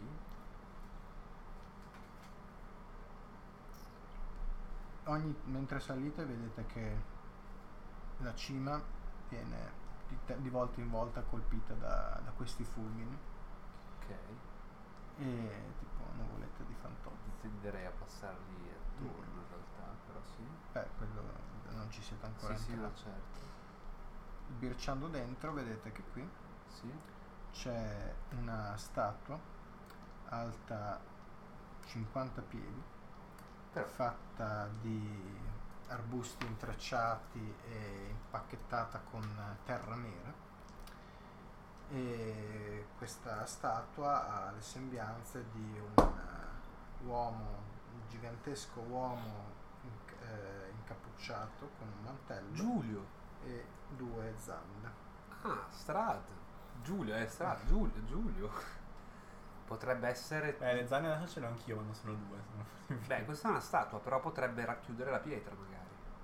S3: Mentre salite vedete che la cima viene di volta in volta colpita da questi fulmini
S1: Ok.
S3: e tipo nuvolette di fantocci.
S1: Tenderei a passarli attorno in realtà, però sì.
S3: Quello non ci siete ancora
S1: Sì, no,
S3: entrati.
S1: certo.
S3: sbirciando dentro vedete che qui
S1: Sì.
S3: c'è una statua alta 50 piedi,
S1: Però,
S3: fatta di arbusti intrecciati e impacchettata con terra nera, e questa statua ha le sembianze di un gigantesco uomo incappucciato con un mantello
S1: Giulio.
S3: e 2 zampe.
S1: Ah, Strad. Giulio, Strad. Giulio. Potrebbe essere...
S2: Le zanne adesso ce l'ho anch'io, ma non sono 2.
S1: Beh, questa è una statua, però potrebbe racchiudere la pietra magari.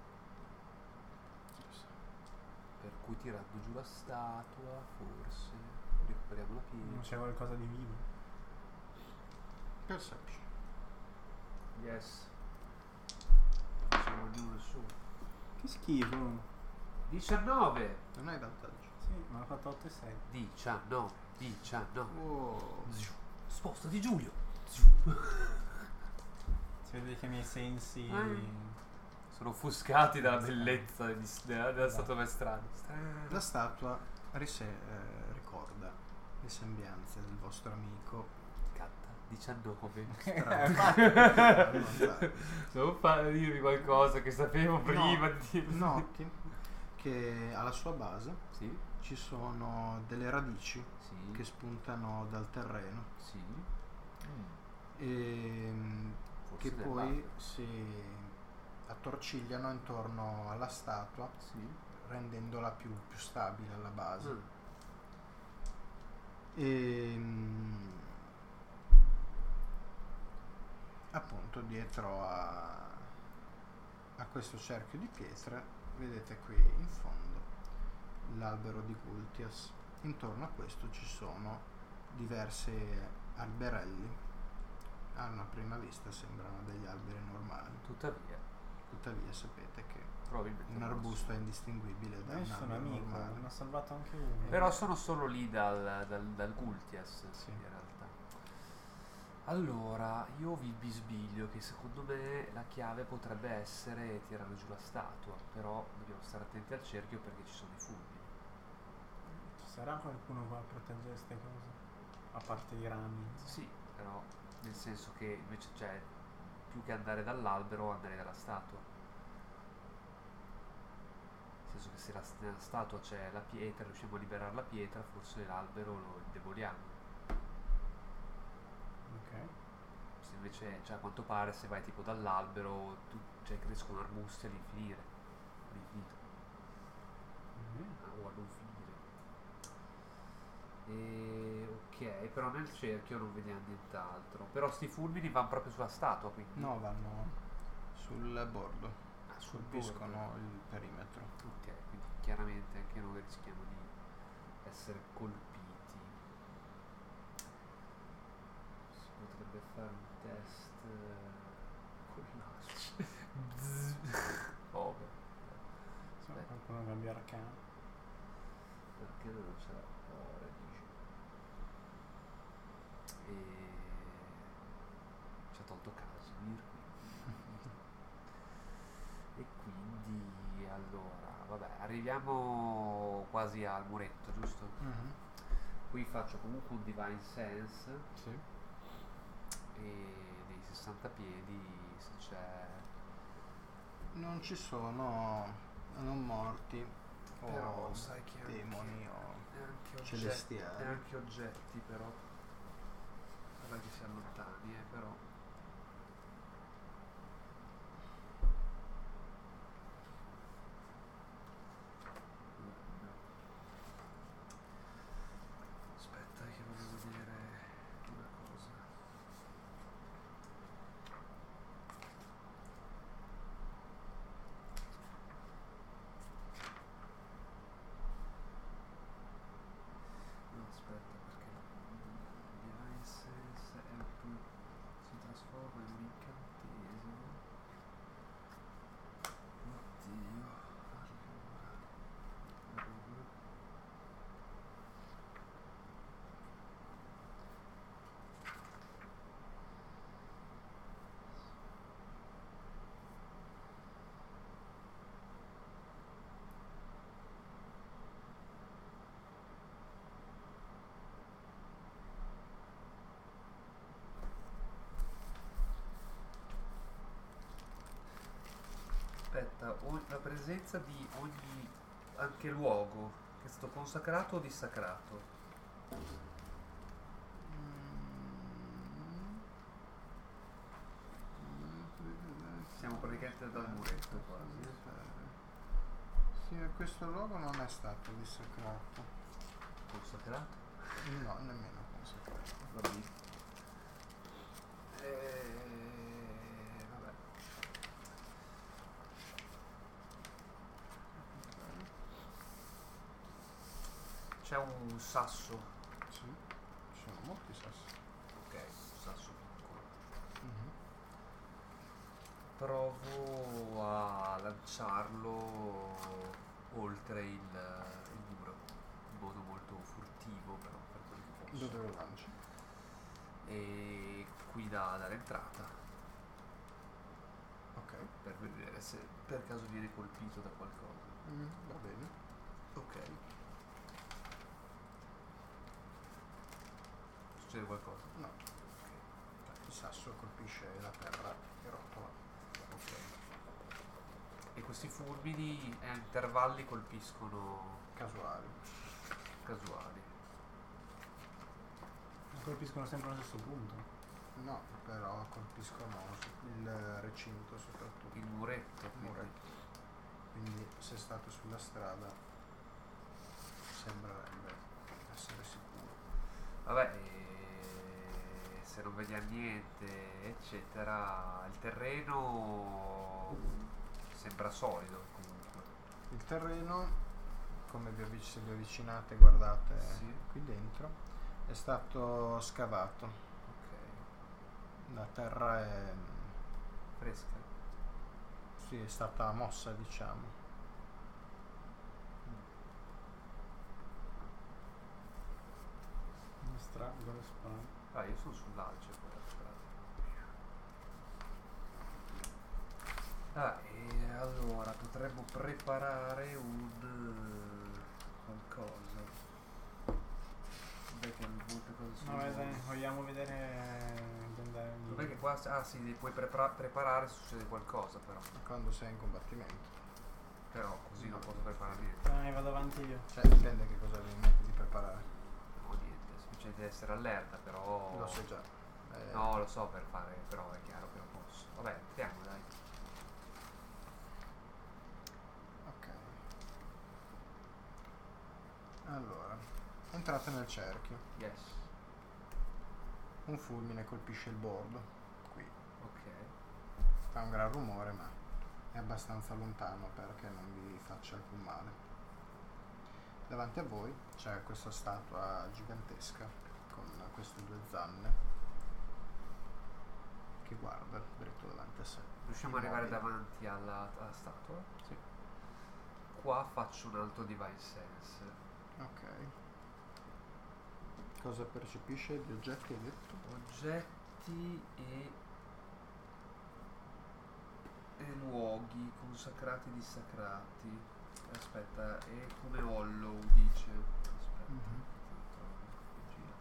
S1: Per cui tirando giù la statua, forse recuperiamo la
S2: Non
S1: pietra.
S2: c'è qualcosa di vivo.
S3: Perception.
S1: Yes. Facciamo ognuno il suo.
S2: Che schifo.
S1: 19.
S3: Non hai vantaggio.
S2: Sì, ma ha fatto 8 e 6.
S1: 19.
S3: Oh.
S1: Spostati Giulio.
S2: Si vede che i miei sensi...
S1: Sono offuscati dalla bellezza della statua maestrale.
S3: La statua ricorda le sembianze del vostro amico.
S1: Catta. 19. Non dirmi qualcosa che sapevo prima di...
S3: Noti che alla sua base
S1: Sì,
S3: ci sono delle radici
S1: sì,
S3: che spuntano dal terreno
S1: sì.
S3: e
S1: Forse
S3: che
S1: del
S3: poi
S1: lago.
S3: si attorcigliano intorno alla statua,
S1: Sì.
S3: rendendola più stabile alla base.
S1: Mm.
S3: E appunto dietro a questo cerchio di pietre vedete qui in fondo l'albero di Gultias. Intorno a questo ci sono diversi alberelli. A una prima vista sembrano degli alberi normali, tuttavia sapete che
S1: Probabilmente
S3: un
S1: non
S3: arbusto è indistinguibile da
S2: Io
S3: un
S2: sono
S3: albero
S2: amico,
S3: normale.
S2: ne ho salvato anche uno.
S1: Però sono solo lì dal Gultias,
S3: Sì.
S1: in realtà. Allora, io vi bisbiglio che secondo me la chiave potrebbe essere tirare giù la statua, però dobbiamo stare attenti al cerchio perché ci sono i fulmini.
S2: Ci sarà qualcuno qua a proteggere queste cose? A parte i rami.
S1: Sì, però nel senso che invece cioè più che andare dall'albero andare dalla statua. Nel senso che se nella statua c'è la pietra, riusciamo a liberare la pietra, forse l'albero lo indeboliamo.
S2: Ok.
S1: Se invece, cioè a quanto pare se vai tipo dall'albero cioè crescono arbusti all'infinito. O a non finire. E ok, però nel cerchio non vediamo nient'altro. Però sti fulmini vanno proprio sulla statua, quindi.
S3: No, vanno sul bordo,
S1: sul
S3: colpiscono
S1: bordo.
S3: il perimetro.
S1: Ok, quindi chiaramente anche noi rischiamo di essere colpiti. Si potrebbe fare un test con l'ascia. Oh, beh.
S2: Sono
S1: Aspetta,
S2: qualcuno che abbia arcano.
S1: perché non ce l'ha? Dici. E ci ha tolto Casimir. E quindi allora, vabbè, arriviamo quasi al muretto, giusto? Qui faccio comunque un Divine Sense
S3: Sì.
S1: e dei 60 piedi se c'è.
S3: Non ci sono non morti
S1: Però
S3: o
S1: sai che anche-
S3: demoni o
S1: Neanche
S3: celestiali.
S1: neanche oggetti però. Guarda che si allontani, però. Aspetta che voglio vedere una cosa. No, aspetta perché aspetta, la presenza di ogni anche luogo che è stato consacrato o dissacrato. Siamo praticamente dal muretto quasi.
S3: Sì, questo luogo non è stato dissacrato.
S1: Consacrato?
S3: No, nemmeno consacrato.
S1: Va bene. Vabbè. C'è un sasso.
S3: Sì, ci sono molti sassi.
S1: Ok, un sasso piccolo.
S3: Mhm.
S1: Provo a lanciarlo oltre il muro. In modo molto furtivo, però, per quello che posso.
S3: Dove lo lanci?
S1: E qui dall'entrata.
S3: Ok.
S1: Per vedere se per caso viene colpito da qualcosa.
S3: Va bene.
S1: Ok. Succede qualcosa?
S3: No. Il sasso colpisce la terra e rotola.
S1: Ok. E questi fulmini a intervalli colpiscono
S3: Casuali.
S1: casuali.
S2: Colpiscono sempre allo stesso punto.
S3: No, però colpiscono il recinto soprattutto.
S1: Il muretto,
S3: Il
S1: quindi.
S3: muretto. Quindi se state sulla strada sembrerebbe essere sicuro.
S1: Vabbè, e se non vediamo niente, eccetera, il terreno sembra solido comunque.
S3: Il terreno, come se vi avvicinate e guardate
S1: Sì.
S3: qui dentro, è stato scavato.
S1: Ok.
S3: La terra è,
S1: Fresca.
S3: sì, è stata mossa, diciamo.
S2: Mi strappo le spalle.
S1: Ah, io sono sull'alce poi, e allora potremmo preparare un qualcosa. Dov'è che molte cose sono.
S2: No, dai, vogliamo vedere di andare lì.
S1: Dov'è che qua. Ah sì, puoi preparare se succede qualcosa però.
S3: Quando sei in combattimento.
S1: Però così non posso preparare niente.
S2: Dai, vado avanti io.
S3: Cioè, dipende che cosa avevi in mente di preparare.
S1: No, niente, semplicemente essere allerta, però.
S3: Lo so già.
S1: No, lo so per fare, però è chiaro che non posso. Vabbè, entriamo dai.
S3: Ok. Allora, entrate nel cerchio.
S1: Yes.
S3: Un fulmine colpisce il bordo. Qui.
S1: Ok.
S3: Fa un gran rumore, ma è abbastanza lontano perché non vi faccia alcun male. Davanti a voi c'è questa statua gigantesca con queste due zanne che guarda dritto davanti a sé.
S1: Riusciamo ad arrivare
S3: Immobile.
S1: davanti alla statua?
S3: Sì.
S1: Qua faccio un alto divine sense.
S3: Ok. Cosa percepisce di oggetti, hai detto?
S1: Oggetti e luoghi consacrati e dissacrati. Aspetta, è come Hollow dice. Aspetta.
S3: Mhm.
S1: Gira.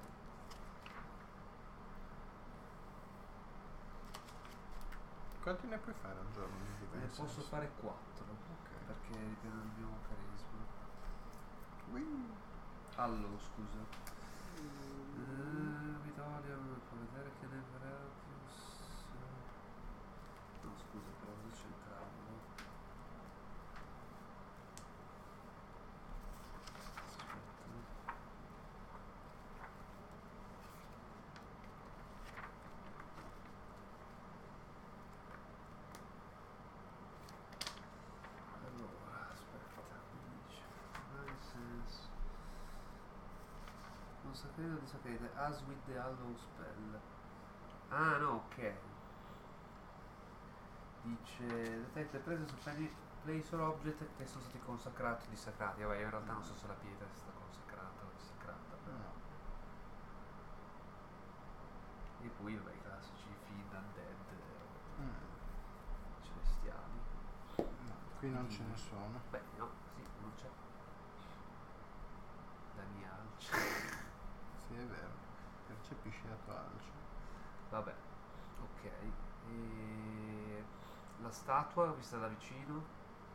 S3: Quanti ne puoi fare al giorno di
S1: Ne
S3: divine
S1: posso
S3: sense?
S1: fare 4
S3: Ok.
S1: perché dipende dal mio carisma.
S3: Whee!
S1: Allo, scusa. Vittoria, può vedere che ne Veratius. No, scusa, però devo centrarlo. Aspetta. Allora, aspetta, mi dice. Nonsense. Non sapete di sapete. As with the Hollow spell. Ah no, ok. Dice detecta prese su place or object che sono stati consacrati o dissacrati. Vabbè, io in realtà non so se la pietra è stata consacrata o dissacrata. Però.
S3: No.
S1: E poi vabbè, i classici Feed Undead celestiali.
S3: No, qui non ce ne sono.
S1: Beh, no, sì, non c'è. Danielci.
S3: Sì, è vero. Percepisci la tua alce.
S1: Vabbè, ok. E La statua vista da vicino.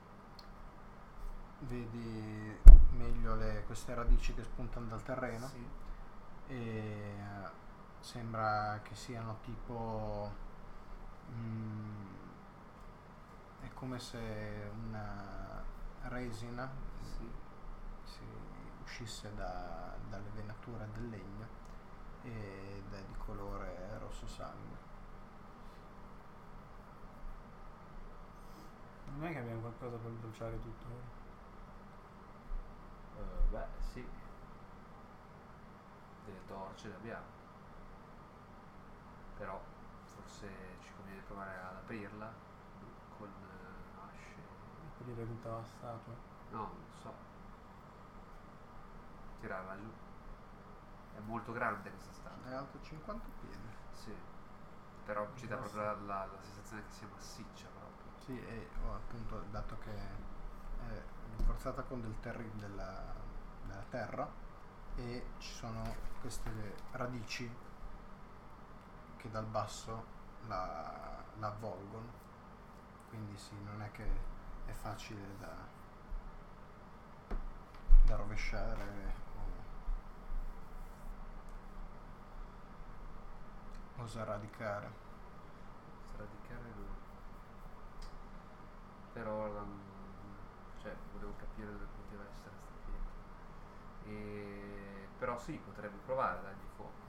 S3: Vedi meglio queste radici che spuntano dal terreno.
S1: Sì.
S3: E sembra che siano tipo è come se una resina
S1: Sì.
S3: si uscisse dalle venature del legno ed è di colore rosso sangue.
S2: Non è che abbiamo qualcosa per bruciare tutto?
S1: Beh, sì. Delle torce le abbiamo. Però forse ci conviene provare ad aprirla con asce.
S2: Aprire tutta la statua?
S1: No, non so. Tirarla giù. È molto grande questa statua.
S3: È alto 50 piedi.
S1: Sì. Però ci dà proprio la sensazione che sia massiccia proprio.
S3: Sì, e appunto dato che è rinforzata con della terra e ci sono queste radici che dal basso la avvolgono, quindi sì, non è che è facile da rovesciare o sradicare.
S1: Sradicare no. Però cioè volevo capire dove poteva essere sta pietra. Però sì, potrebbe provare a dargli fuoco.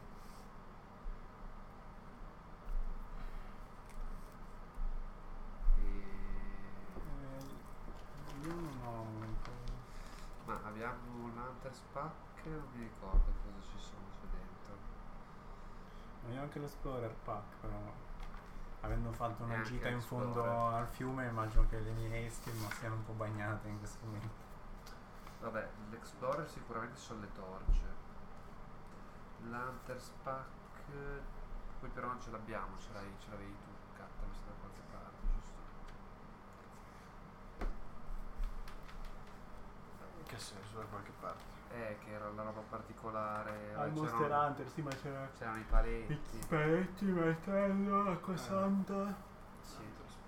S2: Io non ho un po'.
S1: Ma abbiamo un Hunter Pack, non mi ricordo cosa ci sono su dentro.
S2: Abbiamo anche l'Explorer Pack, però avendo fatto una
S1: Neanche
S2: gita in fondo
S1: l'Explorer.
S2: al fiume immagino che le mie skill siano un po' bagnate in questo momento.
S1: Vabbè, l'Explorer sicuramente sono le torce. L'Hunter Pack poi però non ce l'abbiamo, ce l'avevi tu, carta, mi sta da qualche parte, giusto?
S3: In che senso, da qualche parte?
S1: Che era la roba particolare.
S2: Al
S1: vabbè,
S2: Monster Hunter, sì, ma
S1: c'erano i paletti.
S2: i paletti, martello, acqua santa.
S1: Sì.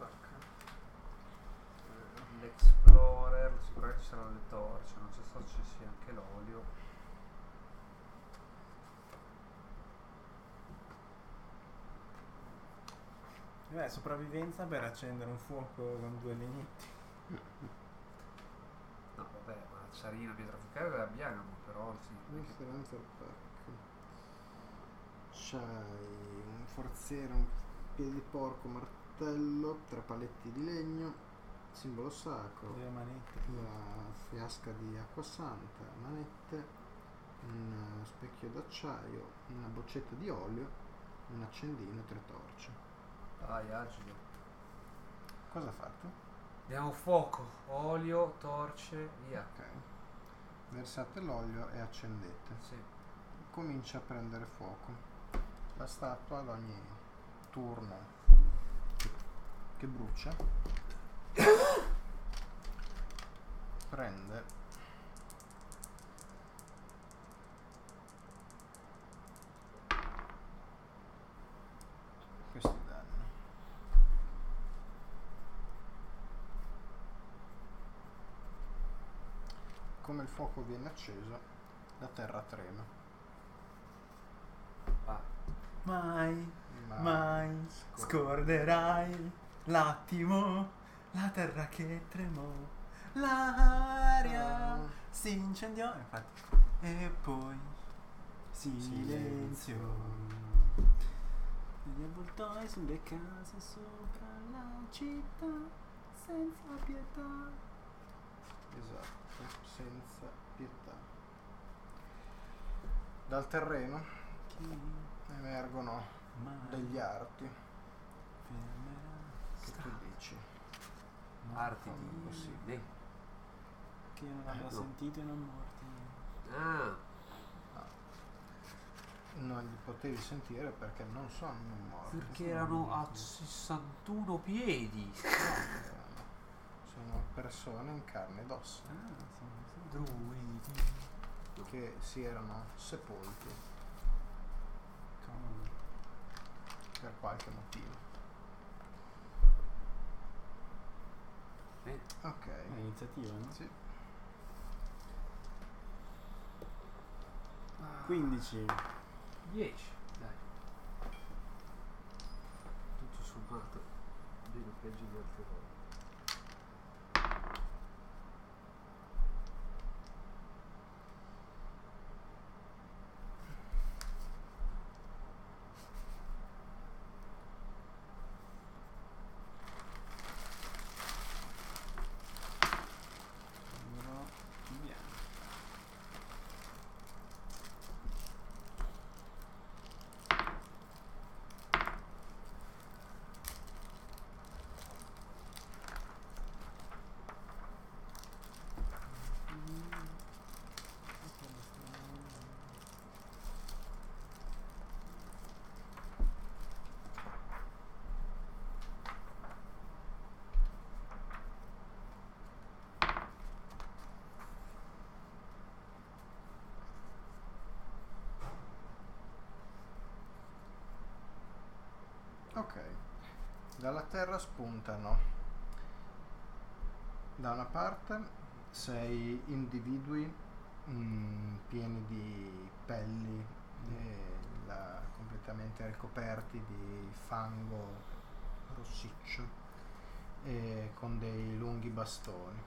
S1: L'Explorer, sicuramente ci saranno le torce, non so se ci sia anche l'olio.
S2: Beh, sopravvivenza per accendere un fuoco con 2 legnetti.
S1: No, vabbè, ma l'acciarina, pietra fucale le abbiamo, però sì.
S3: Monster Hunter Pack. C'hai un forziere, un piede di porco, martello, 3 paletti di legno, simbolo sacro,
S2: 2 manette.
S3: la fiasca di acqua santa, manette, un specchio d'acciaio, una boccetta di olio, un accendino e 3 torce.
S1: Vai, agile.
S3: Cosa ha fatto?
S1: Abbiamo fuoco, olio, torce, via.
S3: Ok. Versate l'olio e accendete.
S1: Sì.
S3: Comincia a prendere fuoco. La statua ad ogni turno che brucia prende questi danni. Come il fuoco viene acceso, la terra trema.
S1: Ah,
S2: Mai scorderai l'attimo, la terra che tremò, l'aria si incendiò, infatti, e poi silenzio. Gli avvoltoi sulle case sopra la città, senza pietà.
S3: Esatto, senza pietà. Dal terreno emergono degli arti. Che tu dici?
S1: arti
S3: non è
S1: di
S3: possibile.
S2: Che io non abbia
S1: no.
S2: sentito e non morti.
S1: Ah,
S3: Non li potevi sentire perché non sono morti.
S1: perché erano a 61 piedi.
S3: Sono persone in carne ed ossa
S1: Druidi.
S3: che si erano sepolti
S2: Cavolo.
S3: per qualche motivo. Ok.
S2: È iniziativa, no?
S3: Sì.
S2: 15.
S1: 10, dai. Tutto sommato, meno peggio di altre volte.
S2: Numero bianco.
S3: Ok. Dalla terra spuntano da una parte 6 individui pieni di pelli completamente ricoperti di fango rossiccio e con dei lunghi bastoni.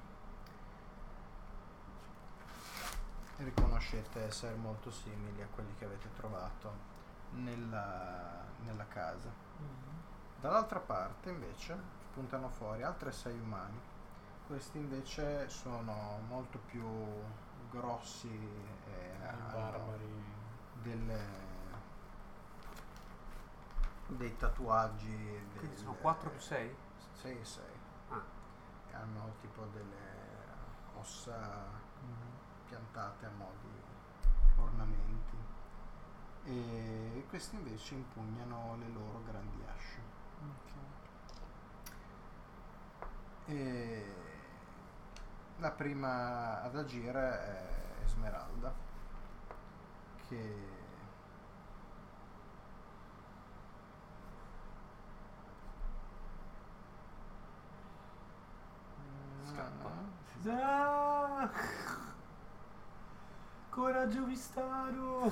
S3: Riconoscete essere molto simili a quelli che avete trovato nella casa. Dall'altra parte invece spuntano fuori altre 6 umani. Questi invece sono molto più grossi e hanno
S2: Barbari.
S3: dei tatuaggi.
S1: Quindi sono 4 più 6?
S3: 6 e 6.
S1: Ah.
S3: E hanno tipo delle ossa piantate a mo' di ornamenti. E questi invece impugnano le loro grandi asce. E la prima ad agire è Esmeralda, che
S1: Scappa.
S2: Ah! Coraggio Vistaro!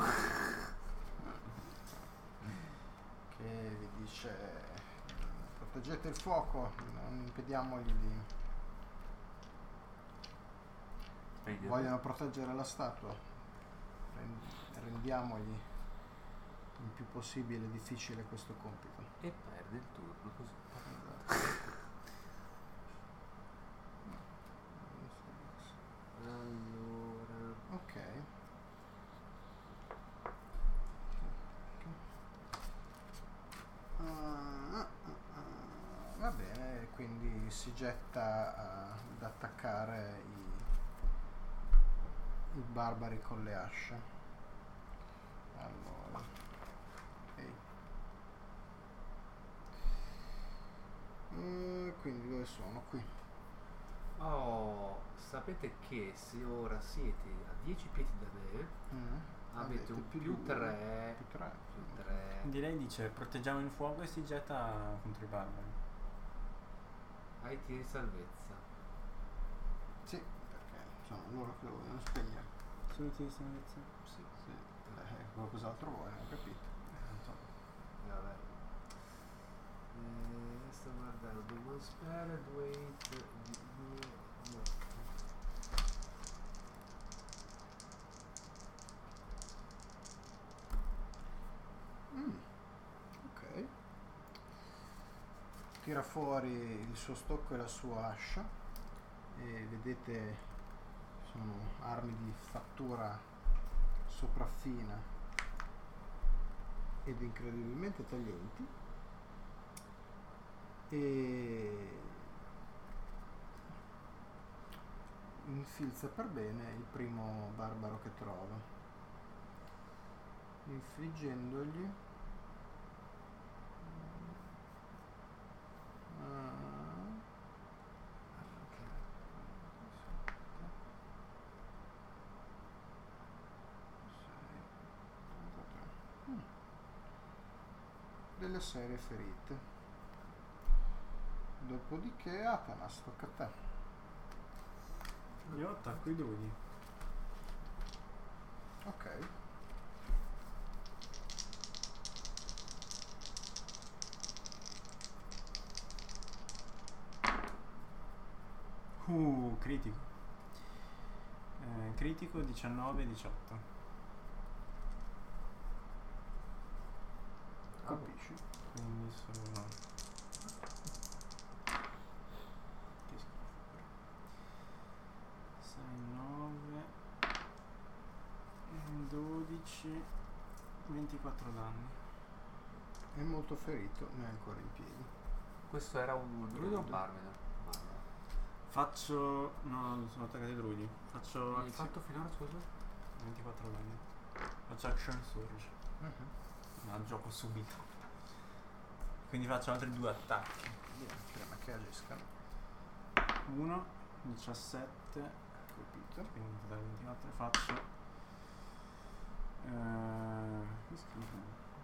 S3: che vi dice: proteggete il fuoco, non impediamogli di...
S1: Vedi,
S3: Vogliono proteggere la statua, rendiamogli il più possibile difficile questo compito.
S1: e perde il turno così. Allora,
S3: Ok. Va bene, quindi si getta ad attaccare i barbari con le asce. Allora, ehi. Quindi dove sono? Qui.
S1: oh, sapete che se ora siete a 10 piedi da me, avete un più 3.
S3: Più 3.
S1: Più 3.
S2: Direi dice proteggiamo il fuoco e si getta contro i barbari.
S1: Ai tiri salvezza.
S3: Sì, perché sono loro che lo vogliono spegnere.
S2: Solo ti salvezza?
S1: Sì.
S3: Sì. Qualcos'altro vuoi, ho capito.
S1: Vabbè. Sto guardando uno spell, 2 hit di 2.
S3: Ok. Tira fuori il suo stocco e la sua ascia e vedete sono armi di fattura sopraffina ed incredibilmente taglienti e infilza per bene il primo barbaro che trova, infliggendogli delle serie ferite. Dopodiché Atanas, tocca a te.
S2: Io attacco i druidi.
S3: Ok.
S2: Critico. Critico 19-18.
S3: Colpisci.
S2: Quindi sono... Che schifo. 6, 9, 12, 24 danni.
S3: È molto ferito, ma è ancora in piedi.
S1: Questo era un druido o un barbaro?
S2: Faccio... No, sono attaccati i druidi. Faccio...
S1: Hai fatto finora, scusa?
S2: 24 danni. Faccio action surge. No, gioco subito. Quindi faccio altri 2 attacchi.
S3: Bene, prima che agiscano.
S2: 1, 17,
S3: Colpito.
S2: quindi da 24 faccio... che schifo.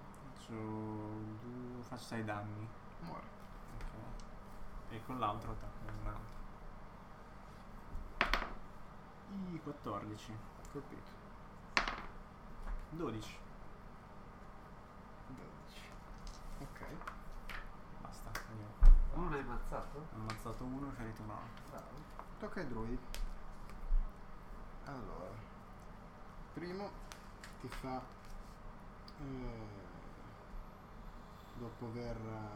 S2: Faccio 6 danni.
S3: Muore.
S2: Ok. E con l'altro attacco un altro. 14.
S3: Colpito.
S2: 12.
S3: 12. Ok.
S2: Basta.
S1: Uno l'hai ammazzato?
S2: Ho ammazzato uno, ferito un altro.
S3: Bravo. Tocca ai druidi. Allora. Primo ti fa... dopo aver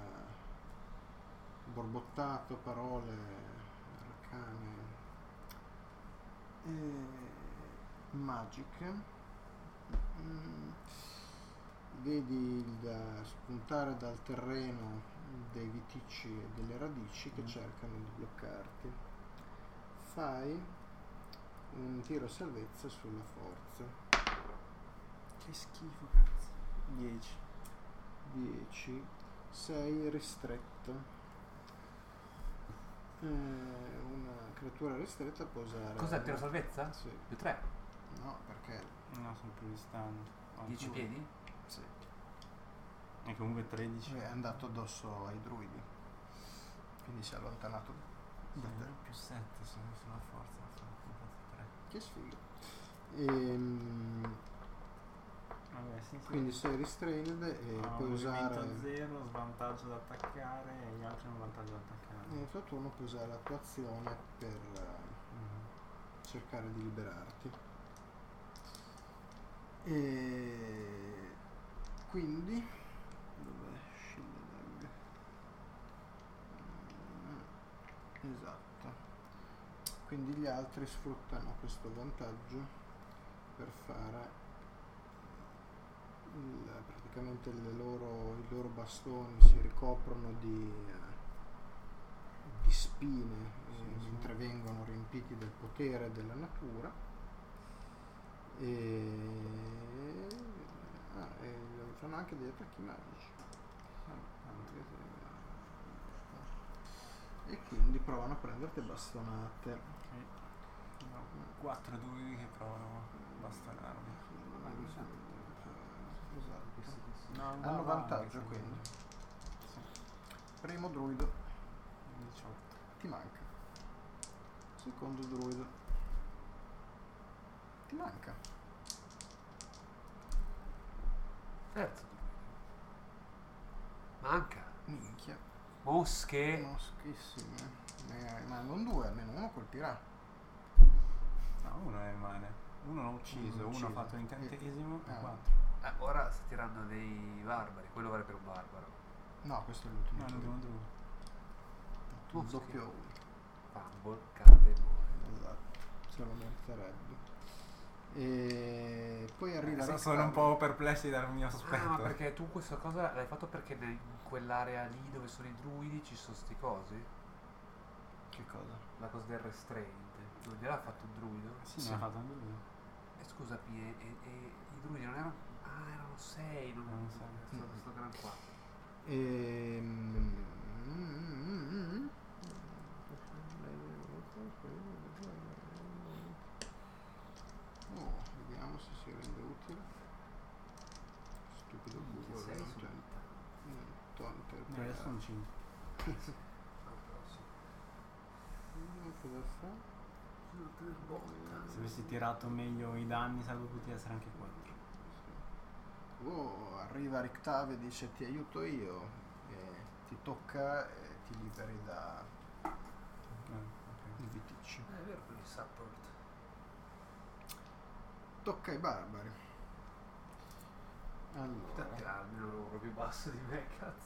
S3: borbottato parole arcane magiche, vedi spuntare dal terreno dei viticci e delle radici che cercano di bloccarti. Fai un tiro a salvezza sulla forza.
S2: Che schifo, cazzo. 10.
S3: 10. Sei ristretto. Una creatura ristretta può usare...
S1: Cos'è il tiro salvezza?
S3: Sì.
S1: Più 3?
S3: No, perché...
S2: No, sono più distanti.
S1: 10 piedi?
S3: Sì.
S2: E comunque 13.
S3: È andato addosso ai druidi. Quindi si è allontanato da te.
S2: Più 7 sono sulla forza. Sono 3.
S3: Che sfiga.
S2: Vabbè, sì.
S3: Quindi sei restrained e puoi usare...
S2: 0, svantaggio da attaccare e gli altri hanno vantaggio da attaccare.
S3: Nel tuo turno puoi usare la tua azione per cercare di liberarti. E quindi dov'è Shieldag? Esatto. Quindi gli altri sfruttano questo vantaggio per fare praticamente i loro bastoni si ricoprono di spine mentre vengono riempiti del potere della natura e fanno anche degli attacchi magici e quindi provano a prenderti bastonate.
S2: Ok. 4 druidi che provano a bastonarmi.
S3: Esatto.
S2: No,
S3: Hanno
S2: va
S3: vantaggio
S2: anche,
S3: quindi.
S2: Sì.
S3: Primo druido
S2: 18.
S3: ti manca. Secondo druido ti manca.
S1: Terzo. Manca.
S3: Minchia.
S1: Mosche.
S3: Moschissime. Ne rimangono 2, almeno uno colpirà.
S2: No, uno è male. Uno l'ho ucciso, uno ha fatto l'incantesimo e 4.
S1: Ora sta tirando dei barbari. Quello vale per un barbaro.
S3: No, questo è l'ultimo.
S2: No, l'ultimo druido.
S3: Tu
S1: Mosche.
S3: doppio 1.
S1: Fumble, cade e muore.
S3: Esatto. Se lo meriterebbe. E poi arriva
S2: Sono un po' perplessi dal mio aspetto.
S1: Ah, ma perché tu questa cosa l'hai fatto perché in quell'area lì dove sono i druidi ci sono sti cosi?
S3: Che cosa?
S1: La cosa del restraint. Non gliel'ha fatto un druido?
S2: Sì, ne ha fatto un druido.
S1: Scusami, e i druidi non erano... Ah, erano 6, non
S2: 6.
S1: sto gran 4.
S3: Vediamo se si rende utile. Stupido Google.
S1: Sei su
S2: Adesso sono 5.
S3: Cosa fa?
S2: Se avessi tirato meglio i danni sarebbe potuti essere anche 4.
S3: Oh, arriva Rictave e dice ti aiuto io. E ti tocca e ti liberi da i viticci.
S1: È vero per il support.
S3: Tocca ai barbari.
S1: Allora.
S3: Allora,
S1: Almeno un numero più basso di me, cazzo.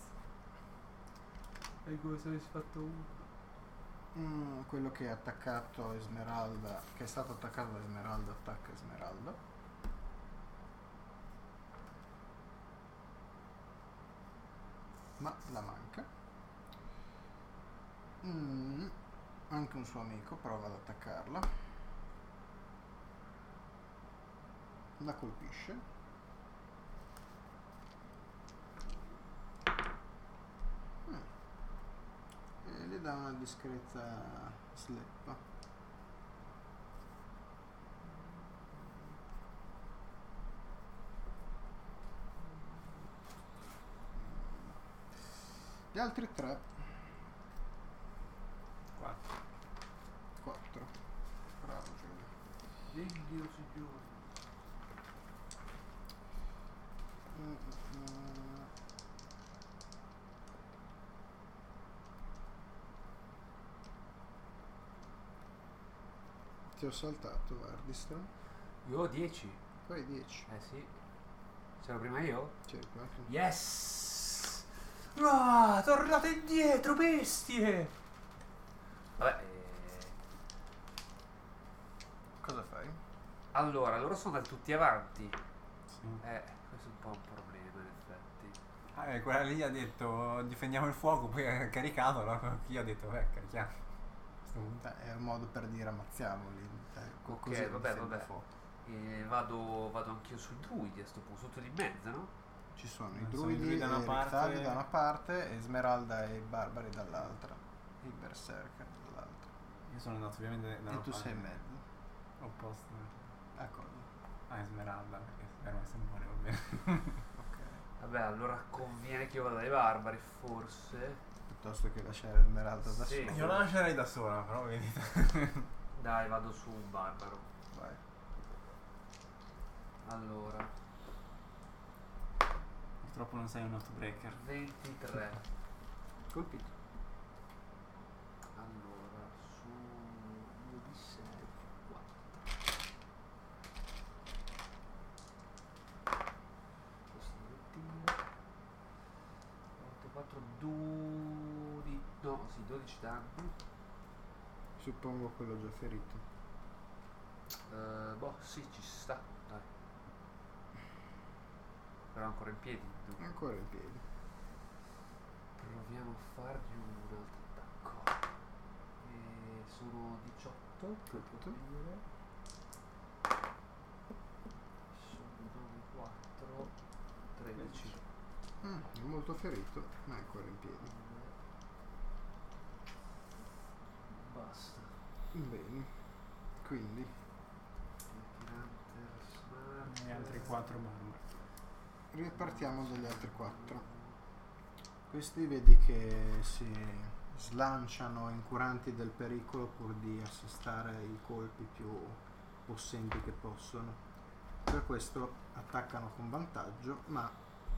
S1: È come se avessi fatto uno.
S3: quello che è attaccato Esmeralda, che è stato attaccato da Esmeralda, attacca Esmeralda. Ma la manca. Anche un suo amico prova ad attaccarla. La colpisce. E gli dà una discreta slappa. Gli altri 3. 4. Bravo Giulio.
S1: Dio signore.
S3: Ti ho saltato, Vardistron.
S1: Io ho 10.
S3: Poi 10.
S1: Eh sì. C'ero prima io?
S3: Certo.
S1: Yes! Ah, tornate indietro, bestie! Vabbè,
S3: Cosa fai?
S1: allora, loro sono andati tutti avanti.
S2: Sì.
S1: Questo è un po' un problema, in effetti.
S2: Quella lì ha detto difendiamo il fuoco, poi ha caricato, allora io ho detto carichiamo. A questo punto.
S3: È un modo per dire ammazziamoli.
S1: Ok,
S3: Così
S1: vabbè,
S3: difende
S1: vabbè.
S3: il fuoco.
S1: Vado anch'io sui druidi a sto punto, sotto di mezzo, no?
S3: Ci sono i
S2: Sono i
S3: druidi
S2: druidi da una
S3: e
S2: parte.
S3: Rictavio da una parte, Esmeralda e i barbari dall'altra. Il berserker dall'altra.
S2: Io sono andato ovviamente da
S3: E
S2: una
S3: tu
S2: parte
S3: sei in mezzo.
S2: opposta
S3: A cosa?
S2: a Esmeralda, perché spero se muore va bene.
S3: Ok.
S1: Vabbè, allora conviene che io vada dai barbari, forse.
S3: Piuttosto che lasciare Esmeralda da
S1: Sì.
S3: sola.
S2: Io la lascerei da sola, però vedete.
S1: Dai, vado su un barbaro.
S3: Vai.
S1: Allora,
S2: Purtroppo non sei un outbreaker.
S1: 23.
S3: Colpito.
S1: Allora, su 2 di 6, 4. Questo è un tiro. 8, 4, 12. No, sì, 12 danni.
S3: Suppongo quello già ferito.
S1: Boh, sì, ci sta. Dai. Però ancora in piedi. dunque.
S3: Ancora in piedi.
S1: Proviamo a fargli un altro attacco. Sono 18 per colpire. Sono 9, 4, 13.
S3: È molto ferito, ma è ancora in piedi.
S1: Basta.
S3: Bene. Quindi
S2: E altri 4 barbari.
S3: ripartiamo dagli altri 4. Questi vedi che si slanciano incuranti del pericolo pur di assestare i colpi più possenti che possono. Per questo attaccano con vantaggio, ma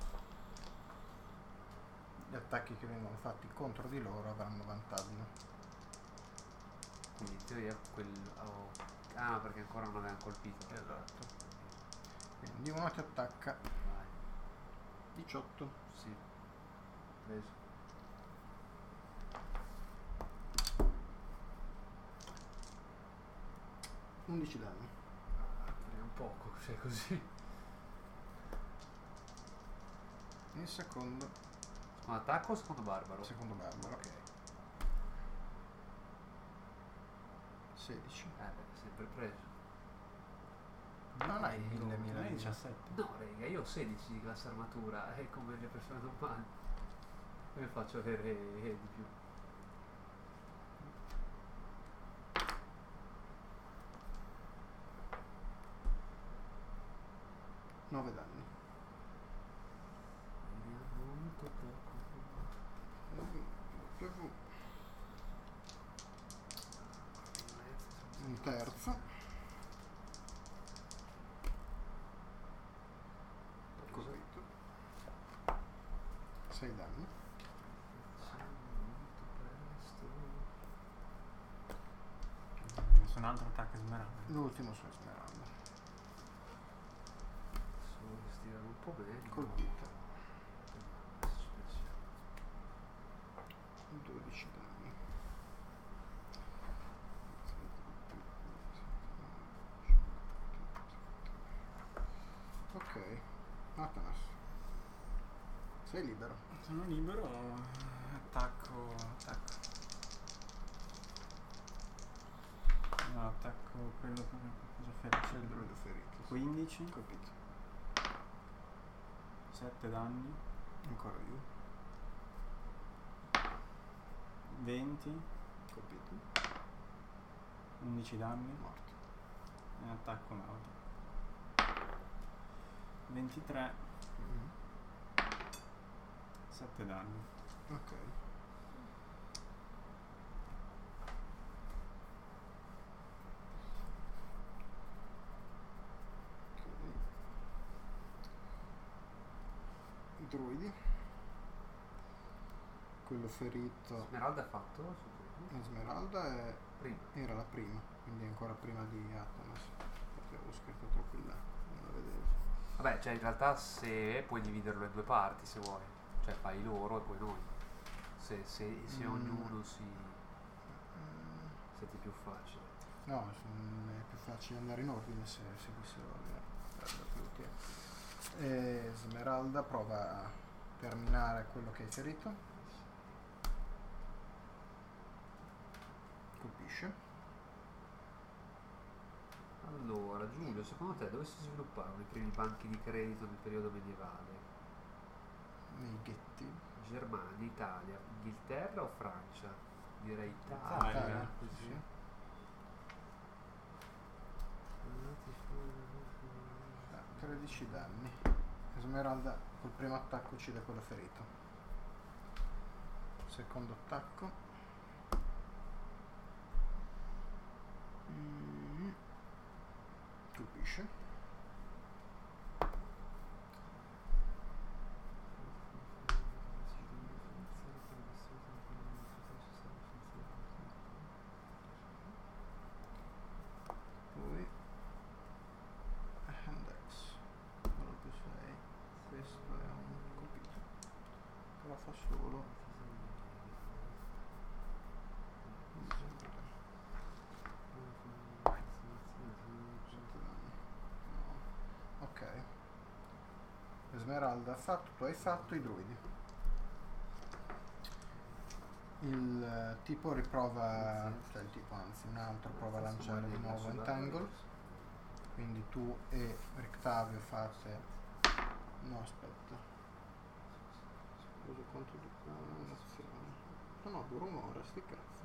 S3: gli attacchi che vengono fatti contro di loro avranno vantaggio.
S1: Quindi in teoria quello. Ah, no, perché ancora non avevano colpito.
S3: Esatto. Quindi uno ti attacca.
S1: Vai.
S3: 18.
S1: Sì. Preso.
S3: Ah, 11 danni.
S1: Frega un poco, cioè così.
S3: Il secondo
S1: Secondo attacco o secondo barbaro?
S3: barbaro.
S1: Ok.
S3: 16.
S1: Beh, sempre preso.
S3: Non hai
S1: Io-
S3: 1000
S2: Non è
S3: di
S2: 17.
S1: No, raga, io ho 16 di classe armatura, è come le persone normali. Come faccio ad avere di più?
S3: Nove danni.
S1: Vediamo molto poco.
S3: Un terzo. 6 danni.
S2: Su un altro attacco Smeralda.
S3: L'ultimo su Esmeralda.
S1: Solo che stirano un po' meglio.
S3: Colpita.
S1: Adesso ci pensiamo.
S3: 12 danni. Ok, Atanas. Sei libero.
S2: Sono libero, attacco. No, attacco quello che cosa ferito.
S3: Sei il druido ferito.
S2: 15,
S3: Colpito.
S2: 7 danni,
S3: Ancora io.
S2: 20,
S3: Colpito.
S2: 11 danni
S3: Morto.
S2: e attacco un altro. 23, 7 danni.
S3: Ok. I druidi. Quello ferito.
S1: Smeralda ha fatto?
S3: Esmeralda
S1: Prima.
S3: era la prima, quindi ancora prima di Atanas. Perché avevo scritto troppo in là, non la vedevo.
S1: Vabbè, cioè in realtà se puoi dividerlo in due parti se vuoi. Cioè fai loro e poi noi. Se ognuno si... Siete più facile.
S3: No, è più facile andare in ordine se seguissero più tempo. E Smeralda prova a terminare quello che hai ferito. Colpisce.
S1: Allora, Giulio, secondo te dove si sviluppavano i primi banchi di credito nel periodo medievale?
S3: Nei ghetti.
S1: Germania, Italia, Inghilterra o Francia? Direi Italia.
S2: Italia.
S3: Sì. 13 danni. Esmeralda col primo attacco uccide quello ferito. Secondo attacco. Colpisce. Poi Handex 1 più 6. Questo è un colpito. Però fa solo 7 danni. No. Ok. Esmeralda ha fatto, tu hai fatto i druidi. Il tipo riprova, cioè il tipo anzi un altro prova a lanciare di nuovo Entangle. Quindi tu e Rictavio fate... No, aspetta. Scusa quanto di un'azione. No, dura un'ora, sti cazzi.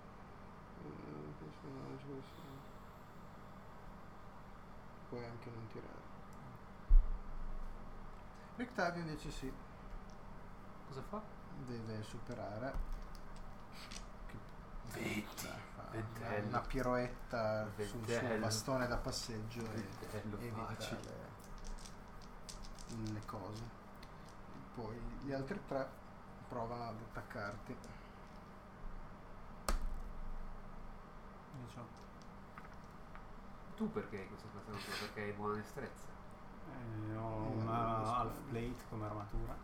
S3: Puoi anche non tirare. Rictavio invece sì,
S1: Cosa fa?
S3: deve superare.
S1: Venti.
S3: Fa
S1: Ventello.
S3: una piroetta sul suo
S1: Ventello.
S3: bastone da passeggio e
S1: Ventello
S3: evita
S1: facile.
S3: le cose. Poi gli altri tre provano ad attaccarti.
S2: 18.
S1: Tu perché hai questa cosa? Perché hai buona destrezza.
S2: Ho
S3: non
S2: una
S3: lo so.
S2: half plate come armatura.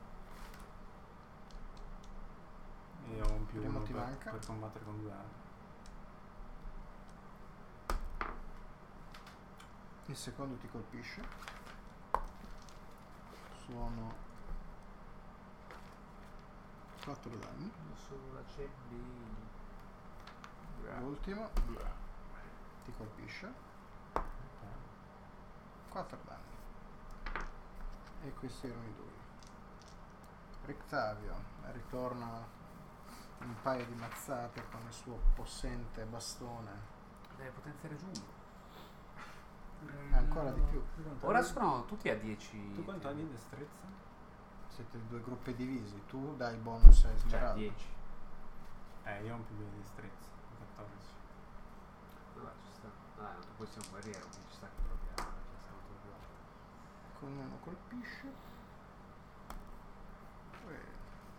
S2: E ho un più
S3: Primo
S2: uno
S3: ti
S2: per,
S3: manca.
S2: per combattere con 2 armi.
S3: Il secondo ti colpisce. Sono 4 danni.
S1: Io sono la CB.
S3: L'ultimo ti colpisce. 4 danni. E questi erano i due. Rictavio ritorna un paio di mazzate con il suo possente bastone.
S1: Deve potenziare Giulio.
S3: Ancora di più.
S1: Ora sono tutti a 10.
S2: Tu quanto hai di destrezza?
S3: Siete due gruppi divisi. Tu dai il bonus a
S1: Cioè
S3: Esmeralda.
S1: 10.
S2: Io ho un più 2 di destrezza. 14.
S1: Vabbè, ci sta. Dai, tu poi sei un guerriero, quindi ci sta che proviamo. Ci sta tutto uguale.
S3: Con uno colpisce. E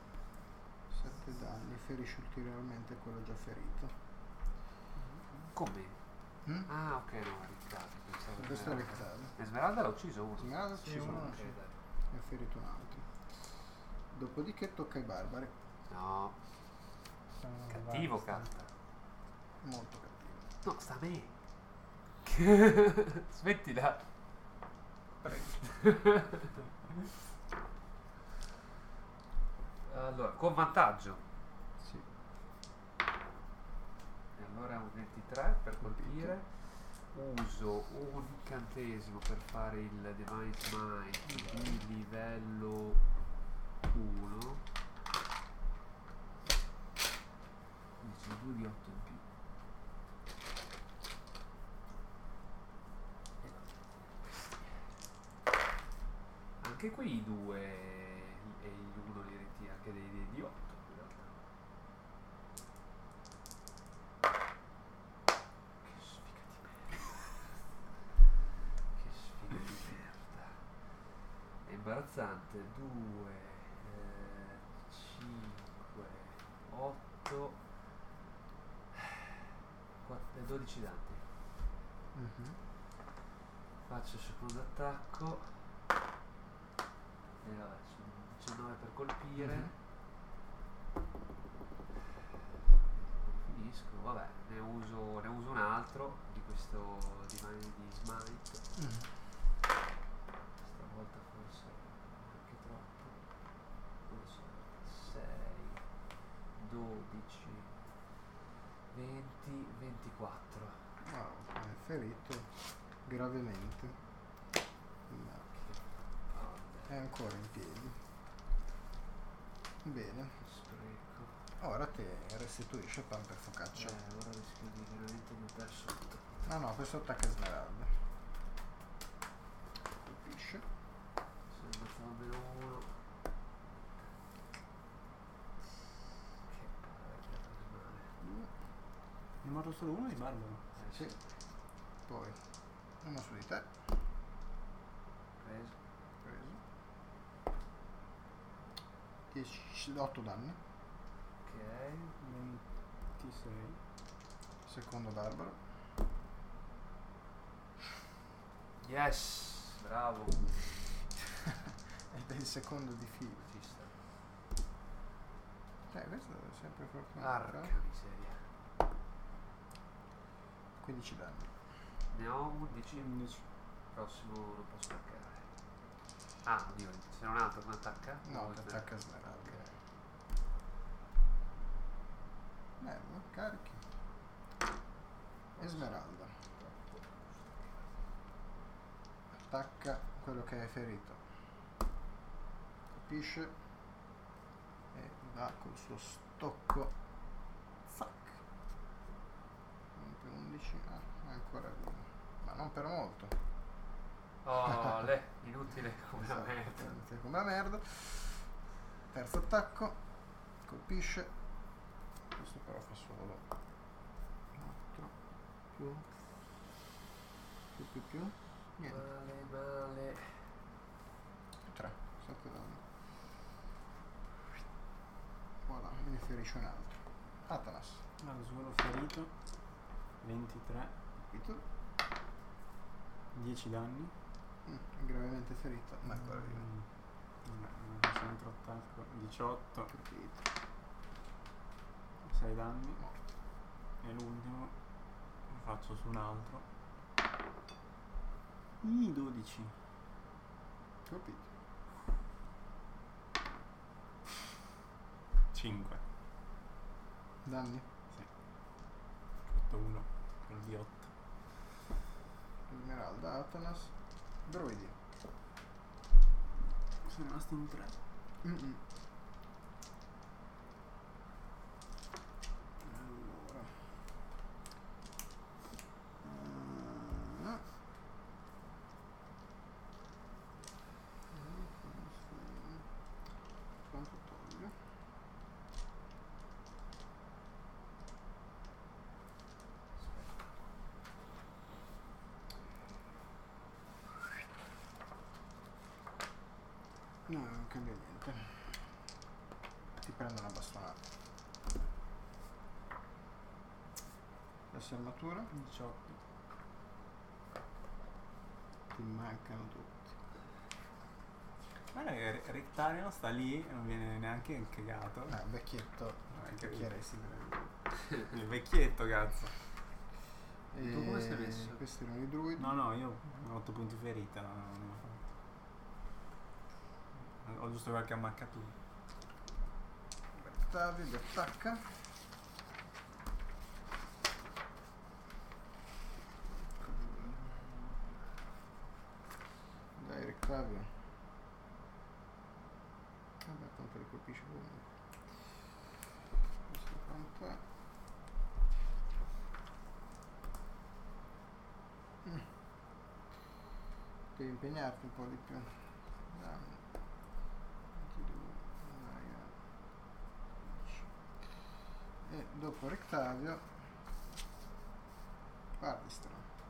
S3: ferisci ulteriormente quello già ferito.
S1: Come?
S3: Mm?
S1: Ah, ok, no, ricade. Pensavo
S3: Questo è
S1: Esmeralda.
S3: ricade.
S1: Esmeralda l'ha ucciso uno.
S3: Smeralda ha
S2: Sì,
S3: ucciso
S2: uno,
S3: uno,
S1: Ok,
S3: sì.
S1: dai.
S3: Ne ha ferito un altro. Dopodiché tocca ai barbari.
S1: No,
S2: Sono
S1: cattivo
S2: abbastanza.
S1: Catta.
S3: Molto cattivo.
S1: No, sta a me. Smettila. Allora, con vantaggio.
S3: Sì.
S1: E allora è un 23 per colpire. Uso un incantesimo per fare il Divine Smite di livello 1. Quindi sono 2 di 8 in più. Anche qui i 2 e l'1 li ritira, anche dei di 8 in realtà. Che sfiga di merda. Che sfiga di merda. È imbarazzante. 2, 5, 8, 12 danni.
S3: Mhm.
S1: Faccio il secondo attacco. E vabbè, sono 19 per colpire.
S3: Mhm.
S1: Finisco, vabbè, ne uso un altro di questo Divine di Smite.
S3: Mhm.
S1: Stavolta forse anche troppo. Cosa sono? 6, 12, 20, 24.
S3: Wow, è ferito gravemente. Ma
S1: Che palle,
S3: è ancora in piedi. Bene.
S1: che spreco.
S3: Ora te restituisce pan per focaccia.
S1: Ora rischio di veramente di andare sotto.
S3: No, questo attacca Esmeralda. Colpisce.
S1: Se ne mettono meno uno. Che palle, che ha preso male.
S2: Ne è morto solo uno di barbaro.
S3: Sì. Poi uno su di te.
S1: Preso.
S3: Preso. 8 danni.
S1: Ok.
S2: 26.
S3: Secondo barbaro.
S1: Yes, bravo.
S3: Ed è il secondo di fila.
S1: Fista.
S3: Questo è sempre fortunato.
S1: Arca miseria.
S3: 15 danni.
S1: Ne ho 11.
S2: 15.
S1: Prossimo non posso attaccare. Ah, oddio, se non altro non attacca?
S3: No,
S1: O
S3: ti attacca Esmeralda.
S1: Ok.
S3: Bello, carichi. Esmeralda. Attacca quello che è ferito. Colpisce. E va col suo stocco. Zac. 11. Ah, è ancora vivo. Ma non per molto.
S1: Oh, inutile come la
S3: Esatto,
S1: merda.
S3: inizia come la merda. Terzo attacco. Colpisce. Questo però fa solo 4 più. Niente.
S1: Male.
S3: 3. 7 danni. Voilà, me ne ferisce un altro. Atanas.
S2: Al suolo ferito. 23.
S3: Capito?
S2: 10 danni.
S3: È gravemente ferito, ma è ancora vivo.
S2: Questo altro attacco. 18.
S3: Capito.
S2: 6 danni.
S3: Morto.
S2: E l'ultimo lo faccio su un altro. 12.
S3: Colpito.
S2: 5.
S3: Danni.
S2: Sì. 8-1 con il D8.
S3: Esmeralda, Atanas. Druidi.
S2: Sono rimasti in 3.
S3: Mm-mm. Allora. Quanto toglie? No, non cambia niente. Ti prendo una bastonata. questa armatura.
S2: 18.
S3: Ti mancano tutti.
S2: Guarda che Rictarion sta lì e non viene neanche incagato.
S3: Vecchietto. Vecchieresti.
S2: Il vecchietto, cazzo.
S1: Tu come sei messo?
S3: Questi erano i druidi.
S2: No, io ho 8 punti ferita. Ho giusto qualche ammaccatura.
S3: Ottavio vi attacca. Dai Rictavio. Vabbè, tanto li colpisce comunque. Questo quant'è? Devi impegnarti un po' di più. Dammi. 22, e dopo Rictavio Bardistra.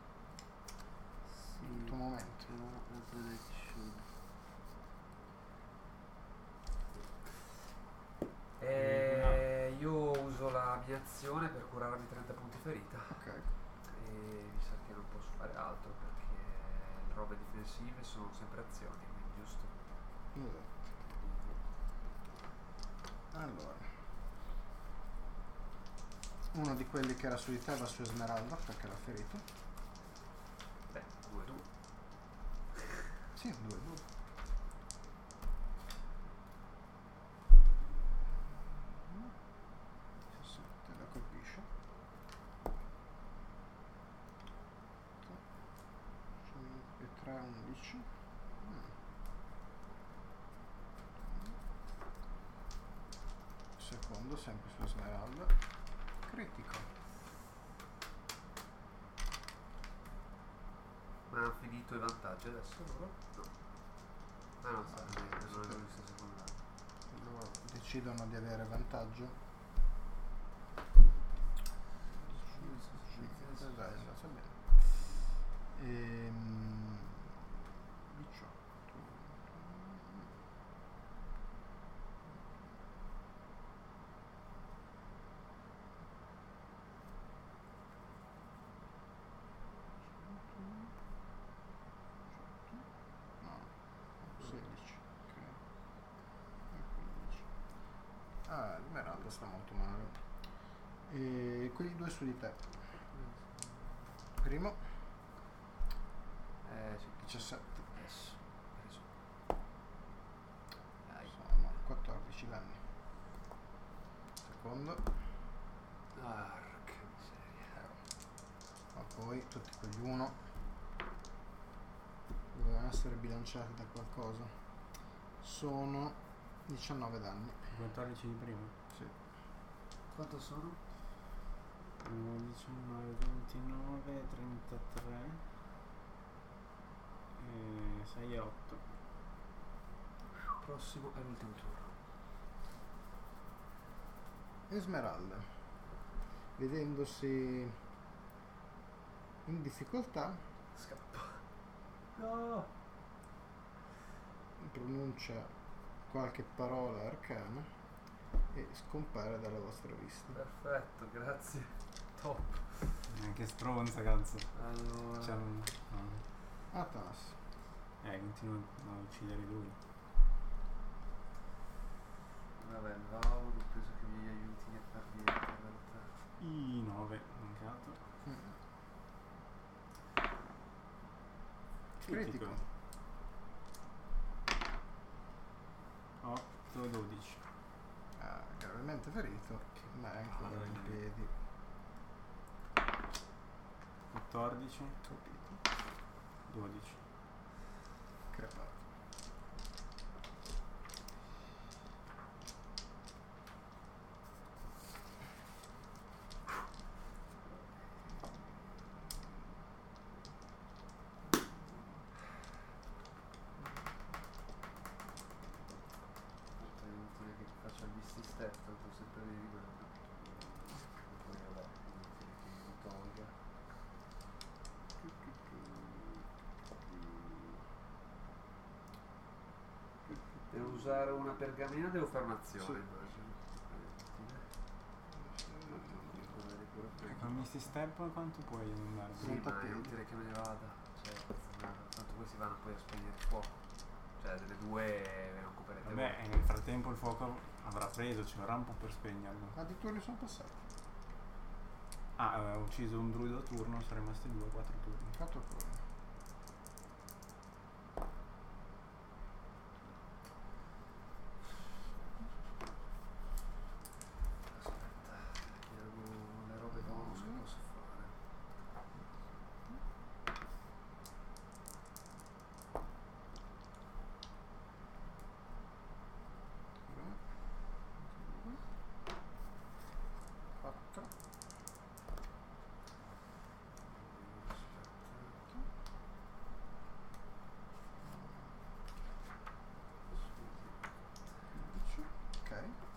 S3: Il tuo momento.
S1: Io uso la mia azione per curarmi 30 punti ferita.
S3: Ok.
S1: E mi sa che non posso fare altro perché le robe difensive sono sempre azioni, quindi giusto.
S3: Esatto. Allora, uno di quelli che era su di te va su Esmeralda perché l'ha ferito.
S1: Beh, 2-2.
S3: Sì, 2-2. La colpisce. 5 e 3, 11. Secondo, sempre su Esmeralda. Critico.
S1: Ma hanno finito i vantaggi adesso loro? No. Ah no, sta bene, non è visto secondario.
S3: Loro decidono di avere vantaggio. Dai, è andato bene. 18. No, 16. Ok. E 15. Esmeralda sta molto male. E quelli due su di te. Primo,
S1: Sì.
S3: 17.
S1: Adesso. Preso. Dai.
S3: Sono 14 danni. Secondo,
S1: Arca miseria.
S3: ma poi tutti quegli 1 dovevano essere bilanciati da qualcosa. Sono 19 danni.
S2: 14 di prima.
S3: Sì.
S1: Quanto sono?
S2: 19, 29, 33 e 6 e 8.
S1: Prossimo è l'ultimo turno.
S3: Esmeralda, vedendosi in difficoltà,
S1: Scappa. No!
S3: pronuncia qualche parola arcana e scompare dalla vostra vista.
S1: Perfetto, grazie. Top.
S2: Che stronza, cazzo.
S1: Allora.
S2: C'è un...
S3: Atanas.
S2: continua a uccidere lui.
S1: Vabbè, il Vaur, ho preso che mi aiuti a far niente in realtà.
S2: I 9, mancato.
S3: Critico.
S2: 8, 12.
S3: Gravemente ferito, ma è ancora in piedi.
S2: 14,
S3: Colpito.
S2: 12.
S3: Crepato.
S1: È inutile che ti faccia il visti step, tanto sempre devi rimanere. E poi vabbè, è inutile che mi tolga. Devo usare una pergamena, devo fare un'azione,
S3: Sì.
S1: immagino. È inutile. Non devo vedere
S2: Con Misty Step quanto puoi andare?
S1: Sì,
S3: 30
S1: ma è
S3: piedi.
S1: inutile che me ne vada. Cioè, tanto poi si vanno poi a spegnere il fuoco. Cioè, delle due ve ne occuperete voi.
S2: Vabbè, nel frattempo il fuoco avrà preso, ci vorrà un po' per spegnerlo.
S3: Ma di turni sono passati.
S2: Ah, aveva ucciso un druido a turno, sono rimasti 2, 4 turni.
S3: 4 turni.
S1: Aspetta, vediamo le robe bonus che posso fare.
S3: Quattro. Ok.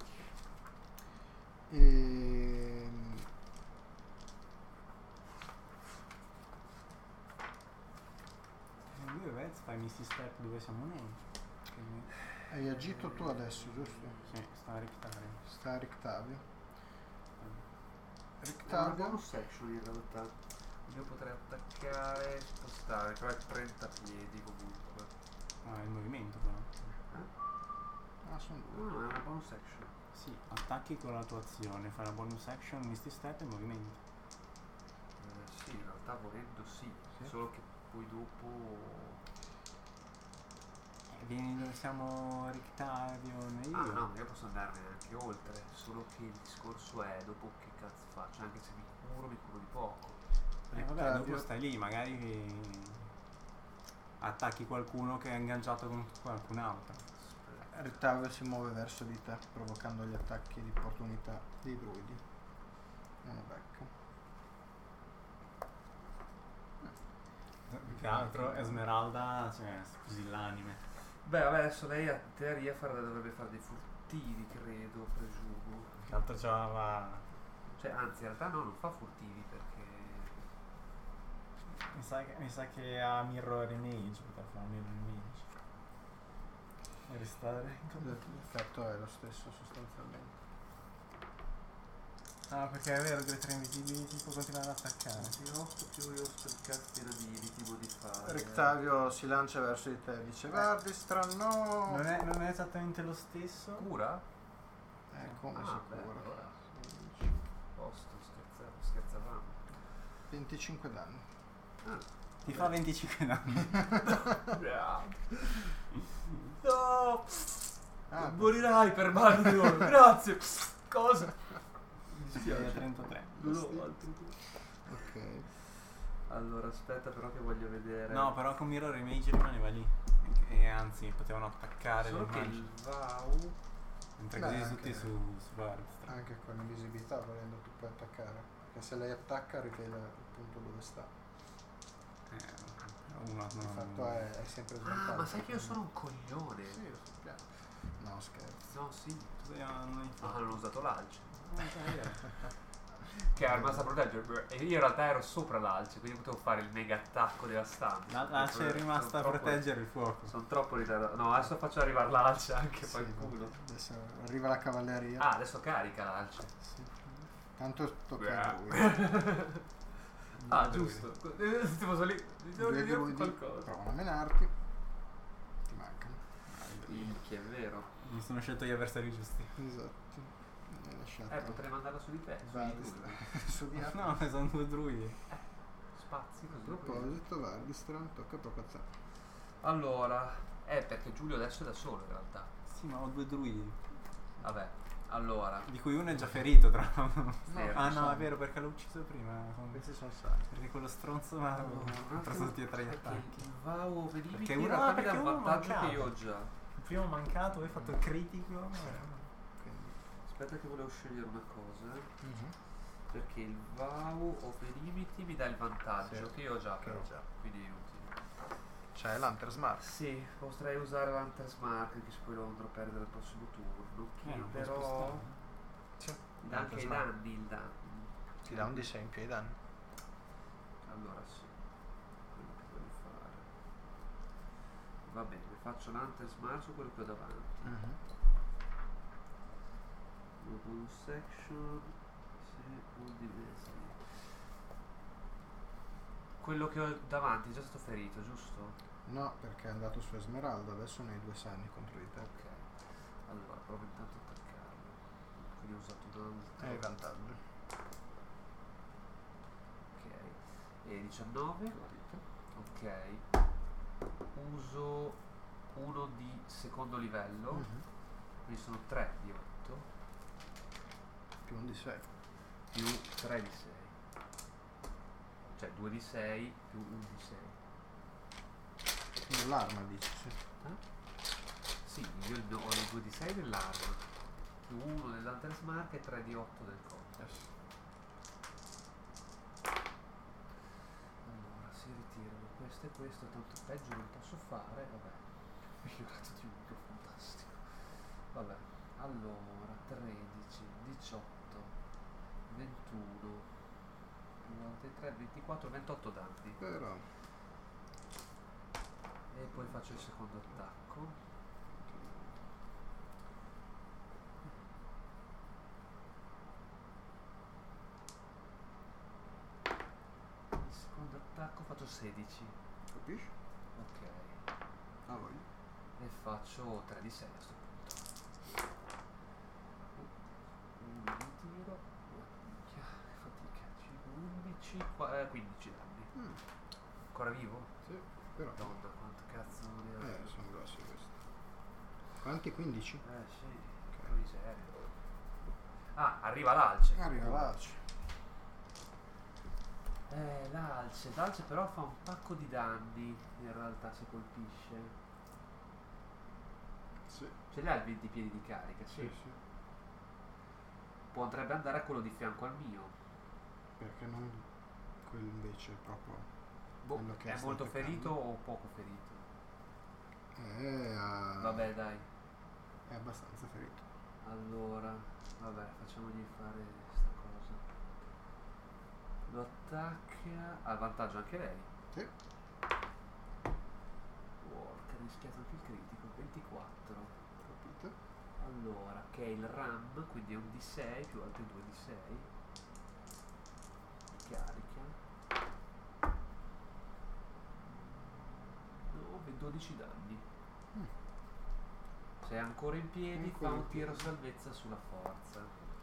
S2: Due Vez fai Misty Step dove siamo noi. Quindi,
S3: Hai agito tu adesso, giusto?
S2: sì, sta a Rictare.
S3: Sta a Rictavio.
S1: È una
S3: Rictavio.
S1: bonus action in realtà. Io potrei attaccare, spostare, però è 30 piedi comunque.
S2: Ah, è il movimento però.
S3: Ah, sono
S1: No,
S3: due.
S1: no, è una bonus action.
S2: Sì, attacchi con la tua azione, fai la bonus action, Misty Step e movimento.
S1: Sì, in realtà volendo sì,
S3: Sì.
S1: solo che poi dopo...
S2: Vieni dove siamo Rictavio e io.
S1: Ah no, io posso andarmene anche oltre, solo che il discorso è dopo che cazzo faccio, anche se mi curo di poco.
S2: Vabbè,
S3: Rictavio.
S2: dopo stai lì, magari attacchi qualcuno che è ingaggiato con qualcun altro.
S1: Aspetta.
S3: Rictavio si muove verso di te, provocando gli attacchi di opportunità dei druidi. E ne becca.
S2: Più che altro Esmeralda, cioè, pusillanime.
S1: Beh, vabbè, adesso lei a teoria dovrebbe fare dei furtivi, credo, presumo.
S2: Più che altro c'aveva.
S1: Cioè, anzi, in realtà no, non fa furtivi perché...
S2: Mi sa che ha Mirror Image, potrà fare Mirror Image. E restare.
S3: L'effetto è lo stesso sostanzialmente.
S2: Ah, perché è vero, delle 3 invisibili può continuare ad attaccare.
S1: Più 8 più io sto il cazzino di modifiare.
S3: Rictavio si lancia verso di te e dice Vardistra no!
S2: Non è esattamente lo stesso.
S1: Cura?
S3: Come
S1: Ah, beh,
S3: sicuro.
S1: allora.
S3: 16.
S1: Posto, scherzavamo.
S3: 25 danni.
S1: Ah,
S2: Ti fa 25 danni.
S1: no!
S3: Ah,
S1: Morirai per mano di loro, grazie! Cosa? Mi
S2: Sì, è
S1: dispiace.
S2: 33.
S1: Non ho altro.
S3: ok.
S1: Allora, aspetta però che voglio vedere.
S2: No, però con Mirror Image rimaneva lì. E anzi, potevano attaccare
S1: solo
S2: le
S1: che
S2: immagini.
S1: il VAU...
S2: Mentre
S3: Beh,
S2: così
S3: anche-
S2: tutti su Vardistra.
S3: Anche con invisibilità volendo tu puoi attaccare. Perché se lei attacca rivela il punto dove sta.
S2: Uno
S3: Di fatto è sempre
S1: Ah,
S3: svantaggio.
S1: ma sai che io sono un coglione?
S3: Sì, lo sappiamo. No, scherzo.
S1: No, sì.
S2: Non
S1: No, hanno usato l'alce.
S2: è
S1: Che è rimasta a proteggere. E io in realtà ero sopra l'alce, quindi potevo fare il mega attacco devastante.
S2: L'alce è rimasta a proteggere il fuoco.
S1: Sono troppo ritardato. No, adesso faccio arrivare l'alce anche, poi
S3: Sì,
S1: il culo.
S3: adesso arriva la cavalleria.
S1: Ah, adesso carica l'alce.
S3: Sì. Tanto tocca a lui.
S1: Ah, giusto. Tipo lì. Devo
S3: Due
S1: dire
S3: druidi
S1: qualcosa.
S3: provano a menarti. Ti mancano.
S1: Minchia, è vero.
S2: Mi sono scelto gli avversari giusti.
S3: Esatto. Mi hai lasciato.
S1: Potrei mandarla su di te. Su di
S3: Vardistra. Su di altri.
S2: No, sono due druidi.
S1: Spazi
S3: A
S1: così.
S3: proposito, Vardistra, tocca proprio a te.
S1: Allora, perché Giulio adesso è da solo in realtà.
S2: Sì, ma ho due druidi.
S1: Vabbè, allora.
S2: Di cui uno è già ferito, tra l'altro.
S1: Fermo,
S2: Ah no,
S3: sono-
S2: è vero, perché l'ho ucciso prima.
S3: Questi sono salti.
S2: Perché quello stronzo mi ha preso tutti e tre gli attacchi.
S1: Il VAU venimi
S2: Perché
S1: in
S2: uno-
S1: realtà mi dà
S2: perché
S1: un
S2: uno
S1: vantaggio
S2: mancava.
S1: che io ho già.
S2: Il primo mancato, hai fatto il critico.
S3: Quindi.
S1: Aspetta che volevo scegliere una cosa.
S3: Mhm.
S1: Perché il VAU of Enimity mi dà il vantaggio
S3: Sì,
S1: che io ho già
S3: che
S1: però.
S3: hai già.
S1: Quindi è inutile.
S3: C'è l'Hunter's Mark.
S1: Sì, potrei usare l'Hunter's Mark che poi lo andrò a perdere al prossimo turno. Che
S2: Non puoi
S1: però
S2: spostare.
S3: Sì.
S1: mi dà anche i
S3: L'Hunter's Mark.
S1: danni il danno.
S3: Ti dà un D6 in più ai danni.
S1: Allora sì, quello che voglio fare. Va bene, faccio l'Hunter's Mark su quello che ho davanti.
S3: Mhm.
S1: Una bonus section. Sì. Quello che ho davanti è già stato ferito, giusto?
S3: No, perché è andato su Esmeralda, adesso ne hai 2 sanni contro di te.
S1: Ok. Allora, provo intanto a attaccarlo. Quindi ho usato un altro.
S3: Hai vantaggio.
S1: Ok. E 19. Ok. Uso uno di secondo livello. Quindi sono 3 di 8.
S3: Più un di 6.
S1: Più 3 di 6. Cioè 2 di 6 più 1 di 6.
S3: L'arma dici, sì.
S1: Sì, io ho i 2 di 6 dell'arma, più 1 dell'Hunter's Mark e 3 di 8 del contest. Allora, si ritirano questo e questo, tanto peggio non posso fare, vabbè. Migliorato di 1, fantastico. Vabbè, allora, 13, 18, 21, 93, 24, 28 danni.
S3: Però
S1: E poi faccio il secondo attacco. Il secondo attacco faccio 16.
S3: capisci?
S1: Ok.
S3: Ah, voglio.
S1: E faccio 3 di 6 a questo punto. Un ritiro. Minchia, che fatica. 5, 11, 15 danni. Ancora vivo?
S3: Sì, però.
S1: Madonna, quanto cazzo ne ha?
S3: Sono grossi questi. Quanti? 15?
S1: Sì, che miseria. Ah, arriva l'alce.
S3: Arriva l'alce.
S1: L'alce però fa un pacco di danni in realtà se colpisce.
S3: Sì.
S1: Ce l'ha il 20 piedi di carica, sì.
S3: Sì.
S1: Potrebbe andare a quello di fianco al mio.
S3: Perché non quello invece è proprio
S1: Boh,
S3: quello che
S1: è
S3: sta
S1: molto
S3: attaccando.
S1: ferito o poco ferito?
S3: Vabbè,
S1: dai.
S3: È abbastanza ferito.
S1: Allora, vabbè, facciamogli fare questa cosa. Lo attacca. Ha vantaggio anche lei.
S3: Sì.
S1: Porca, ha rischiato anche il critico. 24.
S3: Capito?
S1: Allora, che è il RAM, quindi è un D6 più altri 2 D6. Carica. 9, 12 danni. Se è ancora in piedi,
S3: Ancora
S1: fa
S3: in
S1: un tiro
S3: piedi.
S1: salvezza sulla forza.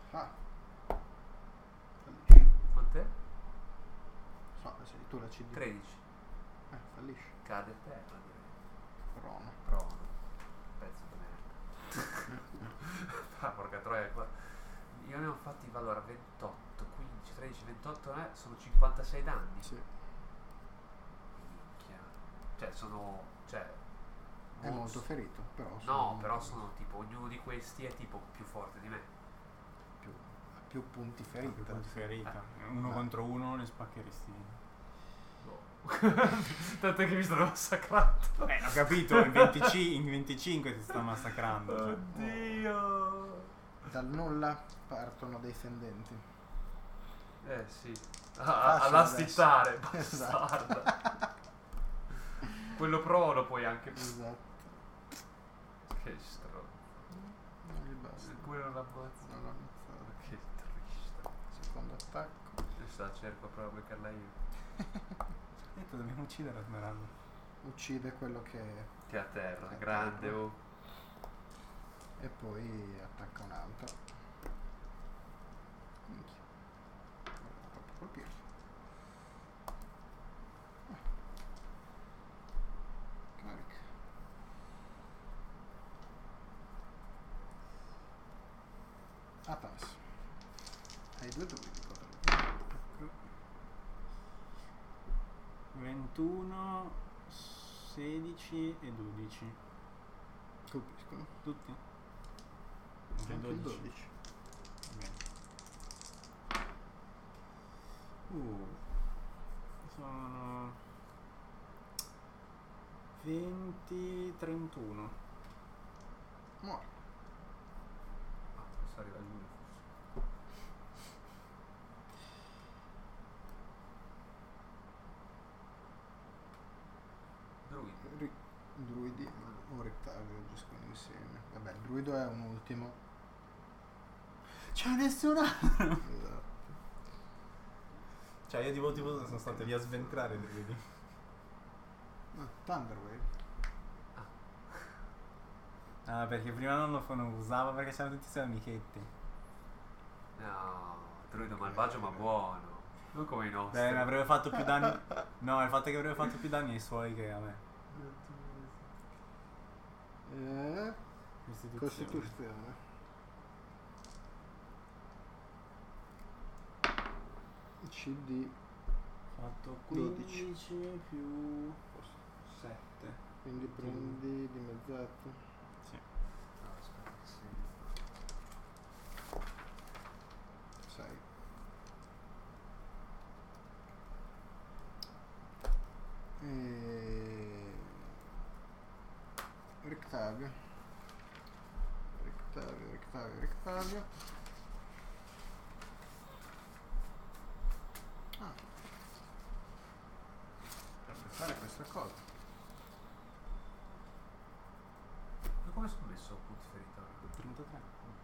S3: Fallisci.
S1: Quant'è?
S3: So, se tu la CD.
S1: 13.
S3: Fallisci.
S1: Cade a terra, direi.
S3: Prono.
S1: Prono. Pezzo di merda. Ah, porca troia qua. Io ne ho fatti, allora, 28, 15, 13, 28, sono 56 danni.
S3: Sì.
S1: Minchia. Cioè, sono... Cioè...
S3: È molto ferito, però.
S1: No, però sono tipo, ognuno di questi è tipo più forte di me.
S3: più punti ferita.
S2: Più punti ferita. Uno contro uno ne spaccheresti.
S1: Tanto che mi sono massacrato.
S2: Ho capito, in 25 ti sta massacrando. Cioè.
S1: Oddio.
S3: Dal nulla partono dei fendenti.
S1: Sì.
S3: Facile
S1: All'astizzare,
S3: adesso.
S1: bastarda. Quello prono poi anche.
S3: Esatto.
S1: Che stronzo.
S3: Non gli basta.
S1: Eppure non l'ammazzo.
S3: Non l'ho ammazzato.
S1: Che triste.
S3: Secondo attacco.
S1: Adesso cerco però a beccarla io.
S2: Detto, dobbiamo uccidere Esmeralda.
S3: Uccide quello che
S1: Che a terra,
S3: Che a
S1: grande
S3: terra.
S1: oh.
S3: e poi attacca un altro. Minchia. Voleva proprio colpirlo. Carica. Atlas. Hai 2 druidi contro di te.
S2: 21, 16 e 12.
S3: Colpiscono.
S2: Tutti?
S3: Anche il 12.
S2: Bene. Sono 20, 31.
S3: Muore.
S1: Adesso arriva lui forse. Druidi.
S3: Druidi o rettangoli agiscono insieme. Vabbè, il druido è un ultimo.
S2: C'è nessun altro!
S3: Esatto.
S2: Cioè io tipo sono state lì a sventrare vedi.
S3: Thunderwave.
S2: Ah, perché prima non lo usava perché c'erano tutti i suoi amichetti.
S1: No, druido malvagio ma buono. Non come i nostri.
S2: Beh, avrebbe fatto più danni. No, il fatto è che avrebbe fatto più danni ai suoi che a me.
S3: Costituzione. CD
S2: Ho fatto
S3: 12.
S2: 15 più 7.
S3: Quindi prendi dimezzato.
S2: Sì.
S1: No, aspetta che sì.
S3: 6. Rictavio. Ah. Potrebbe fare questa cosa.
S1: Ma come sono messo punti ferita?
S2: 33.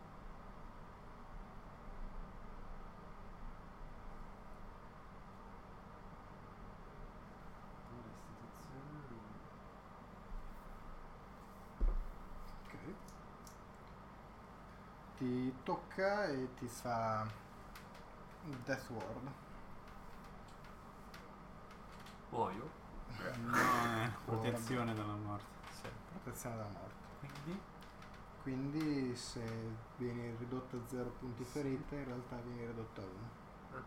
S3: Ok. Ti tocca e ti fa Death Ward.
S1: Muoio?
S2: No, protezione dalla morte.
S3: Sì, protezione da morte.
S1: Quindi?
S3: Quindi se vieni ridotto a 0 punti ferita, in realtà vieni ridotto a 1.
S1: Ah.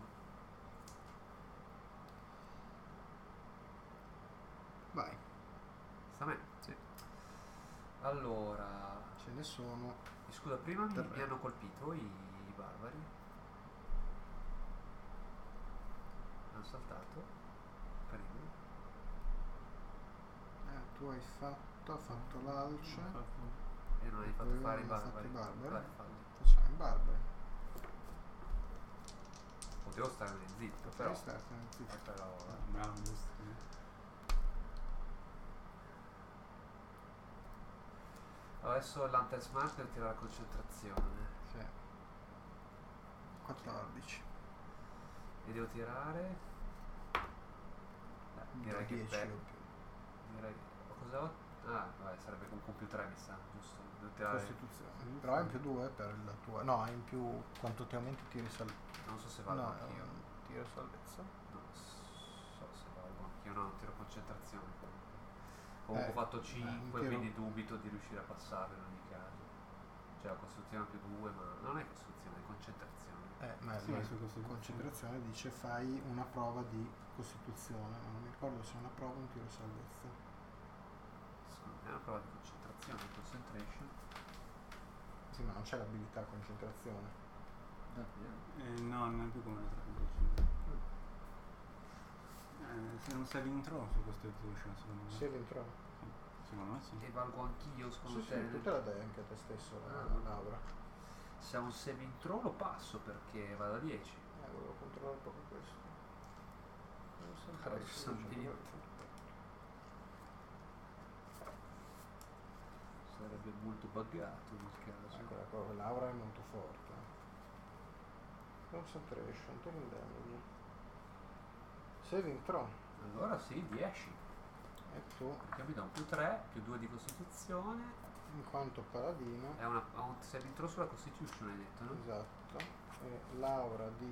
S3: Vai,
S1: Sta a me? Sì. Allora...
S3: ce ne sono.
S1: Scusa, prima mi
S3: Tre.
S1: hanno colpito i barbari. Hanno saltato. Prima.
S3: Tu hai fatto l'alce.
S1: E non hai fatto
S3: Poi
S1: fare i
S3: non hai fatto
S1: barbari.
S3: i barbari.
S1: Vai, falli.
S3: Facciamo i barbari.
S1: Potevo stare zitto, però. Però...
S2: Bravo, giusto.
S1: Adesso l'Antel Smart deve tirare la concentrazione.
S3: Sì. 14.
S1: E devo tirare... direi che
S3: 10 o più.
S1: direi che... Cosa ho? Ah, vabbè, sarebbe con più 3 mi sa, giusto? Devo tirare...
S3: Costituzione. Però hai in più 2 per la tua. No, hai in più. Quanto ti aumenti tiri salvezza.
S1: Non so se valgo
S3: No,
S1: anch'io.
S3: tiro salvezza.
S1: Non so se valgo anch'io, no, tiro concentrazione. Comunque ho fatto 5,
S3: tiro-
S1: quindi dubito di riuscire a passarlo in ogni caso. Cioè la costruzione più 2, ma non è costruzione, è concentrazione.
S3: Ma
S2: Sì,
S3: la
S2: su Costituzione.
S3: concentrazione dice fai una prova di costituzione, ma non mi ricordo se è una prova o un tiro salvezza.
S1: Secondo me è una prova di concentrazione, concentration.
S3: Sì, ma non c'è l'abilità concentrazione.
S2: No, non è più come la 3.5. Se non sei intro su Constitution, secondo me.
S3: Sì, dentro.
S2: Secondo me sì.
S1: E valgo anch'io, secondo
S3: Sì,
S1: te?
S3: sì, tu te la dai anche a te stesso,
S1: Ah.
S3: Laura.
S1: Se ha un saving throw lo passo perché vado a 10.
S3: Volevo controllare proprio questo. Non sempre
S1: Però
S3: che si
S1: sono
S3: dice
S1: io.
S3: quello.
S1: Sarebbe molto buggato nel caso.
S3: Ecco, la Laura è molto forte. Concentration, taking damage. Saving throw.
S1: Allora sì, 10.
S3: E tu,
S1: Perché mi dà un più 3, più 2 di costituzione.
S3: in quanto paladino,
S1: È ha un saving throw sulla constitution, hai detto, no?
S3: esatto, e Laura di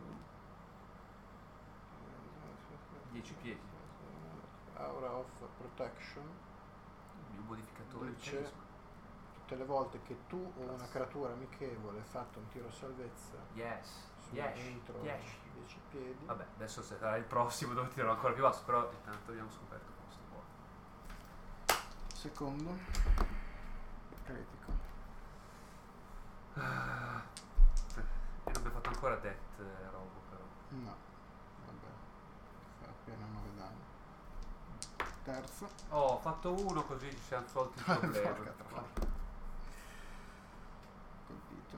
S1: 10 piedi.
S3: Aura of Protection.
S1: Il mio modificatore
S3: Dice-
S1: charisma.
S3: Tutte le volte che tu o una creatura amichevole hai fatto un tiro salvezza
S1: Yes,
S3: su
S1: 10,
S3: entro
S1: 10.
S3: 10 piedi,
S1: Vabbè, adesso se sarà il prossimo dove tirerò ancora più basso, però intanto abbiamo scoperto come sto qua.
S3: secondo critico.
S1: E non abbiamo fatto ancora Death Robo però.
S3: No, vabbè, fa appena 9 danni. Terzo.
S1: Oh, ho fatto uno così ci siamo tolti il problema.
S3: Porca troia. Colpito.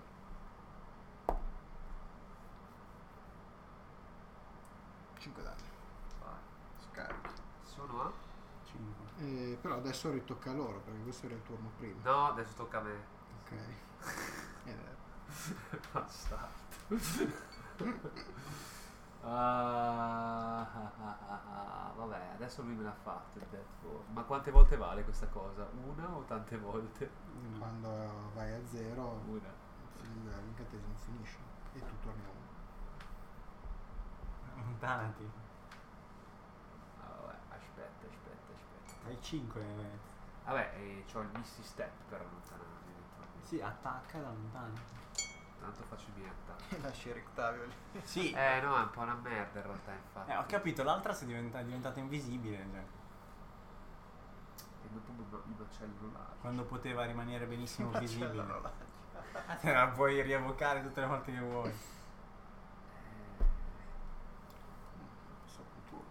S3: Cinque danni.
S1: Vai.
S3: Scarichi.
S1: Sono a?
S2: 5.
S3: Però adesso ritocca a loro perché questo era il turno prima.
S1: No, adesso tocca a me.
S3: Ok.
S1: Bastardo. Vabbè, adesso lui me l'ha fatto il Death Form. Ma quante volte vale questa cosa? Una o tante volte?
S3: Quando vai a 0
S1: Una.
S3: l'incantesimo finisce e tu torni a 1.
S2: Allontanati.
S1: Vabbè, aspetta.
S2: Hai 5.
S1: Vabbè, c'ho il Misty Step per allontanarmi.
S2: Sì, attacca ed allontani.
S1: Tanto faccio i miei attacchi.
S3: E lasci Rictavio lì.
S2: Sì.
S1: No, è un po' una merda in realtà, infatti.
S2: Ho capito, l'altra si è diventata invisibile. Cioè.
S1: E dopo mi macello là.
S2: Quando poteva rimanere benissimo
S3: Ma
S2: visibile.
S3: ce l'hanno là.
S2: Te la puoi rievocare tutte le volte che vuoi.
S3: So con tu.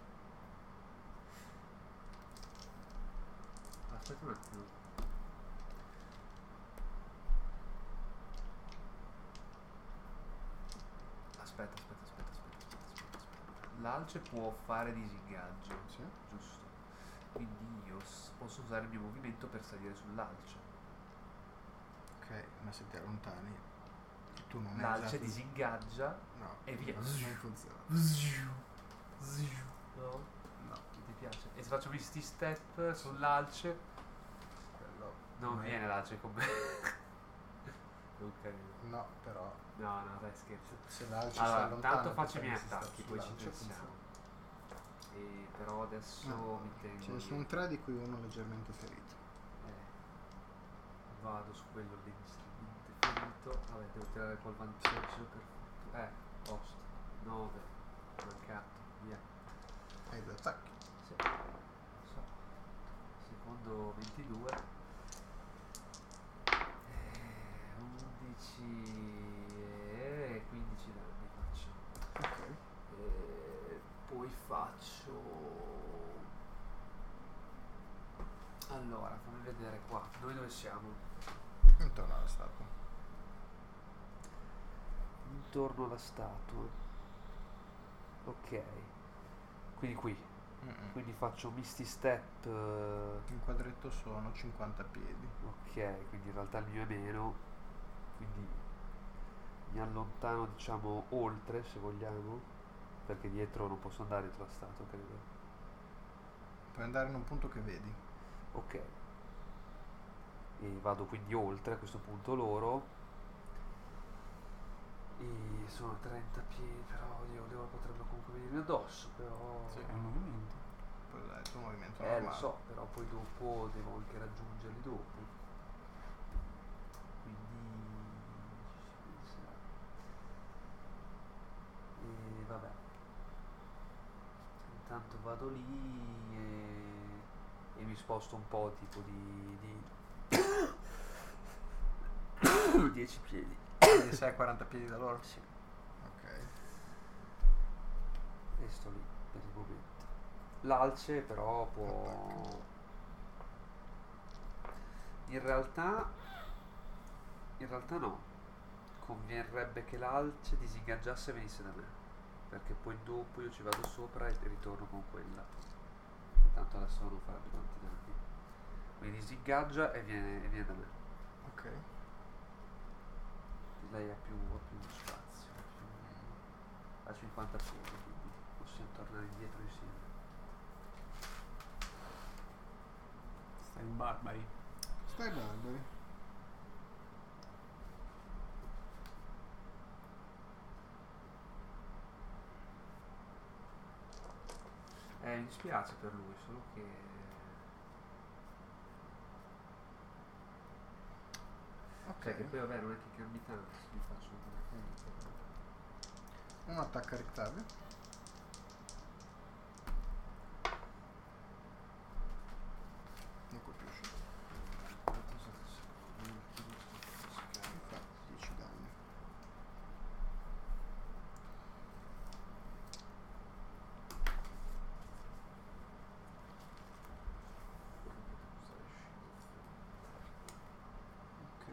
S1: Aspetta un attimo. Aspetta. L'alce può fare disingaggio,
S3: Sì.
S1: giusto? Quindi io posso usare il mio movimento per salire sull'alce.
S3: Ok, ma se ti allontani tu non hai
S1: L'alce
S3: usato-
S1: disingaggia
S3: No,
S1: e via.
S3: non funziona.
S1: No?
S3: No,
S1: Non ti piace? E se faccio Misty Step sull'alce,
S3: quello
S1: non
S3: non è-
S1: viene l'alce con me. Non carino.
S3: No, però
S1: No, dai, scherzo.
S3: se l'alce si
S1: Allora,
S3: allontana
S1: tanto
S3: tu
S1: faccio i miei
S3: prendi sta
S1: attacchi, poi ci
S3: sull'alce,
S1: pensiamo.
S3: funziona.
S1: E però adesso
S3: No,
S1: mi tengo.
S3: ce ne sono 3 di cui uno leggermente ferito.
S1: Vado su quello leggermente ferito. Vabbè, devo tirare col vantaggio per posto. 9. Mancato. Via.
S3: Hai 2 attacchi.
S1: Sì. Lo so. Secondo 22. 11 e 15 danni faccio.
S3: Ok.
S1: Poi faccio. Allora, fammi vedere qua. Noi dove siamo?
S3: Intorno alla statua.
S1: Intorno alla statua. Ok. Quindi qui.
S3: Mm-mm.
S1: Quindi faccio Misty Step.
S3: Il quadretto sono 50 piedi.
S1: Ok, quindi in realtà il mio è meno. Quindi mi allontano, diciamo, oltre se vogliamo. Perché dietro non posso andare dietro la statua, credo.
S3: Puoi andare in un punto che vedi.
S1: Ok. E vado quindi oltre a questo punto loro. E sono 30 piedi, però oddio, potrebbe comunque venirmi addosso, però.
S3: Sì.
S2: È un movimento.
S3: Poi dai, il tuo movimento
S1: Lo
S3: normale.
S1: so, però poi dopo devo anche raggiungerli dopo. Quindi ci si penserà. E vabbè. Intanto vado lì e mi sposto un po' tipo di 10 piedi.
S3: Quindi sei a 40 piedi da loro?
S1: Sì.
S3: Ok.
S1: E sto lì per il momento. L'alce però può.
S3: Attacca.
S1: In realtà no. Converrebbe che l'alce disingaggiasse e venisse da me. Perché poi dopo io ci vado sopra e ritorno con quella. E tanto adesso non farebbe tanti danni. Quindi disingaggia e viene da me.
S3: Ok.
S1: Lei ha più spazio. Ha 50 piedi, quindi possiamo tornare indietro insieme.
S2: Stai barbari.
S3: Stai barbari.
S1: Mi dispiace per lui, solo che.
S3: Ok.
S1: Cioè che poi vabbè non è che cambi tanto se mi faccio una ferita.
S3: Un attacco a Rictavio. Non colpisce. Mi fa 10 danni. Ok.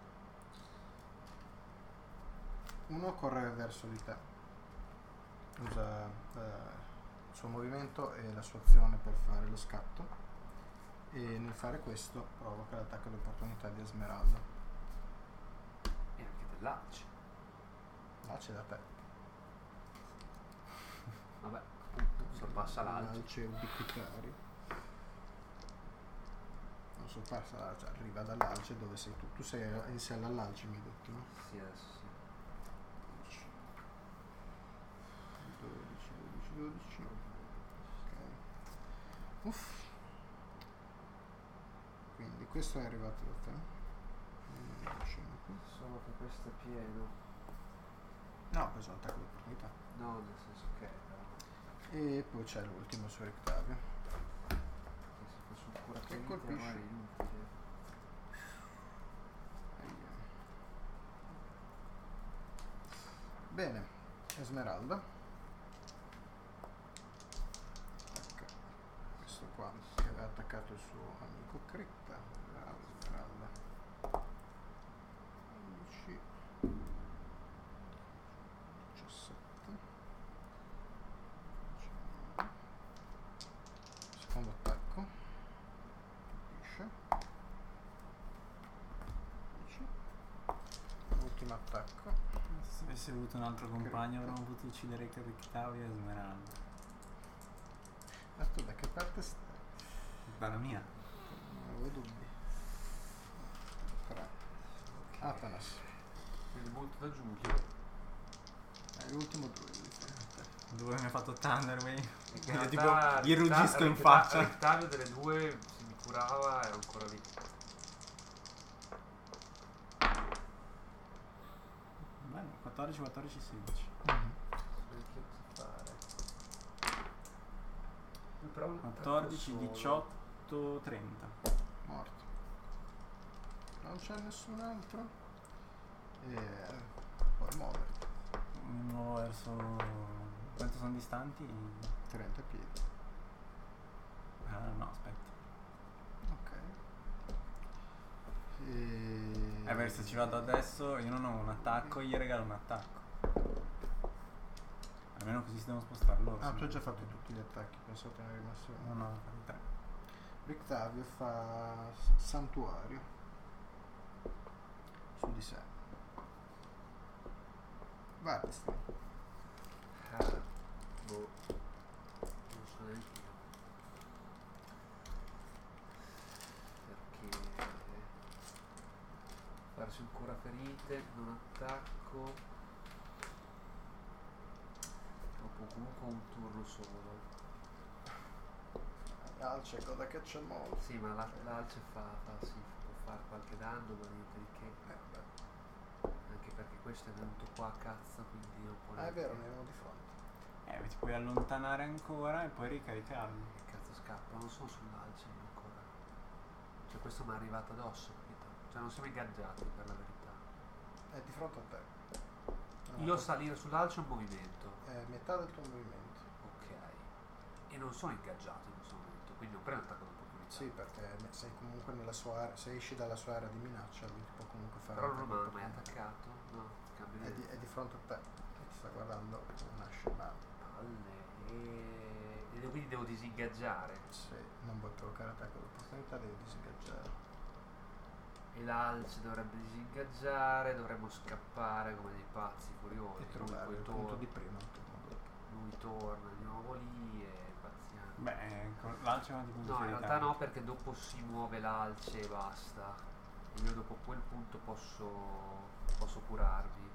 S3: Uno corre verso di te. Usa il suo movimento e la sua azione per fare lo scatto. E nel fare questo provoca l'attacco di opportunità di Esmeralda.
S1: E anche dell'alce.
S3: Là c'è da te.
S1: Vabbè, appunto, sorpassa l'alce.
S3: L'alce ubiquitario. Non sorpassa l'alce, arriva dall'alce dove sei tu. Tu sei in sella all'alce, mi hai detto, no?
S1: Sì, adesso sì.
S3: 12. Ok. Uff. Quindi questo è arrivato da te. 5.
S1: Solo che questo è pieno.
S3: No, questo è un attacco di opportunità.
S1: No, nel senso che
S3: E poi c'è l'ultimo su Rictavio.
S1: se faccio un cura
S3: Che colpisce.
S1: è inutile.
S3: Bene, Esmeralda. Attacca questo qua che aveva attaccato il suo amico Cripta. Bravo Esmeralda. 11, 17. Secondo attacco. Colpisce. 10. Ultimo attacco.
S2: Se avessi avuto un altro compagno avremmo potuto uccidere Rictavio e Esmeralda.
S3: Ma tu da che parte stai?
S2: Dalla mia.
S3: Non avevo dubbi. 3. Atanas.
S1: Quindi molto da Giulio.
S3: È l'ultimo druido.
S2: Dove mi ha fatto Thunderwave.
S1: In
S2: Quindi tipo
S1: realtà
S2: gli ruggisco in
S1: Rictavio
S2: faccia.
S1: Rictavio delle due, se mi curava, era ancora lì.
S2: Bene, 14, 14, 16.
S1: Neanche io so fare. Però un attacco
S2: 14,
S1: solo.
S2: 18, 30.
S3: Morto. Non c'è nessun altro. E puoi muoverti.
S2: Mi muovo verso... Quanto sono distanti?
S3: 30 piedi.
S2: No, aspetta.
S3: Ok. E...
S2: Beh, se ci vado adesso io non ho un attacco, gli regalo un attacco. Almeno così si devono spostare loro.
S3: Ah,
S2: se
S3: tu
S2: no.
S3: hai già fatto tutti gli attacchi, pensavo te ne eri rimasto
S2: No,
S3: uno.
S2: no, fate 3.
S3: Rictavio fa santuario su di sé. Vardistin.
S1: Boh. Non so neanche io. Perché farsi un cura ferite, non attacco. Dopo comunque un turno solo.
S3: Alce è cosa che c'è molto.
S1: Sì, ma l'alce sì, può fare qualche danno, ma niente di che.
S3: Beh.
S1: Anche perché questo è venuto qua a cazzo, quindi non può
S3: Ah, è vero, ne
S1: neanche-
S3: avevo di fronte.
S2: Ti puoi allontanare ancora e poi ricaricarli.
S1: Che cazzo scappa? Non sono sull'alce ancora. Cioè questo mi è arrivato addosso, capito? Cioè non siamo ingaggiati per la verità.
S3: È di fronte a te.
S1: Io salire sull'alce è un movimento.
S3: È metà del tuo movimento.
S1: Ok. E non sono ingaggiato in questo momento, quindi non prendo attacco d'opportunità.
S3: Sì, perché sei comunque nella sua area, se esci dalla sua area di minaccia lui ti può comunque fare
S1: Però
S3: un
S1: non mi ha
S3: attacco
S1: mai
S3: d'opportunità.
S1: attaccato. No, cambio di
S3: È di fronte a te e ti sta guardando con una scemata.
S1: palle. E quindi devo disingaggiare.
S3: Se non vuoi provocare attacco d'opportunità devi disingaggiare.
S1: E l'alce dovrebbe disingaggiare, dovremmo scappare come dei pazzi furiosi.
S3: E trovare
S1: Lui
S3: il
S1: poi
S3: punto di prima il turno dopo.
S1: Lui torna di nuovo lì e pazziamo.
S2: Beh, l'alce quanti punti
S1: No, in
S2: ferita
S1: realtà
S2: hai?
S1: no, perché dopo si muove l'alce e basta. E io dopo quel punto posso curarvi.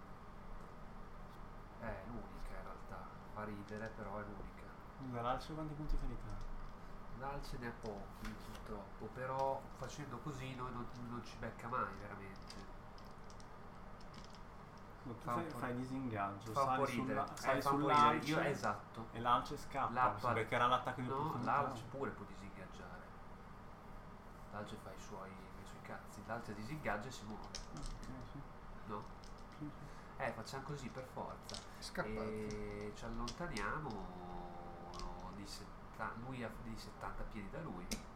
S1: È l'unica in realtà. Fa ridere, però è l'unica.
S2: Scusa, l'alce quanti punti ferita hai?
S1: L'alce ne ha pochi, purtroppo, però facendo così noi non ci becca mai veramente.
S2: Tu
S1: Fa un po'
S2: fai disingaggio,
S1: Fa un po'
S2: sali
S1: ridere.
S2: sali
S1: Fa un po' ridere.
S2: sull'alce
S1: Io, esatto.
S2: e l'alce scappa,
S1: L'alce-
S2: perché era l'attacco di
S1: No,
S2: opportunità.
S1: l'alce pure può disingaggiare. L'alce fa i suoi cazzi. L'alce disingaggia e si muove.
S2: Ah, ok, sì.
S1: No?
S2: Sì, sì.
S1: Facciamo così per forza.
S3: Scappate.
S1: E ci allontaniamo lui ha di 70 piedi da lui.
S3: Si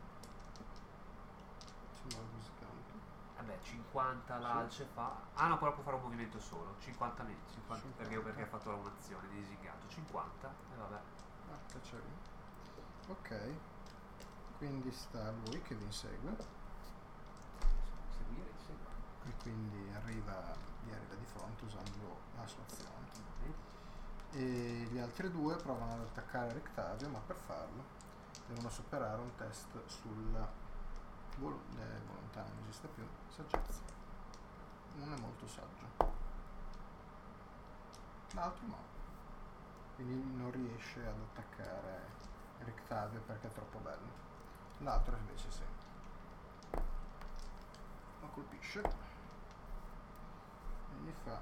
S3: muove così tanto.
S1: Vabbè, 50 l'alce fa. Ah no, però può fare un movimento solo. 50 metri. 50, perché ha fatto un'azione di disingaggio. 50. E vabbè.
S3: Ah, cacciavi. Ok. Quindi sta lui che vi insegue.
S1: Seguire, segua.
S3: E quindi vi arriva di fronte usando la sua azione. E gli altri due provano ad attaccare Rictavio, ma per farlo devono superare un test sulla volontà, non esiste più, saggezza. Uno è molto saggio, l'altro no, quindi non riesce ad attaccare Rictavio perché è troppo bello. L'altro invece sì, lo colpisce e gli fa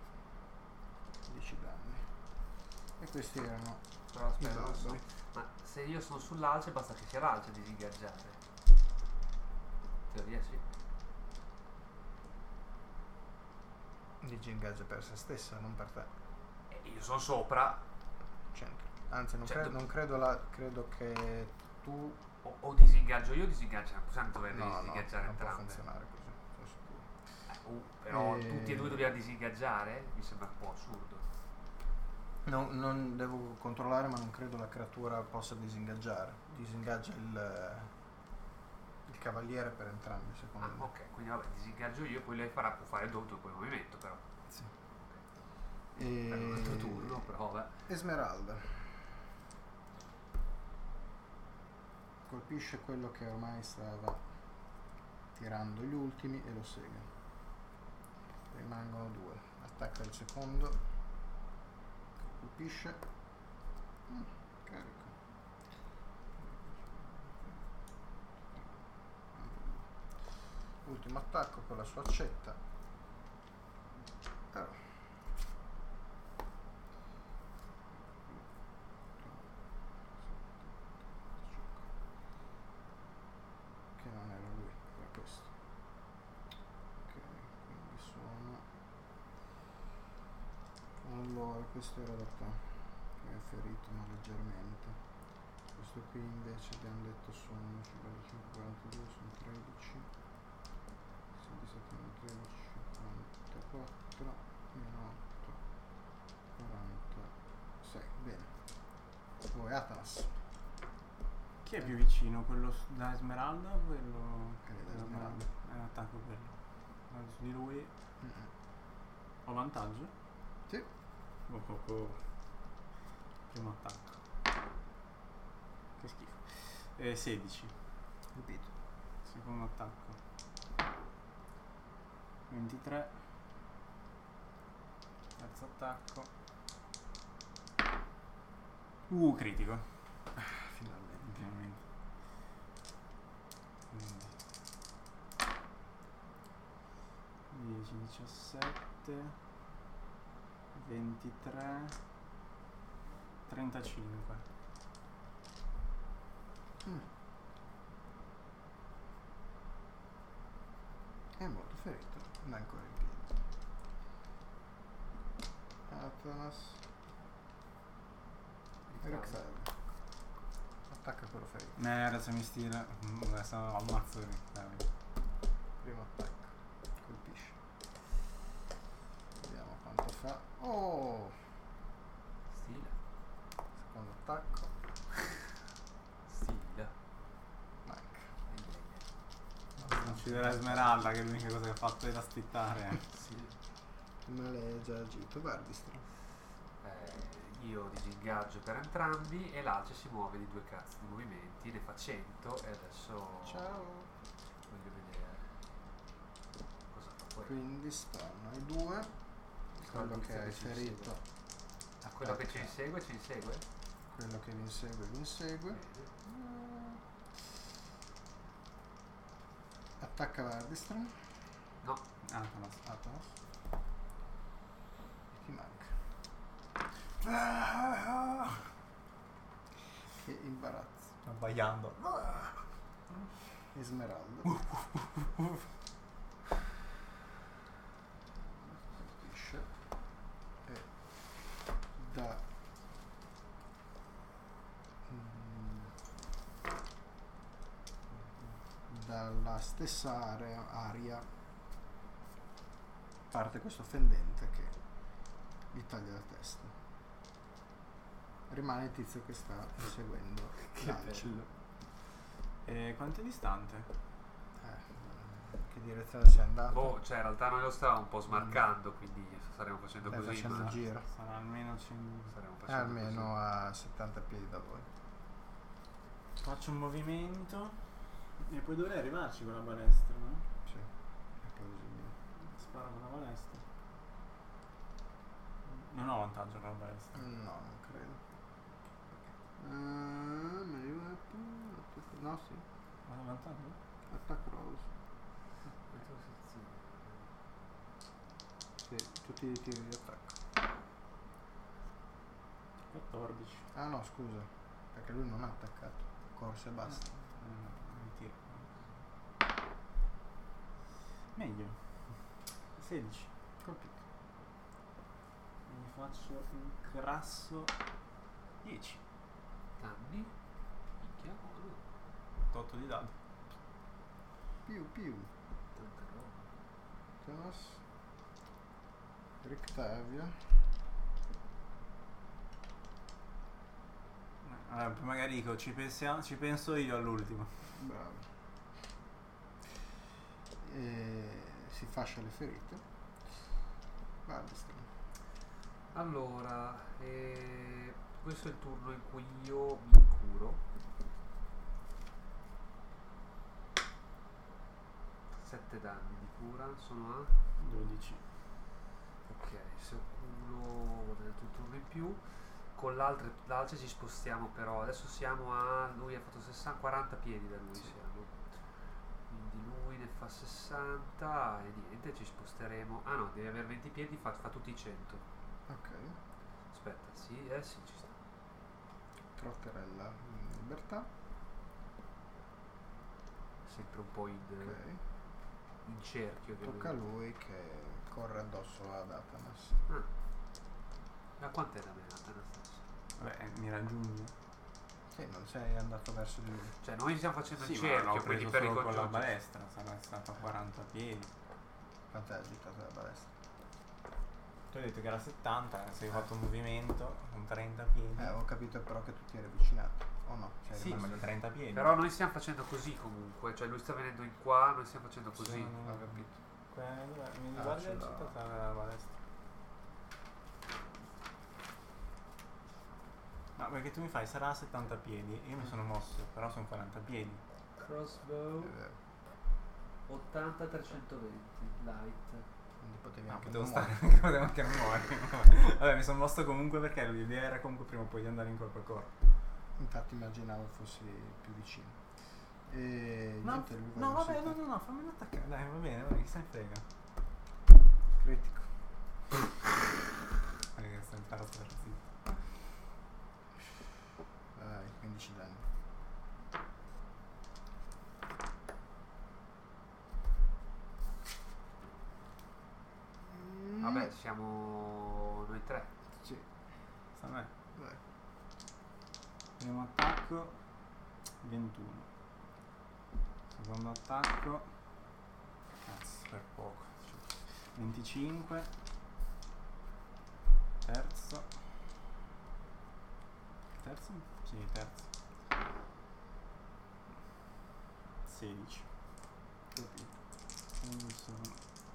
S3: 10 danni. E questi erano
S1: Però aspetta,
S3: i
S1: non so.
S3: barbari.
S1: Ma se io sono sull'alce basta che sia l'alce a disingaggiare. Teoria sì.
S3: Disingaggia per se stessa, non per te.
S1: E io sono sopra.
S3: C'entra. Anzi, non,
S1: Cioè,
S3: non credo, credo che tu...
S1: O disingaggio io o disingaggio. Non possiamo dover
S3: No,
S1: disingaggiare
S3: non può
S1: entrambe.
S3: funzionare così, sono sicuro.
S1: Però
S3: E-
S1: tutti e due dobbiamo disingaggiare? Mi sembra un po' assurdo.
S3: Non devo controllare, ma non credo la creatura possa disingaggiare. Disingaggia il cavaliere per entrambi, secondo me.
S1: Ok, quindi vabbè, disingaggio io, poi lei può fare dopo il movimento, però.
S3: Sì.
S1: Per un altro turno, però vabbè.
S3: Esmeralda colpisce quello che ormai stava tirando gli ultimi e lo sega. Rimangono due. Attacca il secondo, colpisce, carico. Ultimo attacco con la sua accetta. Che non era lui, era questo. Ok, quindi sono... Allora, questo era da te, che è ferito ma leggermente. Questo qui invece abbiamo detto sono 55, 42, sono 13. 67, 13, 44, meno 8, 46. Bene. Poi Atanas.
S2: Chi è più vicino? Quello da Esmeralda o quello
S3: Da
S2: da
S3: Esmeralda.
S2: È un attacco quello. Vado su di lui. Ho vantaggio?
S3: Sì.
S2: Oh. Primo attacco. Che schifo. 16.
S3: Ripeto.
S2: Secondo attacco. 23. Terzo attacco. Critico.
S3: Finalmente.
S2: Finalmente. Quindi 10, 17, 23, 35.
S3: È molto ferito, non è ancora in piedi. Atanas. Rexav. Attacca quello ferito.
S2: Adesso mi stila. Adesso ammazzo lì.
S3: Primo attacco. Colpisce. Vediamo quanto fa. Oh!
S1: Stila.
S3: Secondo attacco.
S1: Stila.
S3: Manca.
S2: Uccidere Esmeralda, che è l'unica cosa che ha fatto era stittare.
S1: Sì.
S3: Ma lei è già agito. Vardistro.
S1: Io disingaggio per entrambi e l'alce si muove di 2 cazzo di movimenti, ne fa 100 e adesso
S3: Ciao.
S1: voglio vedere cosa fa poi.
S3: Quindi stanno i due. Quello che è ferito.
S1: Quello che ci
S3: attacca.
S1: insegue ci insegue?
S3: Quello che vi insegue.
S1: Bene.
S3: Attacca Vardistro.
S1: No,
S2: Atanas.
S3: Atanas. E ti manca. Che imbarazzo.
S4: Abbaiando.
S3: Esmeralda. Colpisce. E da dalla stessa aria parte questo fendente che gli taglia la testa. Rimane il tizio che sta seguendo l'alce.
S2: Quanto è distante?
S3: che direzione sei andato?
S1: Boh, cioè in realtà noi lo stavamo un po' smarcando, quindi staremo facendo
S3: Stai
S1: così.
S3: facendo
S1: ma
S3: il giro.
S2: Sarà almeno
S1: staremo facendo
S3: Almeno
S1: così.
S3: a 70 piedi da voi.
S2: Faccio un movimento e poi dovrei arrivarci con la balestra, no?
S3: Sì, è plausibile.
S2: Sparo con la balestra. Non ho vantaggio con la balestra.
S3: No, non credo. No, sì.
S2: Ho vantaggio?
S3: Attack rolls. Sì, tutti i tiri di attacco.
S2: 14.
S3: Ah no, scusa, perché lui non ha attaccato. Corse e basta.
S2: Mi tiro. Meglio. 16.
S3: Colpito.
S2: Mi faccio un grasso 10.
S1: Danni? Minchia, buono.
S2: 8 di dadi.
S3: Più.
S1: Tanta roba.
S3: Thomas. Rictavia.
S2: Allora, magari dico, ci penso io all'ultimo.
S3: Bravo. E si fascia le ferite. Baldestan.
S1: Allora, questo è il turno in cui io mi curo. 7 danni di cura, sono a
S2: 12.
S1: ok, se ho culo va bene, un turno in più. Con l'altra ci spostiamo, però adesso siamo a, lui ha fatto 60, 40 piedi da lui siamo, quindi lui ne fa 60 e niente, ci sposteremo. Ah no, deve avere 20 piedi, fa tutti 100.
S3: Ok.
S1: Aspetta, sì, sì, ci sta.
S3: Trotterella in libertà.
S1: Sempre un po' in cerchio.
S3: Tocca a lui che corre addosso ad Atanas.
S1: Ma quant'è da me Anastasia?
S2: Vabbè, mi raggiungi?
S3: Sì, non sei andato verso di lui.
S1: Cioè noi stiamo facendo il
S2: Sì, ma
S1: cerchio,
S2: l'ho
S1: quindi
S2: preso
S1: per
S2: solo con la
S1: ricongiungere.
S2: balestra, sarà stato a 40 piedi.
S3: Quanto hai agitato la balestra?
S2: Tu hai detto che era 70, se hai fatto un movimento con 30 piedi.
S3: Ho capito però che tu ti eri avvicinato. O no? Sei
S2: Sì, ma
S3: rimasto
S2: di 30 piedi.
S1: Però noi stiamo facendo così comunque, cioè lui sta venendo in qua, noi stiamo facendo così.
S2: Sì,
S3: Ho capito.
S2: Mi
S3: Ah,
S2: guardi
S3: ce l'ho.
S2: agitata la balestra. No, perché tu mi fai sarà a 70 piedi e io mi sono mosso, però sono 40 piedi.
S1: Crossbow
S3: È vero.
S1: 80 320 light.
S3: Quindi potevi
S2: No,
S3: anche
S2: potevo
S3: non
S2: stare,
S3: muovere.
S2: potevo anche non muovere. Vabbè, mi sono mosso comunque perché l'idea era comunque prima o poi di andare in corpo a corpo.
S3: Infatti immaginavo fossi più vicino. E
S2: No,
S3: niente, lui
S2: no,
S3: va
S2: vabbè,
S3: verso te.
S2: no, fammelo attaccare. Dai, va bene, chi se ne frega.
S3: Critico.
S2: Che sto imparando a stare zitto.
S3: Vai, 15 danni.
S1: Vabbè, siamo noi tre.
S3: Sì,
S2: Sta a me.
S3: vai.
S2: Primo attacco 21. Secondo attacco cazzo, per poco. 25. Terzo. Terzo? Sì, terzo. 16.
S3: Capito.
S2: Quindi sono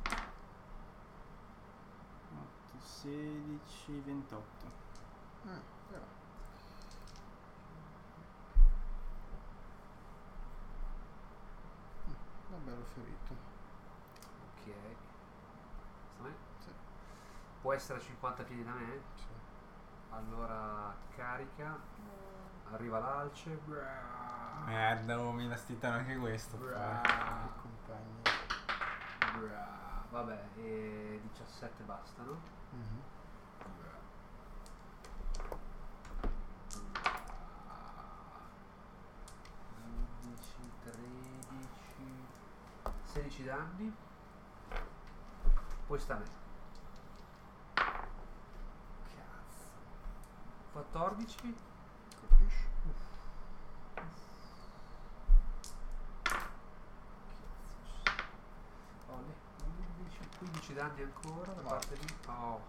S2: 8, 16, 28.
S3: Però. Bello ferito.
S1: Ok. Sta a me?
S3: Sì.
S1: Può essere a 50 piedi da me?
S3: Sì.
S1: Allora carica. Arriva l'alce.
S2: Mi vestitano anche questo.
S3: I compagni.
S1: Vabbè, e 17 bastano.
S3: Mhm.
S1: 11, 13, 16 danni. Poi sta a me. Cazzo. 14.
S3: Colpisci.
S1: Oh, 11, 15 danni ancora da
S3: No.
S1: parte di. Oh,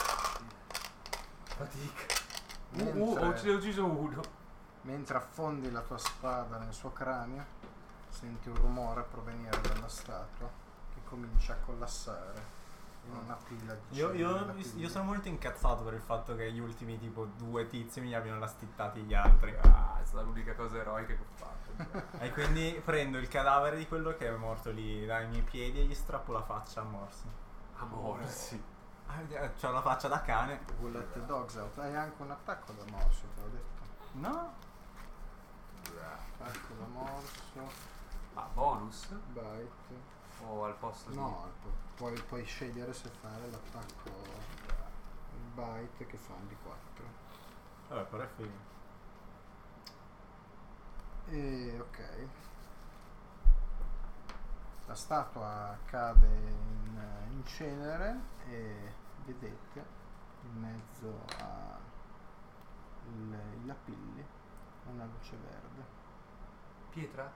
S1: fatica.
S3: Mentre-
S1: Ho ucciso uno.
S3: Mentre affondi la tua spada nel suo cranio, senti un rumore provenire dalla statua che comincia a collassare in una pila di
S2: Io sono molto incazzato per il fatto che gli ultimi tipo 2 tizi mi abbiano lastittati gli altri.
S1: Ah, è stata l'unica cosa eroica che ho fatto.
S2: E quindi prendo il cadavere di quello che è morto lì dai miei piedi e gli strappo la faccia a morsi.
S1: Amore, sì.
S2: C'ho la faccia da cane.
S3: Bullet Dogs Out. Hai anche un attacco da morso, te l'ho detto.
S2: No?
S3: Attacco da morso,
S1: Ah, bonus?
S3: bite.
S1: O al posto di...
S3: No, puoi scegliere se fare l'attacco bite che fa un di 4.
S2: Vabbè, però è figo.
S3: E ok. La statua cade in cenere e vedete in mezzo a i lapilli una luce verde.
S1: Pietra?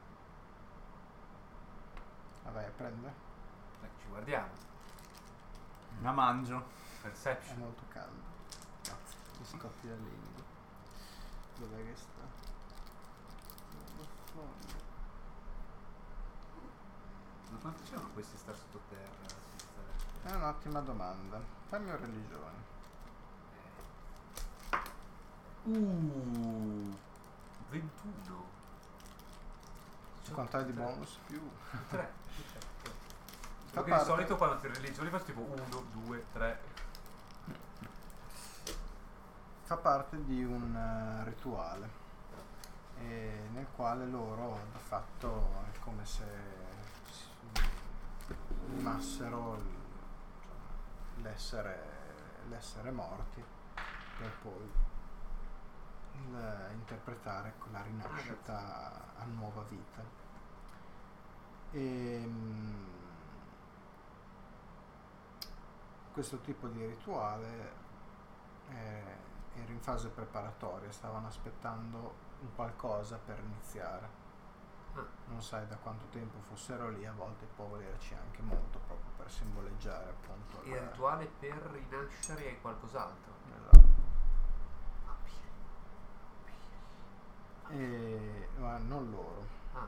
S3: La vai a prendere?
S1: Ci guardiamo.
S2: La mangio.
S3: È
S1: Perception.
S3: molto caldo.
S2: Cazzo.
S3: Ti scotti la lingua. Dov'è che sta?
S1: Ma quanto c'erano questi star sottoterra?
S3: È un'ottima domanda. Fammi una religione.
S1: 21.
S3: Quant'hai di bonus? Più.
S1: 3.
S3: Fa
S1: Perché di
S3: parte-
S1: solito quando ti religioni faccio tipo 1, 2, 3.
S3: Fa parte di un rituale nel quale loro di fatto è come se limassero l'essere morti per poi interpretare con la rinascita a nuova vita. Questo tipo di rituale era in fase preparatoria, stavano aspettando un qualcosa per iniziare. Non sai da quanto tempo fossero lì, a volte può volerci anche molto, proprio per simboleggiare appunto
S1: Il rituale per rinascere è qualcos'altro.
S3: ma non loro.
S1: Ah,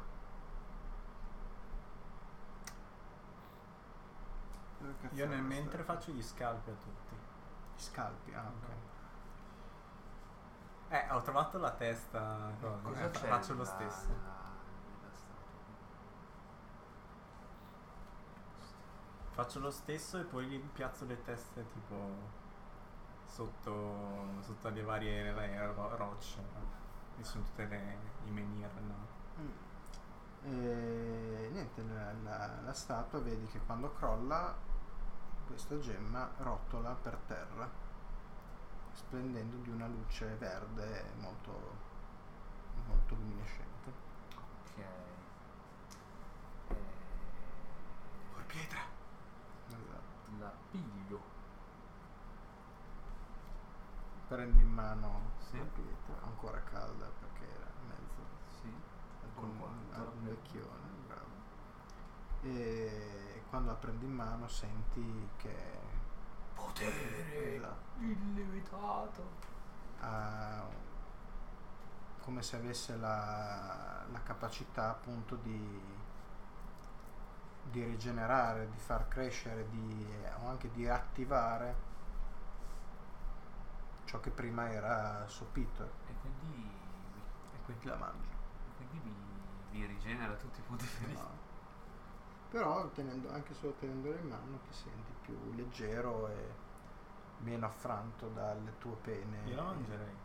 S2: Io nel mentre faccio gli scalpi a tutti.
S3: Scalpi, ok.
S2: Ho trovato la testa.
S1: cosa c'è?
S2: Faccio lo stesso. Faccio lo stesso e poi gli piazzo le teste tipo sotto le varie rocce. Che sono tutte i menhir, no?
S3: Niente, la statua vedi che quando crolla questa gemma rotola per terra, splendendo di una luce verde molto, molto luminescente.
S1: Ok.
S2: Por pietra.
S3: Esatto.
S1: La piglio.
S3: Prendi in mano
S1: Sì.
S3: la pietra, ancora calda perché era in mezzo
S1: Sì.
S3: ad
S1: Quanto?
S3: un vecchione, bravo. E quando la prendi in mano senti che
S1: Potere
S3: esatto,
S1: illimitato.
S3: ha come se avesse la capacità appunto di rigenerare, di far crescere, o anche di attivare ciò che prima era sopito,
S1: E quindi
S3: e quindi la mangi.
S1: mi rigenera tutti i punti di vista.
S3: No. Però anche solo tenendolo in mano ti senti più leggero e meno affranto dalle tue pene.
S2: Io la mangerei.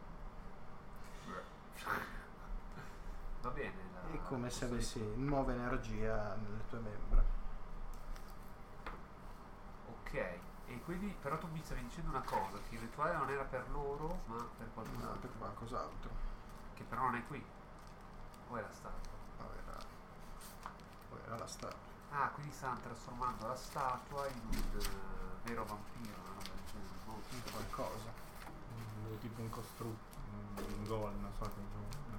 S1: Va bene.
S3: È come se
S1: posso
S3: avessi nuova energia nelle tue membra.
S1: Ok, e quindi però tu mi stavi dicendo una cosa, che il rituale non era per loro, ma per qualcun
S3: No,
S1: altro,
S3: per qualcos'altro.
S1: che però non è qui. O era stato?
S3: Poi era la statua.
S1: Ah, quindi stanno trasformando la statua in un vero vampiro, una roba del genere, un
S3: In
S1: mostro.
S3: qualcosa.
S2: Tipo un costrutto, un gol, non so che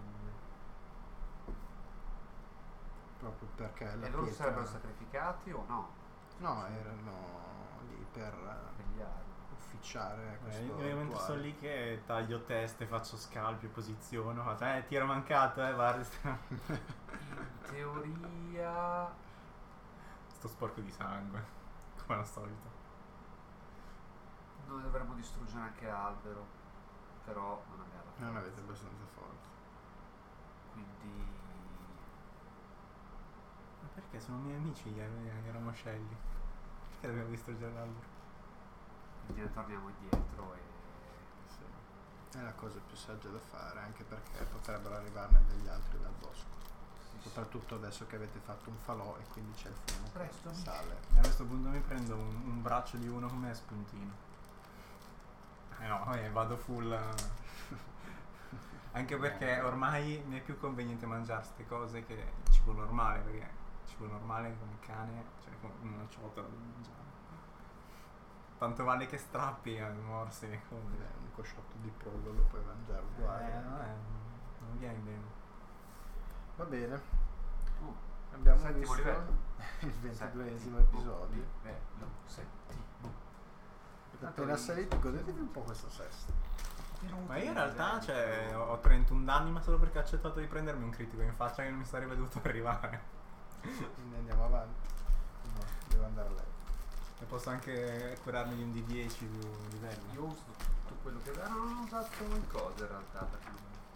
S3: Proprio perché la
S1: E loro si
S3: pietra...
S1: sarebbero sacrificati o no?
S3: No, erano lì per
S1: Vegliare.
S3: ufficiare questo
S2: io mentre
S3: rituale.
S2: sono lì che taglio teste, faccio scalpi, posiziono, faccio, tiro mancato, guarda.
S1: teoria
S2: Sto sporco di sangue, come al solito.
S1: noi dovremmo distruggere anche l'albero, però non abbiamo la
S3: Non
S1: forza.
S3: avete abbastanza forza.
S1: Quindi
S2: Ma perché sono miei amici gli ramoscelli? Perché dobbiamo distruggere l'albero?
S1: ne torniamo indietro e
S3: Sì. È la cosa più saggia da fare, anche perché potrebbero arrivarne degli altri dal bosco. Soprattutto adesso che avete fatto un falò e quindi c'è il fumo
S1: Presto.
S3: che sale.
S2: E a questo punto mi prendo un braccio di uno come spuntino. No, vado full. Anche perché ormai mi è più conveniente mangiare queste cose che il cibo normale, perché il cibo normale come cane, cioè con una ciotola da mangiare. Tanto vale che strappi a morsi le cose.
S3: Un cosciotto di pollo lo puoi mangiare uguale.
S2: Non viene bene.
S3: Va bene.
S1: Abbiamo
S3: Abbiamo
S1: visto
S3: visto il 22esimo episodio.
S1: Livello settimo.
S3: Appena saliti, godetevi un po' questo sesto.
S2: Ma io in realtà ho 31 danni, ma solo perché ho accettato di prendermi un critico in faccia che non mi sarebbe dovuto arrivare.
S3: Quindi andiamo avanti. No, devo andare a letto.
S2: E posso anche curarmi di un D10 più livello.
S1: Io uso tutto quello che non ho usato in cosa in realtà perché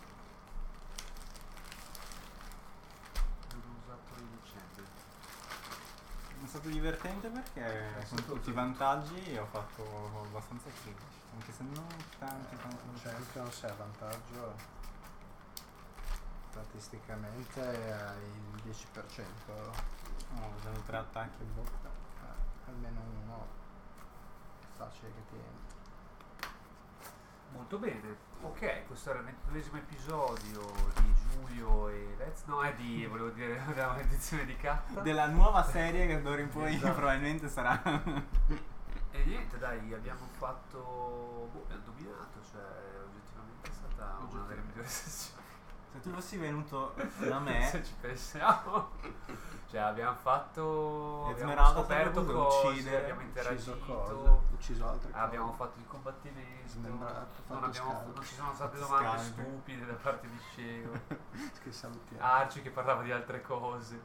S1: non ho usato riducendo.
S2: È stato divertente perché con tutti i vantaggi ho fatto abbastanza critici, anche se non tanti.
S3: Champion se ha vantaggio statisticamente hai il 10%,
S2: Ho usato 3 attacchi a bocca.
S3: almeno uno è facile che tieni.
S1: Molto bene, ok, questo era il 22esimo episodio di Giulio e Vez, no è di, volevo dire, della edizione di Catta.
S2: Della nuova serie che d'ora in poi
S1: Esatto.
S2: probabilmente sarà.
S1: E niente, dai, abbiamo fatto, abbiamo dominato, cioè oggettivamente è stata una delle migliori sessioni.
S2: Se tu fossi venuto da me,
S1: Se ci pensiamo, cioè abbiamo fatto, abbiamo
S2: Esmeralda
S1: scoperto
S2: sarebbe
S1: cose,
S2: uccidere,
S1: abbiamo
S3: Ucciso
S1: interagito,
S3: cose, ucciso altre cose.
S1: abbiamo fatto il combattimento,
S3: Smembrato,
S1: non,
S3: fatto
S1: abbiamo,
S3: scalpi.
S1: non ci sono state
S2: Fatto
S1: domande
S2: scalpi.
S1: stupide da parte di Scego.
S3: Che salutiamo.
S1: Arci che parlava di altre cose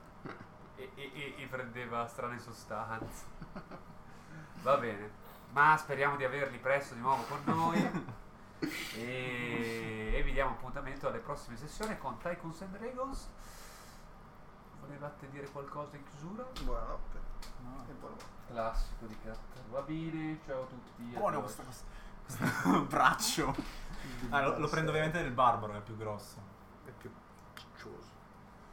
S1: e prendeva strane sostanze. Va bene, ma speriamo di averli presto di nuovo con noi e vi diamo appuntamento alle prossime sessioni con Tycoons and Dragons. Volevate dire qualcosa in chiusura?
S3: Buonanotte.
S2: no.
S3: E buonanotte.
S1: Classico di Catta. Va bene, ciao a tutti.
S2: Buono
S1: addio.
S2: questo braccio. Lo prendo ovviamente del barbaro, è più grosso.
S3: È più ciccioso.